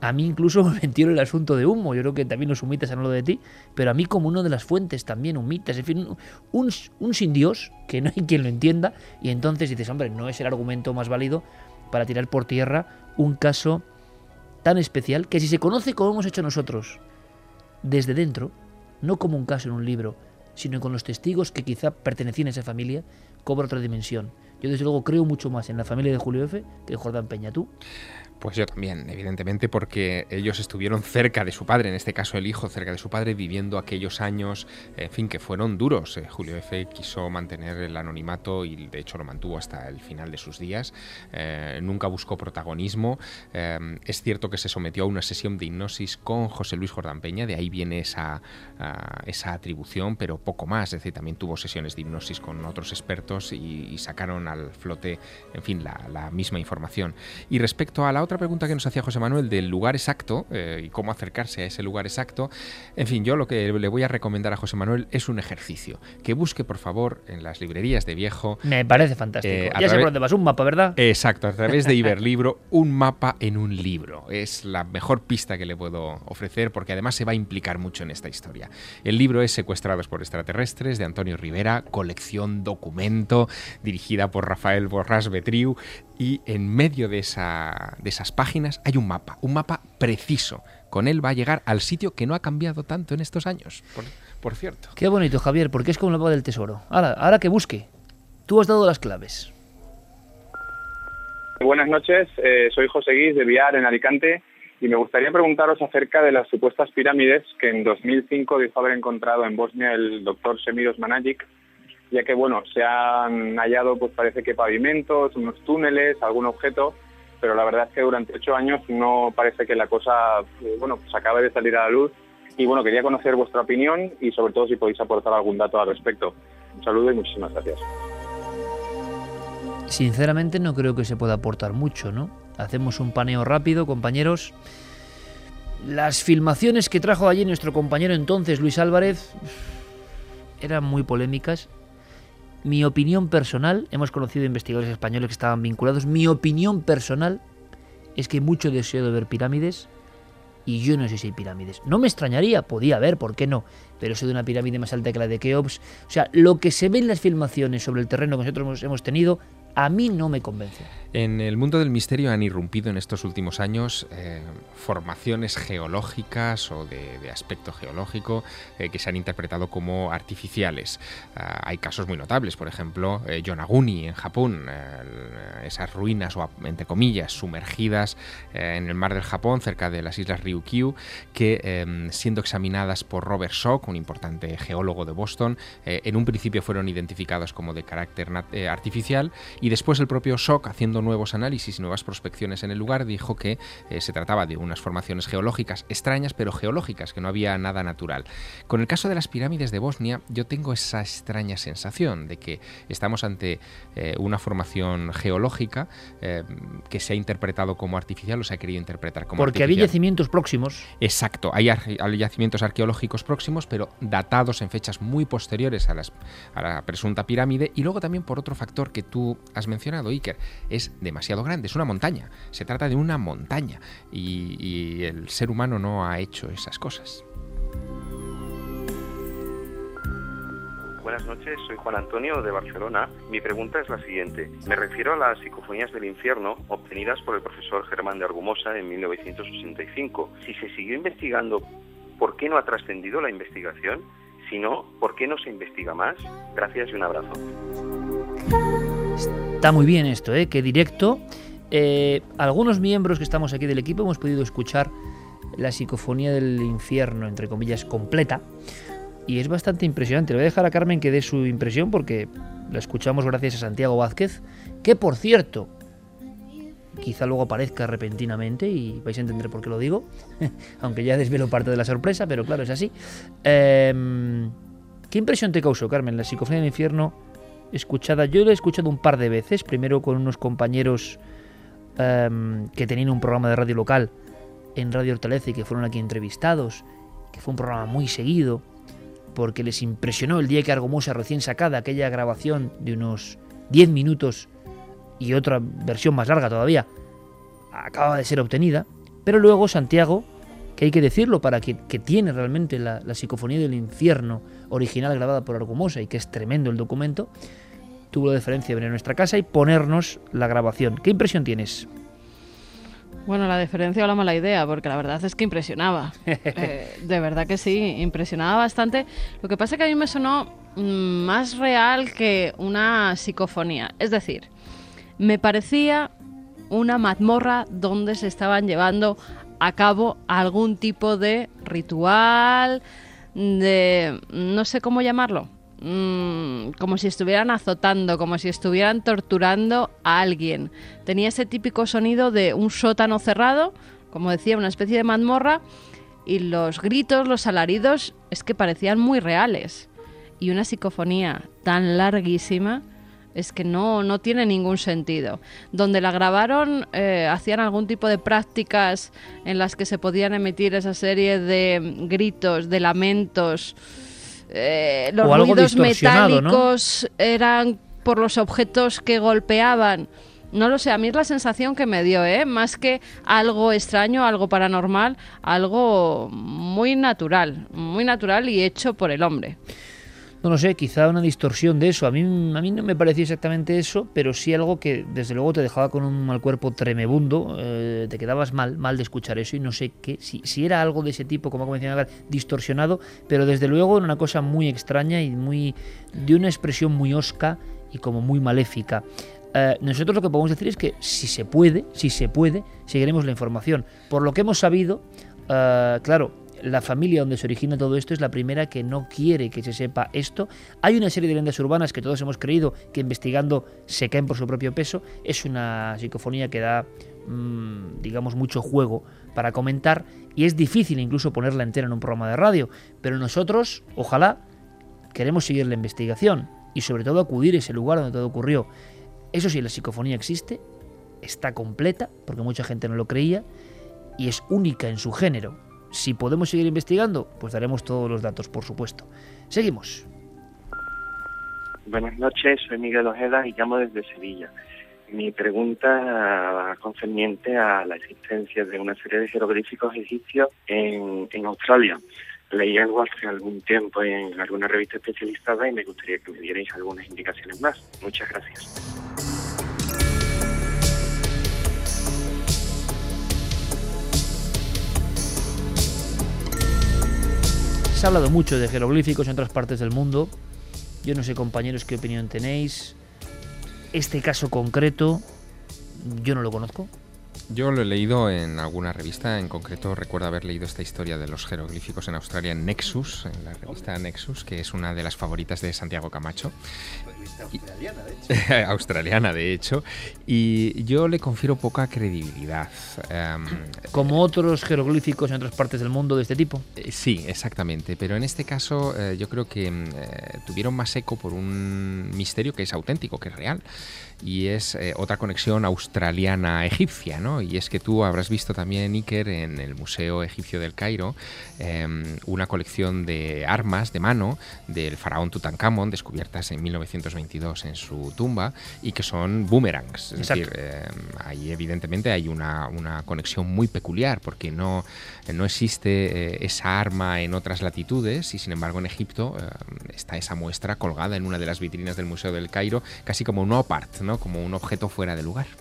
A mí incluso me metió el asunto de humo. Yo creo que también los humitas han hablado de ti, pero a mí como una de las fuentes también humitas. En fin, un, un sin Dios, que no hay quien lo entienda, y entonces dices, hombre, no es el argumento más válido para tirar por tierra un caso tan especial que si se conoce como hemos hecho nosotros, desde dentro, no como un caso en un libro, sino con los testigos que quizá pertenecían a esa familia, cobra otra dimensión. Yo desde luego creo mucho más en la familia de Julio F. que en Jordán Peña. ¿Tú? Pues yo también, evidentemente, porque ellos estuvieron cerca de su padre, en este caso el hijo, cerca de su padre, viviendo aquellos años, en fin, que fueron duros. Eh, Julio F. quiso mantener el anonimato y de hecho lo mantuvo hasta el final de sus días. Eh, nunca buscó protagonismo. Eh, es cierto que se sometió a una sesión de hipnosis con José Luis Jordán Peña, de ahí viene esa, uh, esa atribución, pero poco más. Es decir, también tuvo sesiones de hipnosis con otros expertos y, y sacaron al flote, en fin, la, la misma información. Y respecto a la otra Otra pregunta que nos hacía José Manuel del lugar exacto eh, y cómo acercarse a ese lugar exacto, en fin, yo lo que le voy a recomendar a José Manuel es un ejercicio, que busque por favor en las librerías de viejo. Me parece fantástico. Eh, ya través, sé por dónde vas, un mapa, ¿verdad? Exacto, a través de Iberlibro, un mapa en un libro. Es la mejor pista que le puedo ofrecer porque además se va a implicar mucho en esta historia. El libro es Secuestrados por extraterrestres, de Antonio Rivera, colección documento, dirigida por Rafael Borràs Betriu, y en medio de, esa, de esas páginas hay un mapa, un mapa preciso. Con él va a llegar al sitio que no ha cambiado tanto en estos años, por, por cierto. Qué bonito, Javier, porque es como el mapa del tesoro. Ahora, ahora que busque. Tú has dado las claves. Buenas noches, eh, soy José Guis de Viar, en Alicante, y me gustaría preguntaros acerca de las supuestas pirámides que en dos mil cinco dijo haber encontrado en Bosnia el doctor Semiros Managic, ya que, bueno, se han hallado, pues parece que pavimentos, unos túneles, algún objeto, pero la verdad es que durante ocho años no parece que la cosa, eh, bueno, pues acabe de salir a la luz. Y, bueno, quería conocer vuestra opinión y, sobre todo, si podéis aportar algún dato al respecto. Un saludo y muchísimas gracias. Sinceramente no creo que se pueda aportar mucho, ¿no? Hacemos un paneo rápido, compañeros. Las filmaciones que trajo allí nuestro compañero entonces, Luis Álvarez, eran muy polémicas. Mi opinión personal, hemos conocido investigadores españoles que estaban vinculados, mi opinión personal es que mucho deseo de ver pirámides y yo no sé si hay pirámides. No me extrañaría, podía haber, ¿por qué no? Pero eso de una pirámide más alta que la de Keops, o sea, lo que se ve en las filmaciones sobre el terreno que nosotros hemos tenido, a mí no me convence. En el mundo del misterio han irrumpido en estos últimos años eh, formaciones geológicas o de, de aspecto geológico eh, que se han interpretado como artificiales. Uh, hay casos muy notables, por ejemplo, eh, Yonaguni en Japón, eh, esas ruinas, o entre comillas, sumergidas eh, en el mar del Japón, cerca de las islas Ryukyu, que eh, siendo examinadas por Robert Schoch, un importante geólogo de Boston, eh, en un principio fueron identificados como de carácter eh, artificial, y después el propio Schoch, haciendo nuevos análisis y nuevas prospecciones en el lugar, dijo que eh, se trataba de unas formaciones geológicas extrañas, pero geológicas, que no había nada natural. Con el caso de las pirámides de Bosnia, yo tengo esa extraña sensación de que estamos ante eh, una formación geológica eh, que se ha interpretado como artificial o se ha querido interpretar como Porque artificial. había yacimientos próximos. Exacto, hay, hay yacimientos arqueológicos próximos, pero datados en fechas muy posteriores a, las, a la presunta pirámide, y luego también por otro factor que tú has mencionado, Iker, es demasiado grande, es una montaña, se trata de una montaña y, y el ser humano no ha hecho esas cosas. Buenas noches, soy Juan Antonio de Barcelona. Mi pregunta es la siguiente. Me refiero a las psicofonías del infierno obtenidas por el profesor Germán de Argumosa en mil novecientos sesenta y cinco. Si se siguió investigando, ¿por qué no ha trascendido la investigación? Si no, ¿por qué no se investiga más? Gracias y un abrazo. Está muy bien esto, ¿eh? Qué directo. Eh, algunos miembros que estamos aquí del equipo hemos podido escuchar la psicofonía del infierno, entre comillas, completa. Y es bastante impresionante. Le voy a dejar a Carmen que dé su impresión porque la escuchamos gracias a Santiago Vázquez, que por cierto, quizá luego aparezca repentinamente y vais a entender por qué lo digo, aunque ya desvelo parte de la sorpresa, pero claro, es así. Eh, ¿Qué impresión te causó, Carmen, la psicofonía del infierno escuchada? Yo la he escuchado un par de veces, primero con unos compañeros eh, que tenían un programa de radio local en Radio Hortaleza y que fueron aquí entrevistados, que fue un programa muy seguido, porque les impresionó el día que Argumosa, recién sacada, aquella grabación de unos diez minutos y otra versión más larga todavía, acaba de ser obtenida, Pero luego Santiago, que hay que decirlo para que, que tiene realmente la, la psicofonía del infierno original grabada por Argumosa y que es tremendo el documento, tuvo la deferencia de venir a nuestra casa y ponernos la grabación. ¿Qué impresión tienes? Bueno, la deferencia o la mala idea, porque la verdad es que impresionaba. eh, de verdad que sí, impresionaba bastante. Lo que pasa es que a mí me sonó mmm, más real que una psicofonía. Es decir, me parecía una mazmorra donde se estaban llevando a cabo algún tipo de ritual, de... no sé cómo llamarlo. Mm, como si estuvieran azotando, como si estuvieran torturando a alguien. Tenía ese típico sonido de un sótano cerrado, como decía, una especie de mazmorra, y los gritos, los alaridos, es que parecían muy reales. Y una psicofonía tan larguísima es que no, no tiene ningún sentido. Donde la grabaron, eh, hacían algún tipo de prácticas en las que se podían emitir esa serie de gritos, de lamentos. Eh, los ruidos metálicos, ¿no? Eran por los objetos que golpeaban. No lo sé, a mí es la sensación que me dio, ¿eh? Más que algo extraño, algo paranormal, algo muy natural, muy natural y hecho por el hombre. No lo sé, quizá una distorsión de eso. A mí, a mí no me parecía exactamente eso, pero sí algo que desde luego te dejaba con un mal cuerpo tremebundo, eh, te quedabas mal, mal de escuchar eso y no sé qué, si, si era algo de ese tipo, como mencionaba, distorsionado, pero desde luego era una cosa muy extraña y muy de una expresión muy hosca y como muy maléfica. Eh, nosotros lo que podemos decir es que si se puede, si se puede, seguiremos la información. Por lo que hemos sabido, eh, claro, la familia donde se origina todo esto es la primera que no quiere que se sepa esto. Hay una serie de leyendas urbanas que todos hemos creído que investigando se caen por su propio peso. Es una psicofonía que da, mmm, digamos, mucho juego para comentar y es difícil incluso ponerla entera en un programa de radio. Pero nosotros, ojalá, queremos seguir la investigación y sobre todo acudir a ese lugar donde todo ocurrió. Eso sí, la psicofonía existe, está completa, porque mucha gente no lo creía, y es única en su género. Si podemos seguir investigando, pues daremos todos los datos, por supuesto. Seguimos. Buenas noches, soy Miguel Ojeda y llamo desde Sevilla. Mi pregunta va concerniente a la existencia de una serie de jeroglíficos egipcios en, en Australia. Leí algo hace algún tiempo en alguna revista especializada y me gustaría que me dierais algunas indicaciones más. Muchas gracias. Se ha hablado mucho de jeroglíficos en otras partes del mundo. Yo no sé, compañeros, qué opinión tenéis. Este caso concreto, yo no lo conozco. Yo lo he leído en alguna revista, en concreto recuerdo haber leído esta historia de los jeroglíficos en Australia en Nexus, en la revista Nexus, que es una de las favoritas de Santiago Camacho. Australiana, de hecho. Australiana, de hecho. Y yo le confiero poca credibilidad. Um, ¿Como otros jeroglíficos en otras partes del mundo de este tipo? Eh, sí, exactamente. Pero en este caso eh, yo creo que eh, tuvieron más eco por un misterio que es auténtico, que es real. Y es eh, otra conexión australiana-egipcia, ¿no? Y es que tú habrás visto también, Iker, en el Museo Egipcio del Cairo, eh, una colección de armas de mano del faraón Tutankamón, descubiertas en mil novecientos veintidós en su tumba, y que son boomerangs. Es Exacto. decir, eh, ahí evidentemente hay una, una conexión muy peculiar, porque no, no existe eh, esa arma en otras latitudes, y sin embargo en Egipto eh, está esa muestra colgada en una de las vitrinas del Museo del Cairo, casi como un opart, ¿no? Como un objeto fuera de lugar.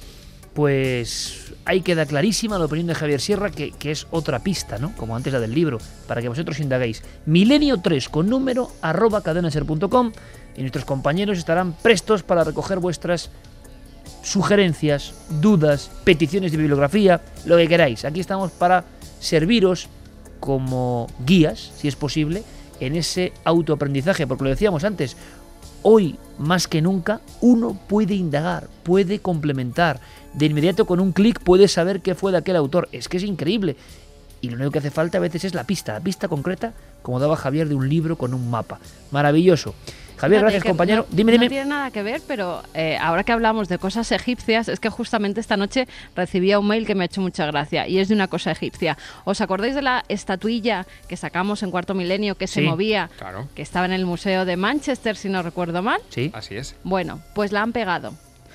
Pues ahí queda clarísima la opinión de Javier Sierra, que, que es otra pista, ¿no? Como antes la del libro, para que vosotros indaguéis. Milenio tres con número arroba cadenaser punto com y nuestros compañeros estarán prestos para recoger vuestras sugerencias, dudas, peticiones de bibliografía, lo que queráis. Aquí estamos para serviros como guías, si es posible, en ese autoaprendizaje, porque lo decíamos antes, hoy más que nunca uno puede indagar, puede complementar, de inmediato con un clic puede saber qué fue de aquel autor, es que es increíble. Y lo único que hace falta a veces es la pista, la pista concreta, como daba Javier de un libro con un mapa. Maravilloso. Javier, no, gracias, compañero. No, dime, no dime. No tiene nada que ver, pero eh, ahora que hablamos de cosas egipcias, es que justamente esta noche recibía un mail que me ha hecho mucha gracia y es de una cosa egipcia. ¿Os acordáis de la estatuilla que sacamos en Cuarto Milenio que sí, se movía? Claro. Que estaba en el Museo de Manchester, si no recuerdo mal. Sí, así es. Bueno, pues la han pegado.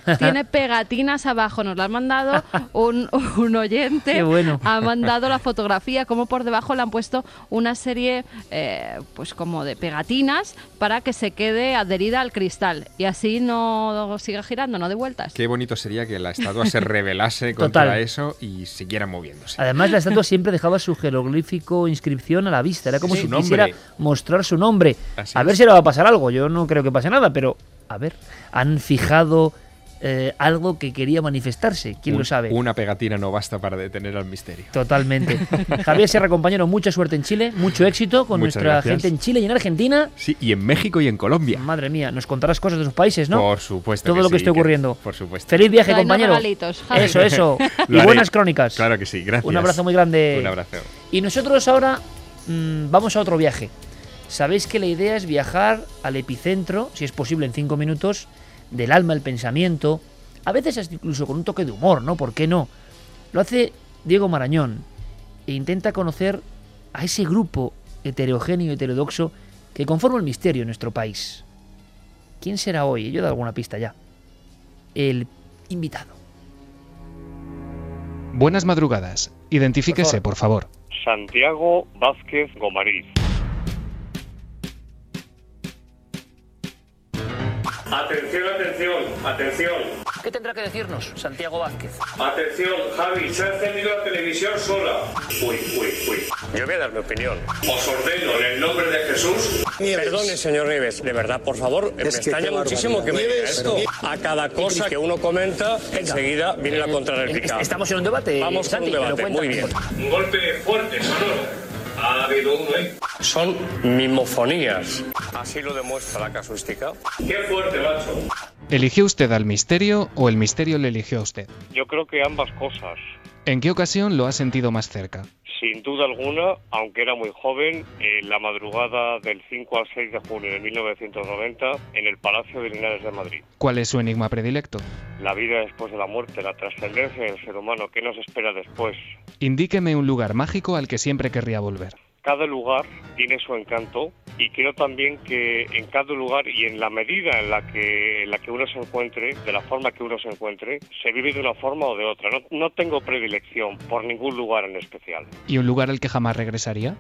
tiene pegatinas abajo. Nos la ha mandado un, un oyente. Qué bueno. Ha mandado la fotografía, como por debajo le han puesto una serie, eh, pues como de pegatinas para que se quede adherida al cristal y así no siga girando, no de vueltas. Qué bonito sería que la estatua se rebelase contra Total. eso y siguiera moviéndose. Además, la estatua siempre dejaba su jeroglífico inscripción a la vista. Era como sí, si quisiera mostrar su nombre. Así a ver es. si le va a pasar algo. Yo no creo que pase nada, pero a ver, han fijado eh, algo que quería manifestarse. ¿Quién Un, lo sabe? Una pegatina no basta para detener al misterio. Totalmente. Javier Sierra, compañero, mucha suerte en Chile, mucho éxito con Muchas nuestra gracias. gente en Chile y en Argentina. Sí, y en México y en Colombia. Madre mía, nos contarás cosas de sus países, ¿no? Por supuesto. Todo que lo que sí, esté ocurriendo. Que, por supuesto. Feliz viaje, Trae compañero. Regalitos, eso, eso. Y buenas crónicas. Claro que sí, gracias. Un abrazo muy grande. Un abrazo. Y nosotros ahora mmm, vamos a otro viaje. Sabéis que la idea es viajar al epicentro, si es posible en cinco minutos, del alma, el pensamiento, a veces incluso con un toque de humor, ¿no? ¿Por qué no? Lo hace Diego Marañón e intenta conocer a ese grupo heterogéneo y heterodoxo que conforma el misterio en nuestro país. ¿Quién será hoy? Yo he dado alguna pista ya. El invitado. Buenas madrugadas. Identifíquese, por favor. Por favor. Santiago Vázquez Gomariz. Atención, atención, atención. ¿Qué tendrá que decirnos Santiago Vázquez? Atención, Javi, se ha encendido la televisión sola. Uy, uy, uy. Yo voy a dar mi opinión. Os ordeno en el nombre de Jesús. Nieves. Perdone, señor Nieves, de verdad, por favor, es me que extraña muchísimo que me diga esto. A cada cosa que uno comenta, enseguida viene la contrarréplica. Estamos en un debate. Vamos Santi, con un debate, muy bien. Un golpe fuerte, sonoro. Ha habido uno, ¿eh? Son mimofonías. Así lo demuestra la casuística. ¡Qué fuerte, macho! ¿Eligió usted al misterio o el misterio le eligió a usted? Yo creo que ambas cosas. ¿En qué ocasión lo ha sentido más cerca? Sin duda alguna, aunque era muy joven, en la madrugada del cinco al seis de junio de mil novecientos noventa, en el Palacio de Linares de Madrid. ¿Cuál es su enigma predilecto? La vida después de la muerte, la trascendencia del ser humano, ¿qué nos espera después? Indíqueme un lugar mágico al que siempre querría volver. Cada lugar tiene su encanto y creo también que en cada lugar y en la medida en la que en la que uno se encuentre, de la forma que uno se encuentre, se vive de una forma o de otra. No, no tengo predilección por ningún lugar en especial. ¿Y un lugar al que jamás regresaría?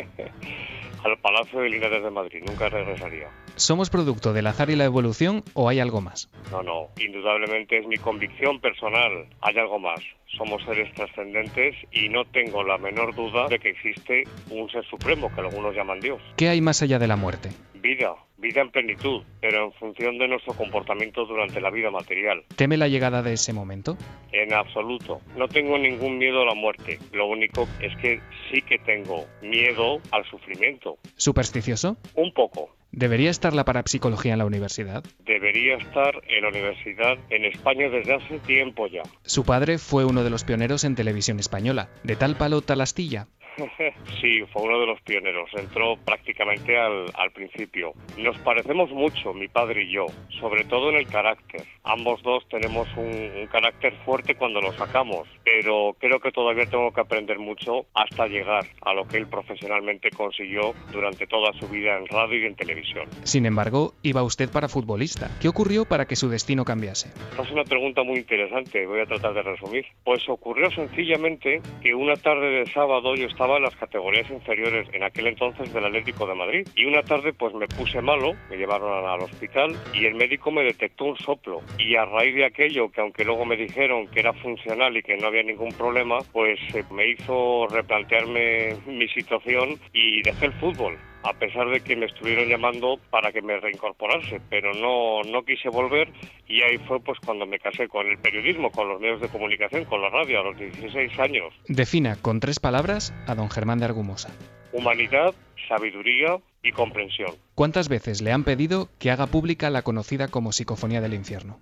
Al Palacio de Linares de Madrid, nunca regresaría. ¿Somos producto del azar y la evolución o hay algo más? No, no, indudablemente es mi convicción personal, hay algo más. Somos seres trascendentes y no tengo la menor duda de que existe un ser supremo, que algunos llaman Dios. ¿Qué hay más allá de la muerte? Vida, vida en plenitud, pero en función de nuestro comportamiento durante la vida material. ¿Teme la llegada de ese momento? En absoluto. No tengo ningún miedo a la muerte. Lo único es que sí que tengo miedo al sufrimiento. ¿Supersticioso? Un poco. ¿Debería estar la parapsicología en la universidad? Debería estar en la universidad en España desde hace tiempo ya. Su padre fue uno de los pioneros en televisión española. ¿De tal palo, tal astilla? Sí, fue uno de los pioneros. Entró prácticamente al, al principio. Nos parecemos mucho, mi padre y yo, sobre todo en el carácter. Ambos dos tenemos un, un carácter fuerte cuando lo sacamos, pero creo que todavía tengo que aprender mucho hasta llegar a lo que él profesionalmente consiguió durante toda su vida en radio y en televisión. Sin embargo, iba usted para futbolista. ¿Qué ocurrió para que su destino cambiase? Es una pregunta muy interesante, voy a tratar de resumir. Pues ocurrió sencillamente que una tarde de sábado yo estaba en las categorías inferiores en aquel entonces del Atlético de Madrid y una tarde pues me puse malo, me llevaron al hospital y el médico me detectó un soplo y a raíz de aquello, que aunque luego me dijeron que era funcional y que no había ningún problema, pues eh, me hizo replantearme mi situación y dejé el fútbol, a pesar de que me estuvieron llamando para que me reincorporase, pero no, no quise volver y ahí fue pues cuando me casé con el periodismo, con los medios de comunicación, con la radio a los dieciséis años. Defina con tres palabras a don Germán de Argumosa. Humanidad, sabiduría y comprensión. ¿Cuántas veces le han pedido que haga pública la conocida como Psicofonía del Infierno?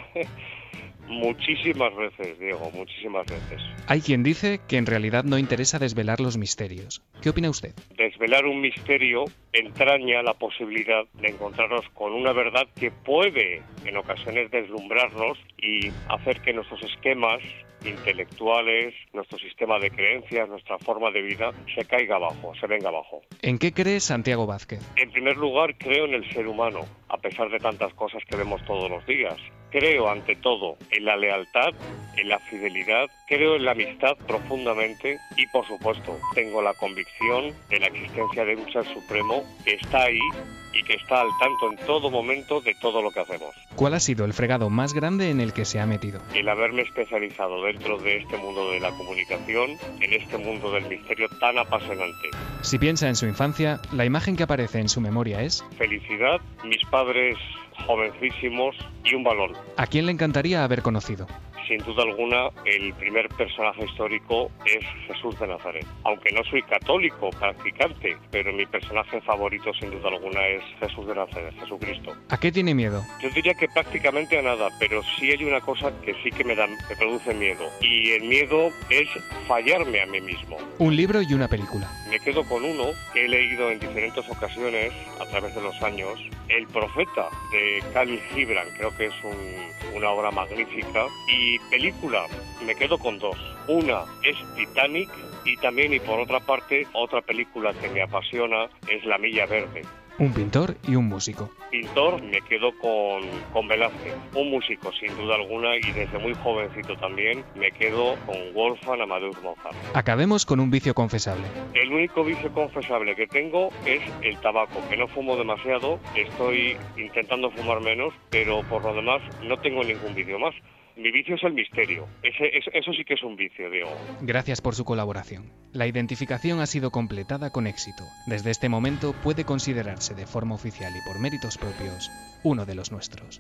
Muchísimas veces, Diego, muchísimas veces. Hay quien dice que en realidad no interesa desvelar los misterios. ¿Qué opina usted? Desvelar un misterio entraña la posibilidad de encontrarnos con una verdad que puede, en ocasiones, deslumbrarnos y hacer que nuestros esquemas intelectuales, nuestro sistema de creencias, nuestra forma de vida, se caiga abajo, se venga abajo. ¿En qué cree Santiago Vázquez? En primer lugar, creo en el ser humano, a pesar de tantas cosas que vemos todos los días. Creo ante todo en la lealtad, en la fidelidad, creo en la amistad profundamente y por supuesto tengo la convicción de la existencia de un ser supremo que está ahí y que está al tanto en todo momento de todo lo que hacemos. ¿Cuál ha sido el fregado más grande en el que se ha metido? El haberme especializado dentro de este mundo de la comunicación, en este mundo del misterio tan apasionante. Si piensa en su infancia, la imagen que aparece en su memoria es... Felicidad, mis padres jovencísimos y un balón. ¿A quién le encantaría haber conocido? Sin duda alguna, el primer personaje histórico es Jesús de Nazaret. Aunque no soy católico practicante, pero mi personaje favorito sin duda alguna es Jesús de Nazaret, Jesucristo. ¿A qué tiene miedo? Yo diría que prácticamente a nada, pero sí hay una cosa que sí que me, da, me produce miedo. Y el miedo es fallarme a mí mismo. Un libro y una película. Me quedo con uno que he leído en diferentes ocasiones a través de los años. El Profeta, de Khalil Gibran, creo que es un, una obra magnífica. Y película, me quedo con dos. Una es Titanic y también, y por otra parte, otra película que me apasiona es La Milla Verde. Un pintor y un músico. Pintor, me quedo con, con Velázquez. Un músico, sin duda alguna, y desde muy jovencito también, me quedo con Wolfgang Amadeus Mozart. Acabemos con un vicio confesable. El único vicio confesable que tengo es el tabaco, que no fumo demasiado, estoy intentando fumar menos, pero por lo demás no tengo ningún vicio más. Mi vicio es el misterio. Ese, eso, eso sí que es un vicio, Diego. Gracias por su colaboración. La identificación ha sido completada con éxito. Desde este momento puede considerarse de forma oficial y por méritos propios uno de los nuestros.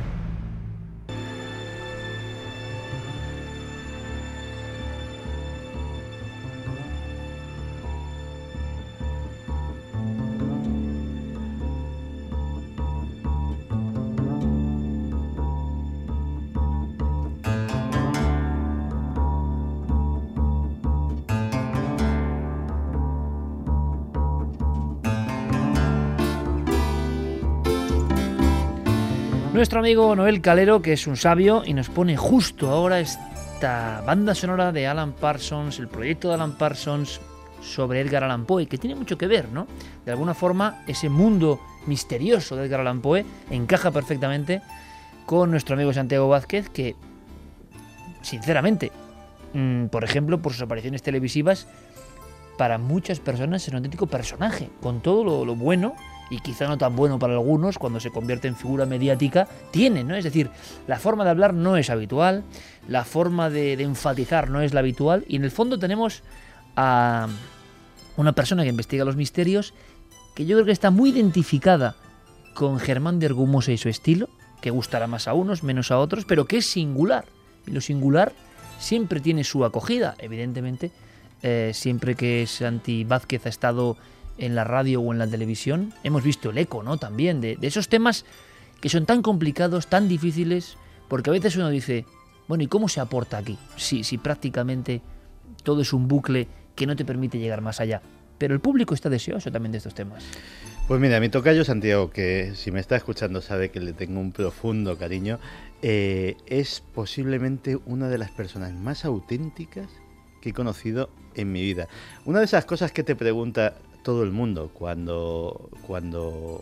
Nuestro amigo Noel Calero, que es un sabio, y nos pone justo ahora esta banda sonora de Alan Parsons, el proyecto de Alan Parsons sobre Edgar Allan Poe, que tiene mucho que ver, ¿no? De alguna forma, ese mundo misterioso de Edgar Allan Poe encaja perfectamente con nuestro amigo Santiago Vázquez, que, sinceramente, mmm, por ejemplo, por sus apariciones televisivas, para muchas personas es un auténtico personaje, con todo lo, lo bueno, y quizá no tan bueno para algunos, cuando se convierte en figura mediática, tiene, ¿no? Es decir, la forma de hablar no es habitual, la forma de, de enfatizar no es la habitual, y en el fondo tenemos a una persona que investiga los misterios, que yo creo que está muy identificada con Germán de Argumosa y su estilo, que gustará más a unos, menos a otros, pero que es singular, y lo singular siempre tiene su acogida, evidentemente, eh, siempre que Santi Vázquez ha estado en la radio o en la televisión, hemos visto el eco, ¿no? También de, de esos temas que son tan complicados, tan difíciles, porque a veces uno dice, bueno, ¿y cómo se aporta aquí? Si, si prácticamente todo es un bucle que no te permite llegar más allá. Pero el público está deseoso también de estos temas. Pues mira, mi tocayo Santiago, que si me está escuchando sabe que le tengo un profundo cariño, eh, es posiblemente una de las personas más auténticas que he conocido en mi vida. Una de esas cosas que te pregunta todo el mundo cuando cuando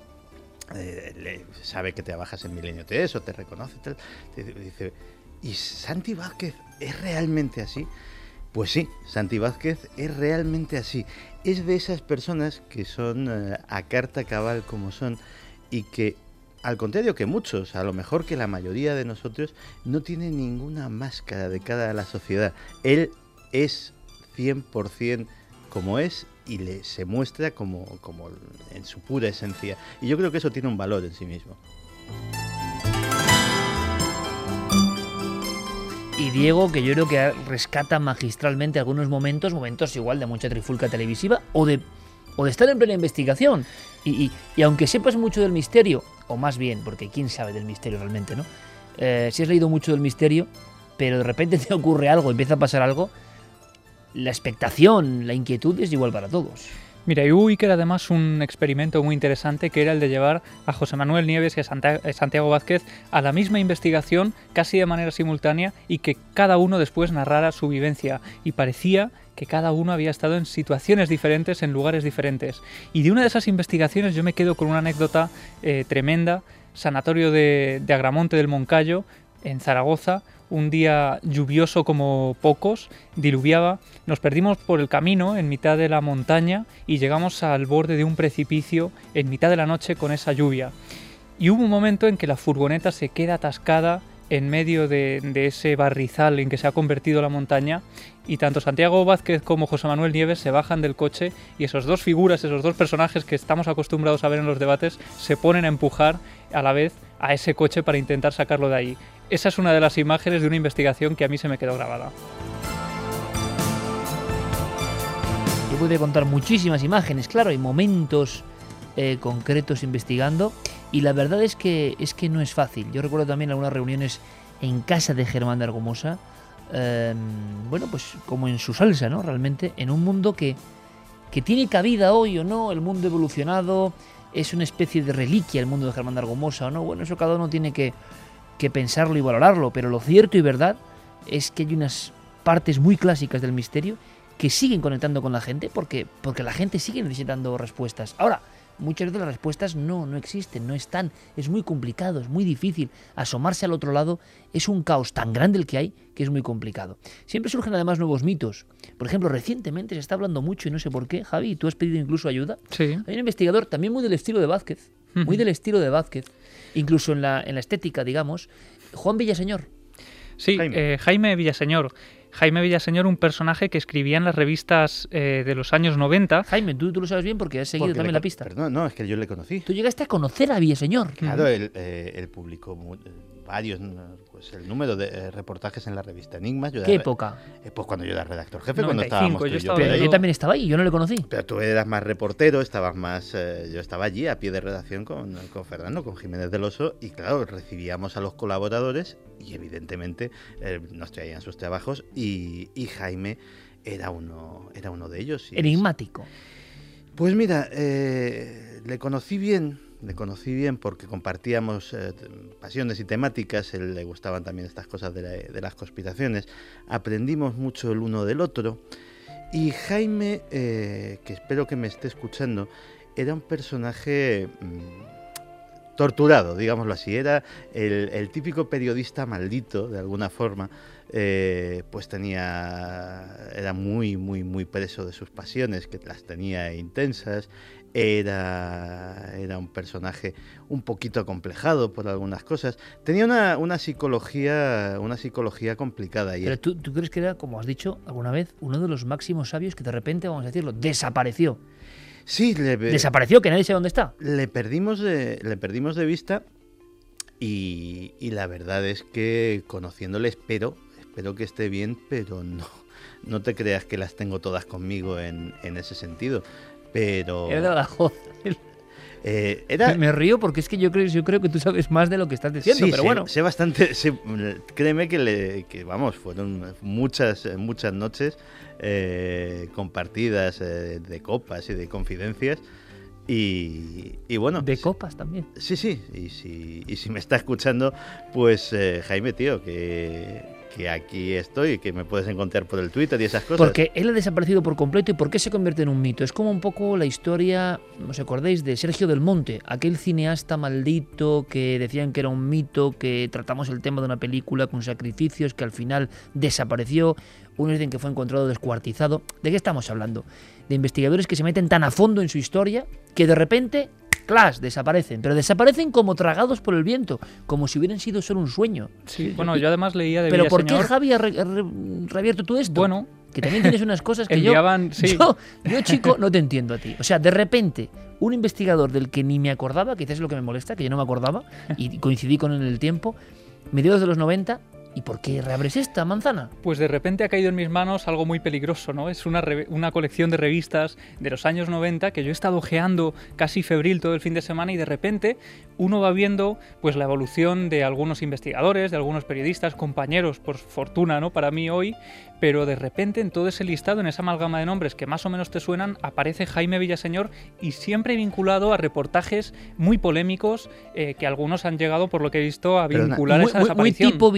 eh, le, sabe que trabajas en Milenio T S o te reconoce, tal, te dice, ¿y Santi Vázquez es realmente así? Pues sí, Santi Vázquez es realmente así. Es de esas personas que son eh, a carta cabal como son y que, al contrario que muchos, a lo mejor que la mayoría de nosotros, no tiene ninguna máscara de cara a la sociedad. Él es cien por ciento como es y le, se muestra como, como en su pura esencia. Y yo creo que eso tiene un valor en sí mismo. Y Diego, que yo creo que rescata magistralmente algunos momentos, momentos igual de mucha trifulca televisiva o de, o de estar en plena investigación. Y, y, y aunque sepas mucho del misterio, o más bien, porque quién sabe del misterio realmente, ¿no? Eh, si has leído mucho del misterio, pero de repente te ocurre algo, empieza a pasar algo, la expectación, la inquietud es igual para todos. Mira, y hubo Iker además un experimento muy interesante que era el de llevar a José Manuel Nieves y a Santiago Vázquez a la misma investigación casi de manera simultánea y que cada uno después narrara su vivencia y parecía que cada uno había estado en situaciones diferentes, en lugares diferentes. Y de una de esas investigaciones yo me quedo con una anécdota eh, tremenda sanatorio de, de Agramonte del Moncayo, en Zaragoza, un día lluvioso como pocos, diluviaba, nos perdimos por el camino en mitad de la montaña y llegamos al borde de un precipicio en mitad de la noche con esa lluvia. Y hubo un momento en que la furgoneta se queda atascada en medio de, de ese barrizal en que se ha convertido la montaña, y tanto Santiago Vázquez como José Manuel Nieves se bajan del coche y esas dos figuras, esos dos personajes que estamos acostumbrados a ver en los debates, se ponen a empujar a la vez a ese coche para intentar sacarlo de ahí. Esa es una de las imágenes de una investigación que a mí se me quedó grabada. Yo pude contar muchísimas imágenes, claro, y momentos eh, concretos investigando, y la verdad es que, es que no es fácil. Yo recuerdo también algunas reuniones en casa de Germán de Argumosa, eh, bueno, pues como en su salsa, ¿no? Realmente, en un mundo que, que tiene cabida hoy o no, el mundo evolucionado, es una especie de reliquia el mundo de Germán de Argumosa o no, bueno, eso cada uno tiene que, que pensarlo y valorarlo, pero lo cierto y verdad es que hay unas partes muy clásicas del misterio que siguen conectando con la gente porque, porque la gente sigue necesitando respuestas. Ahora, muchas veces las respuestas no, no existen, no están, es muy complicado, es muy difícil. Asomarse al otro lado es un caos tan grande el que hay que es muy complicado. Siempre surgen además nuevos mitos. Por ejemplo, recientemente se está hablando mucho, y no sé por qué, Javi, tú has pedido incluso ayuda. Sí. Hay un investigador también muy del estilo de Vázquez, uh-huh. muy del estilo de Vázquez, incluso en la, en la estética, digamos, Juan Villaseñor. Sí, Jaime, eh, Jaime Villaseñor. Jaime Villaseñor, un personaje que escribía en las revistas eh, de los años noventa. Jaime, tú, tú lo sabes bien porque has seguido porque también le, la pista. Perdón, no, es que yo le conocí. Tú llegaste a conocer a Villaseñor. Claro, él, eh, él publicó muy, varios, pues el número de eh, reportajes en la revista Enigmas. Yo ¿Qué era, época? Eh, pues cuando yo era redactor jefe, noventa y cinco, cuando estábamos yo tú y yo. Pero yo también estaba ahí, yo no le conocí. Pero tú eras más reportero, estabas más... Eh, yo estaba allí a pie de redacción con, con Fernando, con Jiménez del Oso, y claro, recibíamos a los colaboradores y evidentemente eh, nos traían sus trabajos, y, y Jaime era uno, era uno de ellos. Y enigmático. Es... Pues mira, eh, le conocí bien, le conocí bien porque compartíamos eh, pasiones y temáticas, a él le gustaban también estas cosas de, la, de las conspiraciones, aprendimos mucho el uno del otro, y Jaime, eh, que espero que me esté escuchando, era un personaje... Mmm, torturado, digámoslo así. Era el, el típico periodista maldito, de alguna forma, eh, pues tenía, era muy, muy, muy preso de sus pasiones, que las tenía intensas. Era, era un personaje un poquito acomplejado por algunas cosas. Tenía una, una psicología, una psicología complicada. Y Pero tú, tú crees que era, como has dicho alguna vez, uno de los máximos sabios que de repente, vamos a decirlo, desapareció. Sí, le, desapareció, que nadie sabe dónde está. Le perdimos de, le perdimos de vista, y, y la verdad es que conociéndole espero, espero que esté bien, pero no, no te creas que las tengo todas conmigo en, en ese sentido. Pero era de la joda. Eh, era... me, me río porque es que yo creo, yo creo que tú sabes más de lo que estás diciendo, sí, pero sé, bueno. sé bastante, sé, créeme que, le, que vamos, fueron muchas, muchas noches eh, compartidas eh, de copas y de confidencias. Y, y bueno... De copas también. Sí, sí, y si, y si me está escuchando, pues eh, Jaime, tío, que, que aquí estoy, que me puedes encontrar por el Twitter y esas cosas. Porque él ha desaparecido por completo. ¿Y por qué se convierte en un mito? Es como un poco la historia, ¿os acordáis? De Sergio del Monte, aquel cineasta maldito que decían que era un mito, que tratamos el tema de una película con sacrificios, que al final desapareció. Unos dicen que fue encontrado descuartizado. ¿De qué estamos hablando? De investigadores que se meten tan a fondo en su historia que de repente, ¡clash!, desaparecen. Pero desaparecen como tragados por el viento, como si hubieran sido solo un sueño. Sí, bueno, yo además leía de ¿Pero por Villaseñor... qué, Javi, ha re, re, reabierto tú esto? Bueno... Que también tienes unas cosas que enviaban, yo, sí. yo... Yo, chico, no te entiendo a ti. O sea, de repente, un investigador del que ni me acordaba, que quizás es lo que me molesta, que yo no me acordaba, y coincidí con él en el tiempo, mediados de los noventa... ¿Y por qué reabres esta manzana? Pues de repente ha caído en mis manos algo muy peligroso, ¿no? Es una, re- una colección de revistas de los años noventa que yo he estado ojeando casi febril todo el fin de semana, y de repente uno va viendo pues la evolución de algunos investigadores, de algunos periodistas, compañeros, por fortuna, ¿no?, para mí hoy, pero de repente en todo ese listado, en esa amalgama de nombres que más o menos te suenan, aparece Jaime Villaseñor, y siempre vinculado a reportajes muy polémicos eh, que algunos han llegado, por lo que he visto, a vincular muy, esa muy, desaparición. Muy tipo Viñati,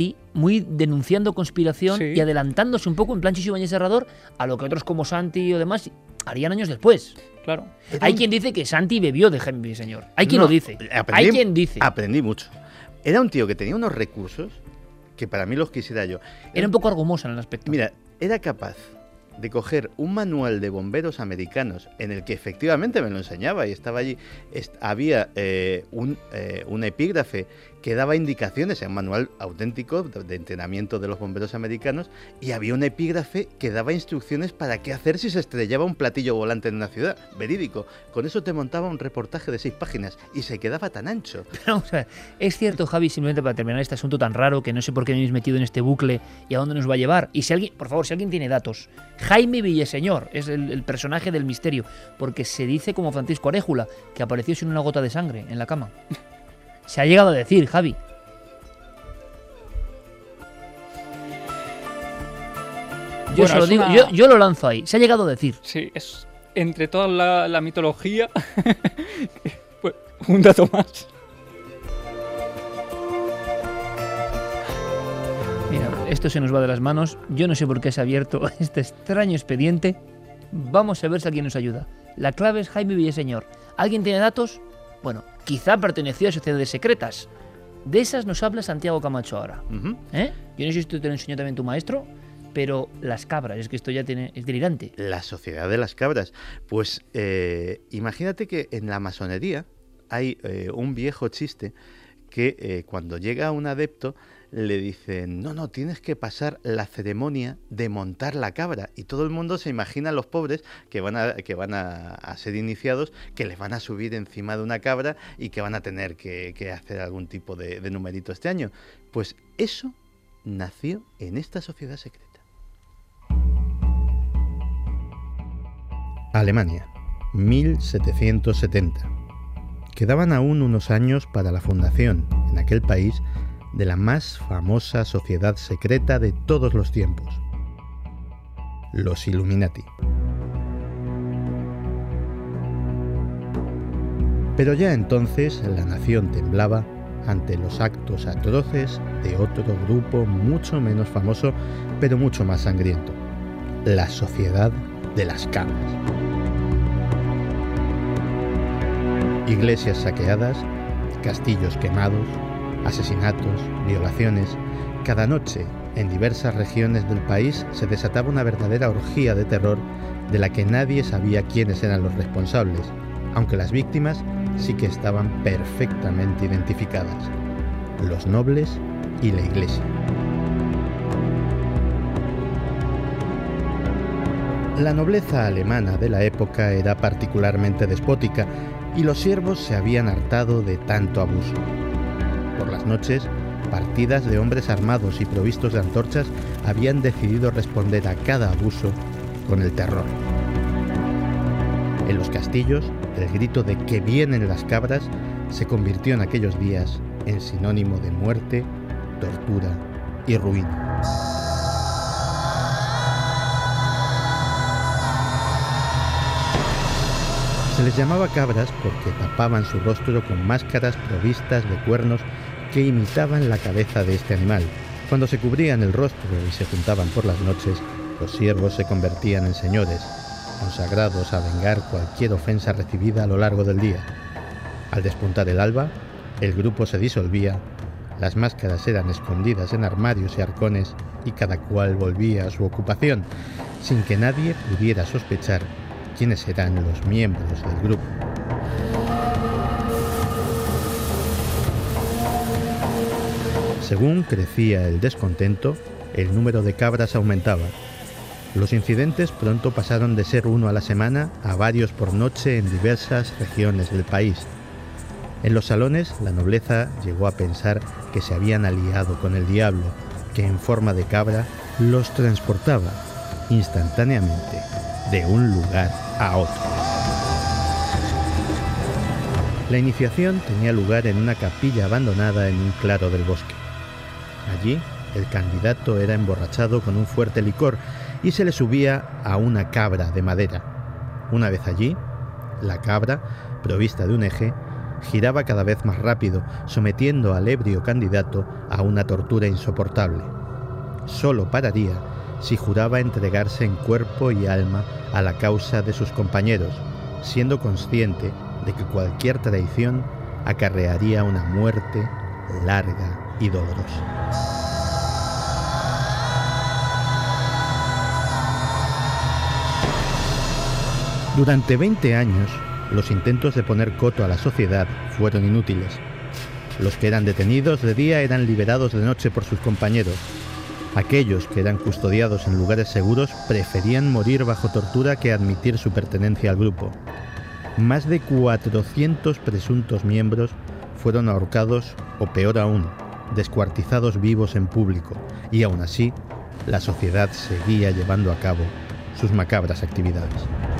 ahí muy denunciando conspiración Sí. y adelantándose un poco en plan Chicho Ibáñez Serrador a lo que otros como Santi o demás harían años después. Claro. Hay quien dice que Santi bebió de Jaime Villaseñor. Hay quien No, lo dice. aprendí- Hay quien dice. Aprendí mucho. Era un tío que tenía unos recursos que para mí los quisiera yo. Era un poco argumosa en el aspecto. Mira, era capaz de coger un manual de bomberos americanos en el que efectivamente me lo enseñaba y estaba allí. Est- había eh, un, eh, un epígrafe que daba indicaciones, en un manual auténtico de, de entrenamiento de los bomberos americanos, y había un epígrafe que daba instrucciones para qué hacer si se estrellaba un platillo volante en una ciudad. Verídico. Con eso te montaba un reportaje de seis páginas y se quedaba tan ancho. Vamos a ver, es cierto, Javi, simplemente para terminar este asunto tan raro que no sé por qué me habéis metido en este bucle y a dónde nos va a llevar. Y si alguien, por favor, si alguien tiene datos, Jaime Villaseñor es el, el personaje del misterio, porque se dice como Francisco Aréjula, que apareció sin una gota de sangre en la cama. Se ha llegado a decir, Javi. Yo, Bueno, se lo es digo, una- yo, yo lo lanzo ahí. Se ha llegado a decir. Sí, es entre toda la, la mitología, pues, un dato más. Mira, esto se nos va de las manos. Yo no sé por qué se ha abierto este extraño expediente. Vamos a ver si alguien nos ayuda. La clave es Jaime Villaseñor. ¿Alguien tiene datos? Bueno, quizá perteneció a sociedades secretas. De esas nos habla Santiago Camacho ahora. Ujú. ¿Eh? Yo no sé si esto te lo enseñó también tu maestro, pero las cabras, es que esto ya tiene, es delirante. La sociedad de las cabras. Pues eh, imagínate que en la masonería hay eh, un viejo chiste que eh, cuando llega un adepto le dicen, no, no, tienes que pasar la ceremonia de montar la cabra. Y todo el mundo se imagina a los pobres que van a, que van a, a ser iniciados, que les van a subir encima de una cabra y que van a tener que, que hacer algún tipo de, de numerito este año. Pues eso nació en esta sociedad secreta. Alemania, mil setecientos setenta. Quedaban aún unos años para la fundación, en aquel país, de la más famosa sociedad secreta de todos los tiempos, los Illuminati. Pero ya entonces la nación temblaba ante los actos atroces de otro grupo mucho menos famoso, pero mucho más sangriento, la Sociedad de las Cabras. Iglesias saqueadas, castillos quemados, asesinatos, violaciones. Cada noche, en diversas regiones del país, se desataba una verdadera orgía de terror de la que nadie sabía quiénes eran los responsables, aunque las víctimas sí que estaban perfectamente identificadas: los nobles y la Iglesia. La nobleza alemana de la época era particularmente despótica y los siervos se habían hartado de tanto abuso. Por las noches, partidas de hombres armados y provistos de antorchas habían decidido responder a cada abuso con el terror. En los castillos, el grito de "que vienen las cabras" se convirtió en aquellos días en sinónimo de muerte, tortura y ruina. Se les llamaba cabras porque tapaban su rostro con máscaras provistas de cuernos que imitaban la cabeza de este animal. Cuando se cubrían el rostro y se juntaban por las noches, los siervos se convertían en señores, consagrados a vengar cualquier ofensa recibida a lo largo del día. Al despuntar el alba, el grupo se disolvía, las máscaras eran escondidas en armarios y arcones y cada cual volvía a su ocupación, sin que nadie pudiera sospechar quiénes eran los miembros del grupo. Según crecía el descontento, el número de cabras aumentaba. Los incidentes pronto pasaron de ser uno a la semana a varios por noche en diversas regiones del país. En los salones, la nobleza llegó a pensar que se habían aliado con el diablo, que en forma de cabra los transportaba instantáneamente de un lugar a otro. La iniciación tenía lugar en una capilla abandonada en un claro del bosque. Allí, el candidato era emborrachado con un fuerte licor y se le subía a una cabra de madera. Una vez allí, la cabra, provista de un eje, giraba cada vez más rápido, sometiendo al ebrio candidato a una tortura insoportable. Solo pararía si juraba entregarse en cuerpo y alma a la causa de sus compañeros, siendo consciente de que cualquier traición acarrearía una muerte larga y dolorosa. Durante veinte años, los intentos de poner coto a la sociedad fueron inútiles. Los que eran detenidos de día eran liberados de noche por sus compañeros. Aquellos que eran custodiados en lugares seguros preferían morir bajo tortura que admitir su pertenencia al grupo. Más de cuatrocientos presuntos miembros fueron ahorcados o, peor aún, descuartizados vivos en público, y aún así, la sociedad seguía llevando a cabo sus macabras actividades.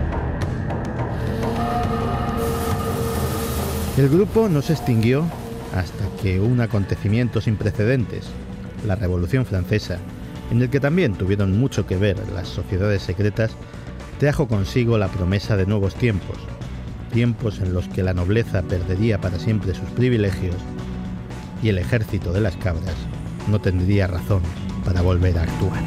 El grupo no se extinguió hasta que un acontecimiento sin precedentes, la Revolución Francesa, en el que también tuvieron mucho que ver las sociedades secretas, trajo consigo la promesa de nuevos tiempos, tiempos en los que la nobleza perdería para siempre sus privilegios y el ejército de las cabras no tendría razón para volver a actuar.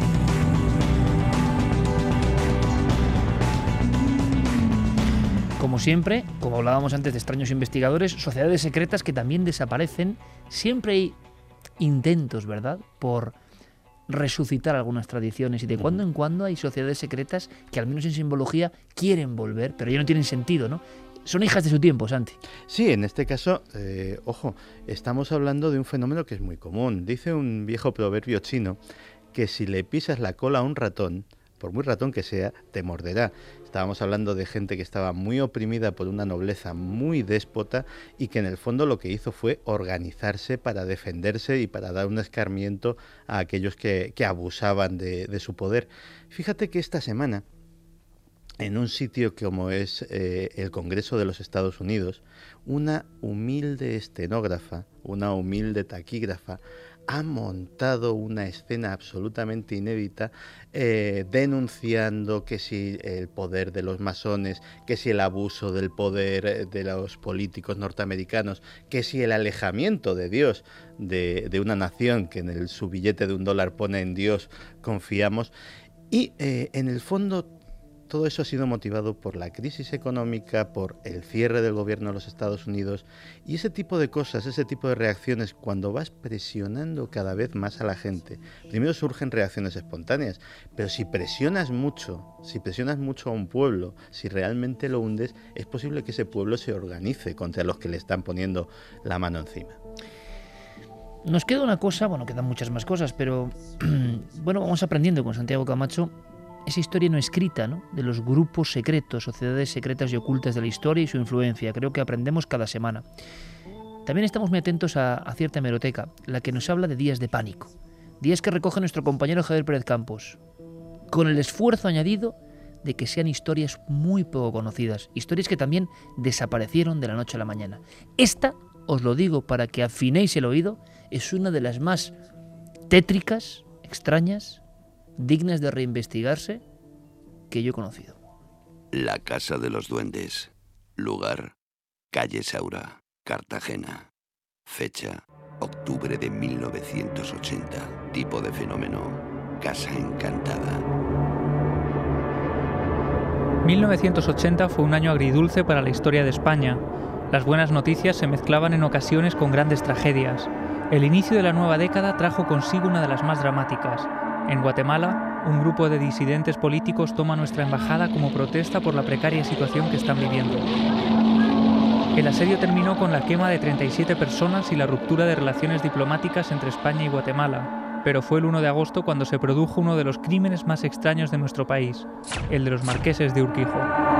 Como siempre, como hablábamos antes de extraños investigadores, sociedades secretas que también desaparecen. Siempre hay intentos, ¿verdad?, por resucitar algunas tradiciones, y de cuando en cuando hay sociedades secretas que, al menos en simbología, quieren volver, pero ya no tienen sentido, ¿no? Son hijas de su tiempo, Santi. Sí, en este caso, eh, ojo, estamos hablando de un fenómeno que es muy común. Dice un viejo proverbio chino que si le pisas la cola a un ratón, por muy ratón que sea, te morderá. Estábamos hablando de gente que estaba muy oprimida por una nobleza muy déspota y que en el fondo lo que hizo fue organizarse para defenderse y para dar un escarmiento a aquellos que, que abusaban de, de su poder. Fíjate que esta semana, en un sitio como es eh, el Congreso de los Estados Unidos, una humilde estenógrafa, una humilde taquígrafa, ha montado una escena absolutamente inédita, eh, denunciando que si el poder de los masones, que si el abuso del poder de los políticos norteamericanos, que si el alejamiento de Dios de, de una nación que en el, su billete de un dólar pone en Dios confiamos. Y eh, en el fondo todo eso ha sido motivado por la crisis económica, por el cierre del gobierno de los Estados Unidos, y ese tipo de cosas, ese tipo de reacciones, cuando vas presionando cada vez más a la gente, primero surgen reacciones espontáneas, pero si presionas mucho, si presionas mucho a un pueblo, si realmente lo hundes, es posible que ese pueblo se organice contra los que le están poniendo la mano encima. Nos queda una cosa, bueno, quedan muchas más cosas, pero bueno, vamos aprendiendo con Santiago Camacho esa historia no escrita, ¿no?, de los grupos secretos, sociedades secretas y ocultas de la historia y su influencia. Creo que aprendemos cada semana. También estamos muy atentos a, a cierta hemeroteca, la que nos habla de días de pánico, días que recoge nuestro compañero Javier Pérez Campos, con el esfuerzo añadido de que sean historias muy poco conocidas, historias que también desaparecieron de la noche a la mañana. Esta, os lo digo para que afinéis el oído, es una de las más tétricas, extrañas, dignas de reinvestigarse que yo he conocido. La Casa de los Duendes. Lugar: calle Saura, Cartagena. Fecha: octubre de mil novecientos ochenta. Tipo de fenómeno: casa encantada. mil novecientos ochenta fue un año agridulce para la historia de España. Las buenas noticias se mezclaban en ocasiones con grandes tragedias. El inicio de la nueva década trajo consigo una de las más dramáticas. En Guatemala, un grupo de disidentes políticos toma nuestra embajada como protesta por la precaria situación que están viviendo. El asedio terminó con la quema de treinta y siete personas y la ruptura de relaciones diplomáticas entre España y Guatemala, pero fue el uno de agosto cuando se produjo uno de los crímenes más extraños de nuestro país, el de los marqueses de Urquijo.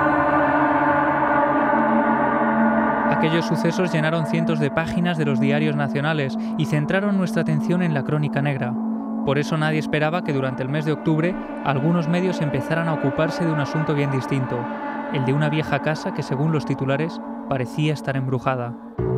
Aquellos sucesos llenaron cientos de páginas de los diarios nacionales y centraron nuestra atención en la crónica negra. Por eso nadie esperaba que durante el mes de octubre algunos medios empezaran a ocuparse de un asunto bien distinto, el de una vieja casa que, según los titulares, parecía estar embrujada.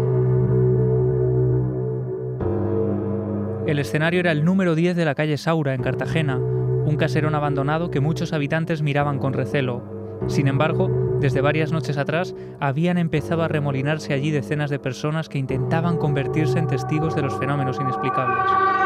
El escenario era el número diez de la calle Saura, en Cartagena, un caserón abandonado que muchos habitantes miraban con recelo. Sin embargo, Desde varias noches atrás habían empezado a remolinarse allí decenas de personas que intentaban convertirse en testigos de los fenómenos inexplicables.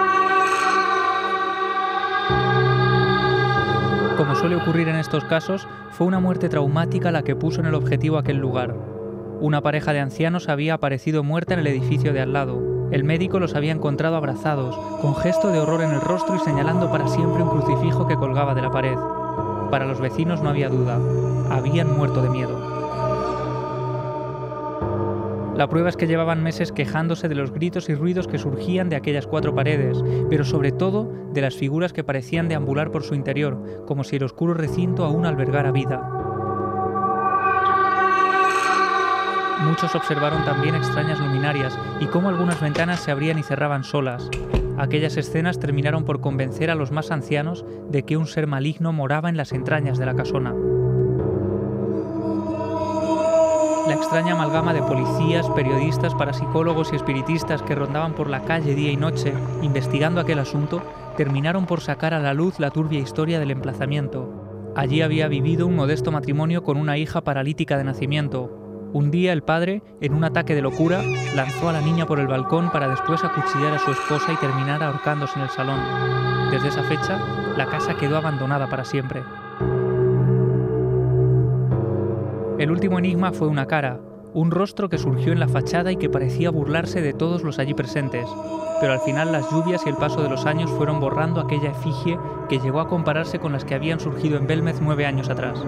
Como suele ocurrir en estos casos, fue una muerte traumática la que puso en el objetivo aquel lugar. Una pareja de ancianos había aparecido muerta en el edificio de al lado. El médico los había encontrado abrazados, con gesto de horror en el rostro y señalando para siempre un crucifijo que colgaba de la pared. Para los vecinos no había duda, habían muerto de miedo. La prueba es que llevaban meses quejándose de los gritos y ruidos que surgían de aquellas cuatro paredes, pero sobre todo de las figuras que parecían deambular por su interior, como si el oscuro recinto aún albergara vida. Muchos observaron también extrañas luminarias y cómo algunas ventanas se abrían y cerraban solas. Aquellas escenas terminaron por convencer a los más ancianos de que un ser maligno moraba en las entrañas de la casona. La extraña amalgama de policías, periodistas, parapsicólogos y espiritistas que rondaban por la calle día y noche investigando aquel asunto terminaron por sacar a la luz la turbia historia del emplazamiento. Allí había vivido un modesto matrimonio con una hija paralítica de nacimiento. Un día el padre, en un ataque de locura, lanzó a la niña por el balcón para después acuchillar a su esposa y terminar ahorcándose en el salón. Desde esa fecha, la casa quedó abandonada para siempre. El último enigma fue una cara, un rostro que surgió en la fachada y que parecía burlarse de todos los allí presentes. Pero al final las lluvias y el paso de los años fueron borrando aquella efigie que llegó a compararse con las que habían surgido en Belmez nueve años atrás.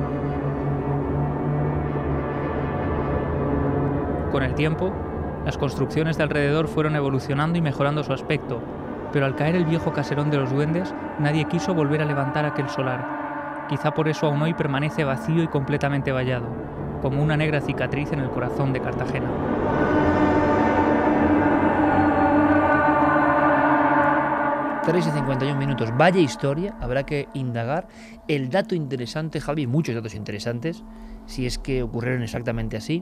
Con el tiempo, las construcciones de alrededor fueron evolucionando y mejorando su aspecto, pero al caer el viejo caserón de los duendes, nadie quiso volver a levantar aquel solar. Quizá por eso aún hoy permanece vacío y completamente vallado, como una negra cicatriz en el corazón de Cartagena. tres y cincuenta y un minutos. Vaya historia, habrá que indagar. El dato interesante, Javi, muchos datos interesantes, si es que ocurrieron exactamente así.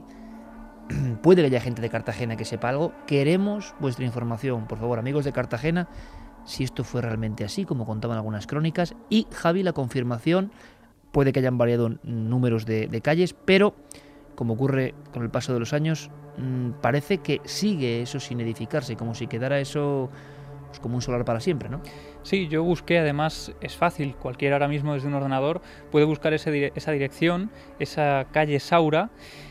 Puede que haya gente de Cartagena que sepa algo. Queremos vuestra información, por favor, amigos de Cartagena, si esto fue realmente así, como contaban algunas crónicas. Y, Javi, la confirmación, puede que hayan variado números de, de calles, pero, como ocurre con el paso de los años, mmm, parece que sigue eso sin edificarse, como si quedara eso pues, como un solar para siempre, ¿no? Sí, yo busqué, además es fácil, cualquiera ahora mismo desde un ordenador puede buscar ese, esa dirección, esa calle Saura,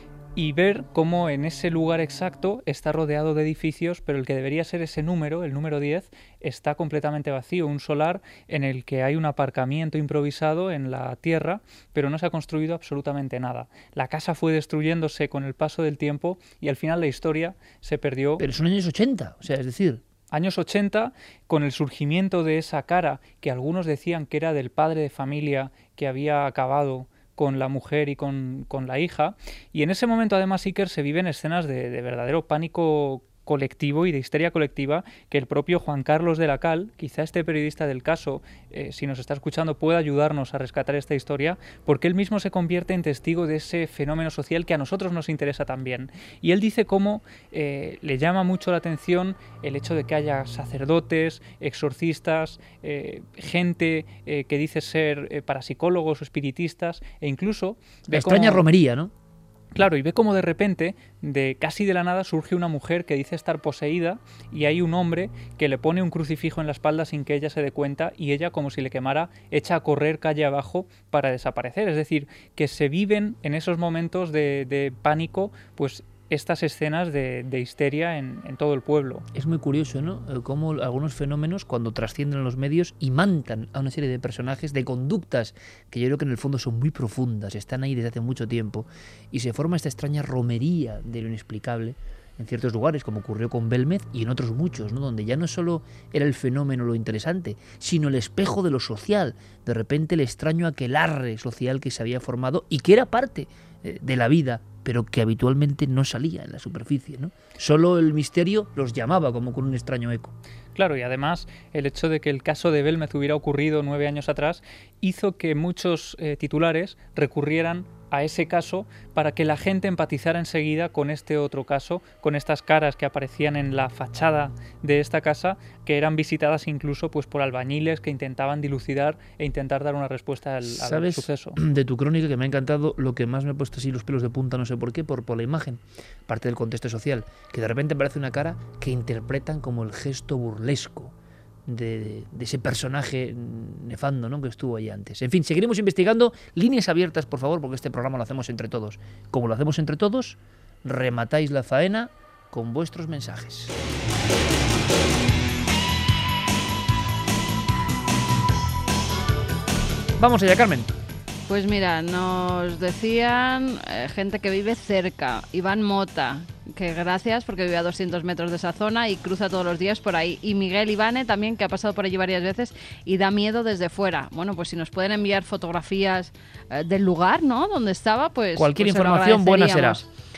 y ver cómo en ese lugar exacto está rodeado de edificios, pero el que debería ser ese número, el número diez, está completamente vacío. Un solar en el que hay un aparcamiento improvisado en la tierra, pero no se ha construido absolutamente nada. La casa fue destruyéndose con el paso del tiempo y al final la historia se perdió. Pero son años ochenta, o sea, es decir... Años ochenta, con el surgimiento de esa cara que algunos decían que era del padre de familia que había acabado con la mujer y con, con la hija, y en ese momento además, Iker, se viven escenas de, de verdadero pánico colectivo y de histeria colectiva que el propio Juan Carlos de la Cal, quizá este periodista del caso, eh, si nos está escuchando, pueda ayudarnos a rescatar esta historia, porque él mismo se convierte en testigo de ese fenómeno social que a nosotros nos interesa también. Y él dice cómo eh, le llama mucho la atención el hecho de que haya sacerdotes, exorcistas, eh, gente eh, que dice ser eh, parapsicólogos o espiritistas, e incluso... La extraña cómo... romería, ¿no? Claro, y ve cómo de repente, de casi de la nada, surge una mujer que dice estar poseída y hay un hombre que le pone un crucifijo en la espalda sin que ella se dé cuenta y ella, como si le quemara, echa a correr calle abajo para desaparecer. Es decir, que se viven en esos momentos de, de pánico, pues estas escenas de, de histeria en, en todo el pueblo. Es muy curioso, ¿no? Cómo algunos fenómenos, cuando trascienden los medios, imantan a una serie de personajes, de conductas que yo creo que en el fondo son muy profundas, están ahí desde hace mucho tiempo, y se forma esta extraña romería de lo inexplicable en ciertos lugares, como ocurrió con Belmez y en otros muchos, ¿no? Donde ya no solo era el fenómeno lo interesante, sino el espejo de lo social, de repente el extraño aquelarre social que se había formado y que era parte eh, de la vida, pero que habitualmente no salía en la superficie, ¿no? Solo el misterio los llamaba como con un extraño eco. Claro, y además el hecho de que el caso de Belmez hubiera ocurrido nueve años atrás hizo que muchos eh, titulares recurrieran a ese caso para que la gente empatizara enseguida con este otro caso, con estas caras que aparecían en la fachada de esta casa, que eran visitadas incluso pues por albañiles que intentaban dilucidar e intentar dar una respuesta al, al ¿Sabes suceso. De tu crónica, que me ha encantado, lo que más me ha puesto así los pelos de punta, no sé por qué, por, por la imagen, parte del contexto social, que de repente aparece una cara que interpretan como el gesto burlesco De, de ese personaje nefando, ¿no?, que estuvo ahí antes. En fin, seguiremos investigando. Líneas abiertas, por favor, porque este programa lo hacemos entre todos. Como lo hacemos entre todos, rematáis la faena con vuestros mensajes. Vamos allá, Carmen. Pues mira, nos decían eh, gente que vive cerca, Iván Mota, que gracias porque vive a doscientos metros de esa zona y cruza todos los días por ahí. Y Miguel Ivane también, que ha pasado por allí varias veces y da miedo desde fuera. Bueno, pues si nos pueden enviar fotografías eh, del lugar, ¿no?, donde estaba, pues cualquier pues información buena será.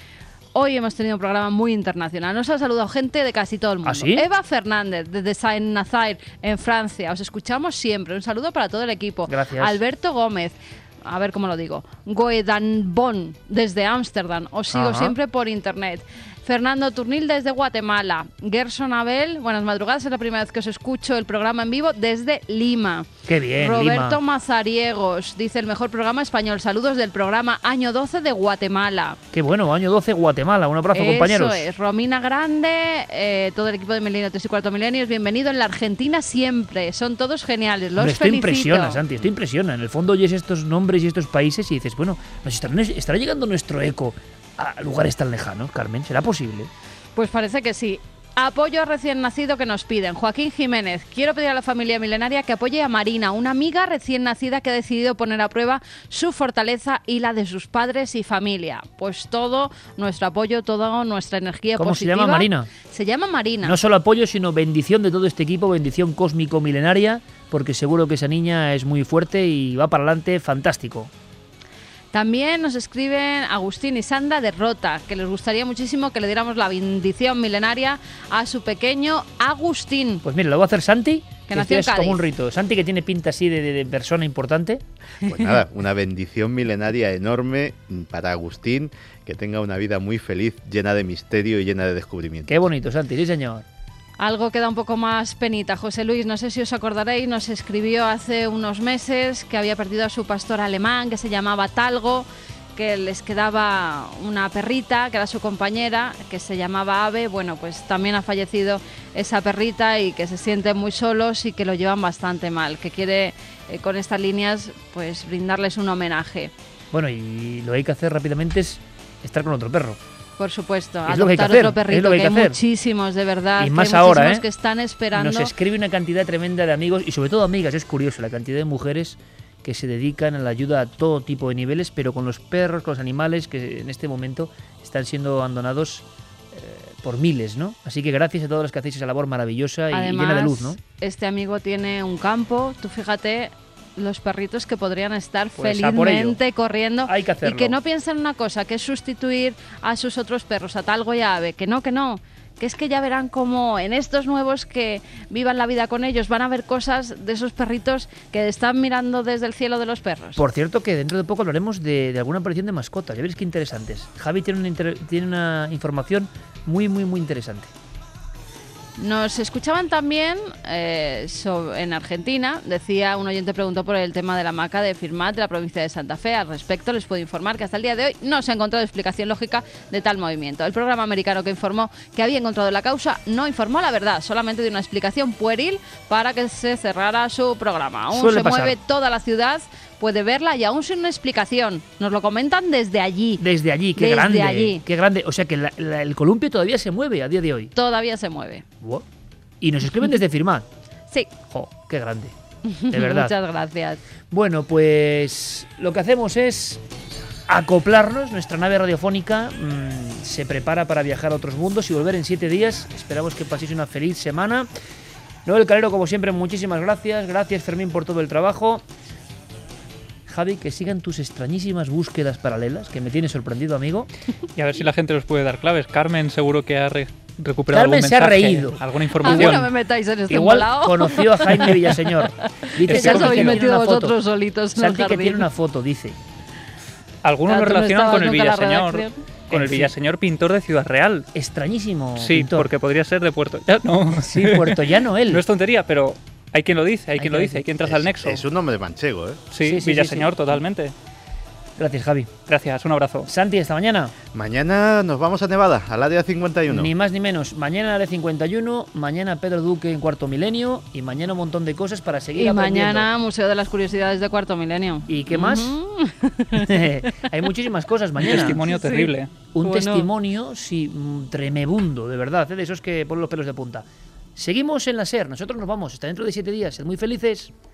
Hoy hemos tenido un programa muy internacional. Nos ha saludado gente de casi todo el mundo. ¿Ah, sí? Eva Fernández, desde Saint-Nazaire, en Francia. Os escuchamos siempre. Un saludo para todo el equipo. Gracias. Alberto Gómez. A ver cómo lo digo. Goedanbon, desde Ámsterdam. Os sigo Ajá. siempre por internet. Fernando Turnil, desde Guatemala. Gerson Abel, buenas madrugadas. Es la primera vez que os escucho el programa en vivo desde Lima. Qué bien, Roberto Lima. Mazariegos, dice el mejor programa español. Saludos del programa Año doce de Guatemala. Qué bueno, año doce, Guatemala. Un abrazo, Eso compañeros. es. Romina Grande, eh, todo el equipo de Milenios y Cuarto Milenios, bienvenido en la Argentina siempre. Son todos geniales. Los Hombre, esto felicito. impresiona, Santi, esto impresiona. En el fondo oyes estos nombres y estos países y dices, bueno, ¿nos estará, estará llegando nuestro eco a lugares tan lejanos, Carmen? ¿Será posible? Pues parece que sí. Apoyo a recién nacido que nos piden. Joaquín Jiménez, quiero pedir a la familia milenaria que apoye a Marina, una amiga recién nacida que ha decidido poner a prueba su fortaleza y la de sus padres y familia. Pues todo nuestro apoyo, toda nuestra energía ¿Cómo positiva. se llama, Marina? Se llama Marina. No solo apoyo, sino bendición de todo este equipo, bendición cósmico milenaria, porque seguro que esa niña es muy fuerte y va para adelante fantástico. También nos escriben Agustín y Sandra de Rota, que les gustaría muchísimo que le diéramos la bendición milenaria a su pequeño Agustín. Pues mira, lo va a hacer Santi, que nació en es Cádiz. como un rito. Santi, que tiene pinta así de, de, de persona importante. Pues nada, una bendición milenaria enorme para Agustín, que tenga una vida muy feliz, llena de misterio y llena de descubrimiento. Qué bonito, Santi, sí señor. Algo que da un poco más penita. José Luis, no sé si os acordaréis, nos escribió hace unos meses que había perdido a su pastor alemán, que se llamaba Talgo, que les quedaba una perrita, que era su compañera, que se llamaba Ave. Bueno, pues también ha fallecido esa perrita y que se sienten muy solos y que lo llevan bastante mal, que quiere eh, con estas líneas pues brindarles un homenaje. Bueno, y lo que hay que hacer rápidamente es estar con otro perro. Por supuesto, es lo que hay que adoptar hacer, otro perrito, es lo que hay que que hay hacer. muchísimos, de verdad. Y más que hay ahora, muchísimos ¿eh? que están esperando. Nos escribe una cantidad tremenda de amigos y sobre todo amigas. Es curioso la cantidad de mujeres que se dedican a la ayuda a todo tipo de niveles, pero con los perros, con los animales que en este momento están siendo abandonados eh, por miles, ¿no? Así que gracias a todos los que hacéis esa labor maravillosa y Además, llena de luz, ¿no? Este amigo tiene un campo, tú fíjate los perritos que podrían estar Pues a por felizmente ello. corriendo. Hay que hacerlo. Y que no piensen una cosa, que es sustituir a sus otros perros, a Talgo y a Ave, que no, que no. Que es que ya verán como en estos nuevos que vivan la vida con ellos van a ver cosas de esos perritos que están mirando desde el cielo de los perros. Por cierto, que dentro de poco hablaremos de, de alguna aparición de mascotas. Ya veréis qué interesantes. Javi tiene una, inter- tiene una información muy, muy, muy interesante. Nos escuchaban también eh, sobre, en Argentina, decía un oyente, preguntó por el tema de la hamaca de Firmat de la provincia de Santa Fe. Al respecto les puedo informar que hasta el día de hoy no se ha encontrado explicación lógica de tal movimiento. El programa americano que informó que había encontrado la causa no informó la verdad, solamente dio una explicación pueril para que se cerrara su programa. Aún Suele se pasar. mueve toda la ciudad, puede verla y aún sin una explicación. Nos lo comentan desde allí. Desde allí, qué Desde grande. allí. Qué grande. O sea que la, la, el columpio todavía se mueve a día de hoy. Todavía se mueve. Wow. Y nos escriben desde Firmat. Sí. Jo, qué grande. De verdad. Muchas gracias. Bueno, pues lo que hacemos es acoplarnos. Nuestra nave radiofónica mmm, se prepara para viajar a otros mundos y volver en siete días. Esperamos que paséis una feliz semana. Noel Calero, como siempre, muchísimas gracias. Gracias, Fermín, por todo el trabajo. Javi, que sigan tus extrañísimas búsquedas paralelas, que me tiene sorprendido, amigo. Y a ver si la gente nos puede dar claves. Carmen seguro que ha re recuperado Carmen algún se ha mensaje, reído. alguna información. A mí no me metáis en este Igual embolado. conoció a Jaime Villaseñor. Dice Que ya os Santi habéis tiene metido una foto. vosotros solitos en el Santi, que jardín. tiene una foto, dice. Algunos Claro, lo tú no relacionan con el estabas nunca en la Villaseñor, redacción. con En el fin. Villaseñor pintor de Ciudad Real. Extrañísimo. Sí, pintor. porque podría ser de Puerto Llano. Sí, Puerto Llano él. No es tontería, pero hay quien lo dice, hay, Hay quien lo quien dice, hay quien Es, traza el nexo. es un nombre manchego, ¿eh? Sí, Sí, sí, Villaseñor, sí, sí. totalmente. Gracias, Javi. Gracias, un abrazo. Santi, hasta mañana. Mañana nos vamos a Nevada, al área cincuenta y uno. Ni más ni menos. Mañana Área cincuenta y uno, mañana Pedro Duque en Cuarto Milenio y mañana un montón de cosas para seguir Y aprendiendo. mañana Museo de las Curiosidades de Cuarto Milenio. ¿Y qué más? Ujú. Hay muchísimas cosas mañana. Testimonio Sí. terrible. Un Bueno. testimonio, sí, mm, tremebundo, de verdad, ¿eh? De esos que ponen los pelos de punta. Seguimos en la SER, nosotros nos vamos, hasta dentro de siete días, sed muy felices.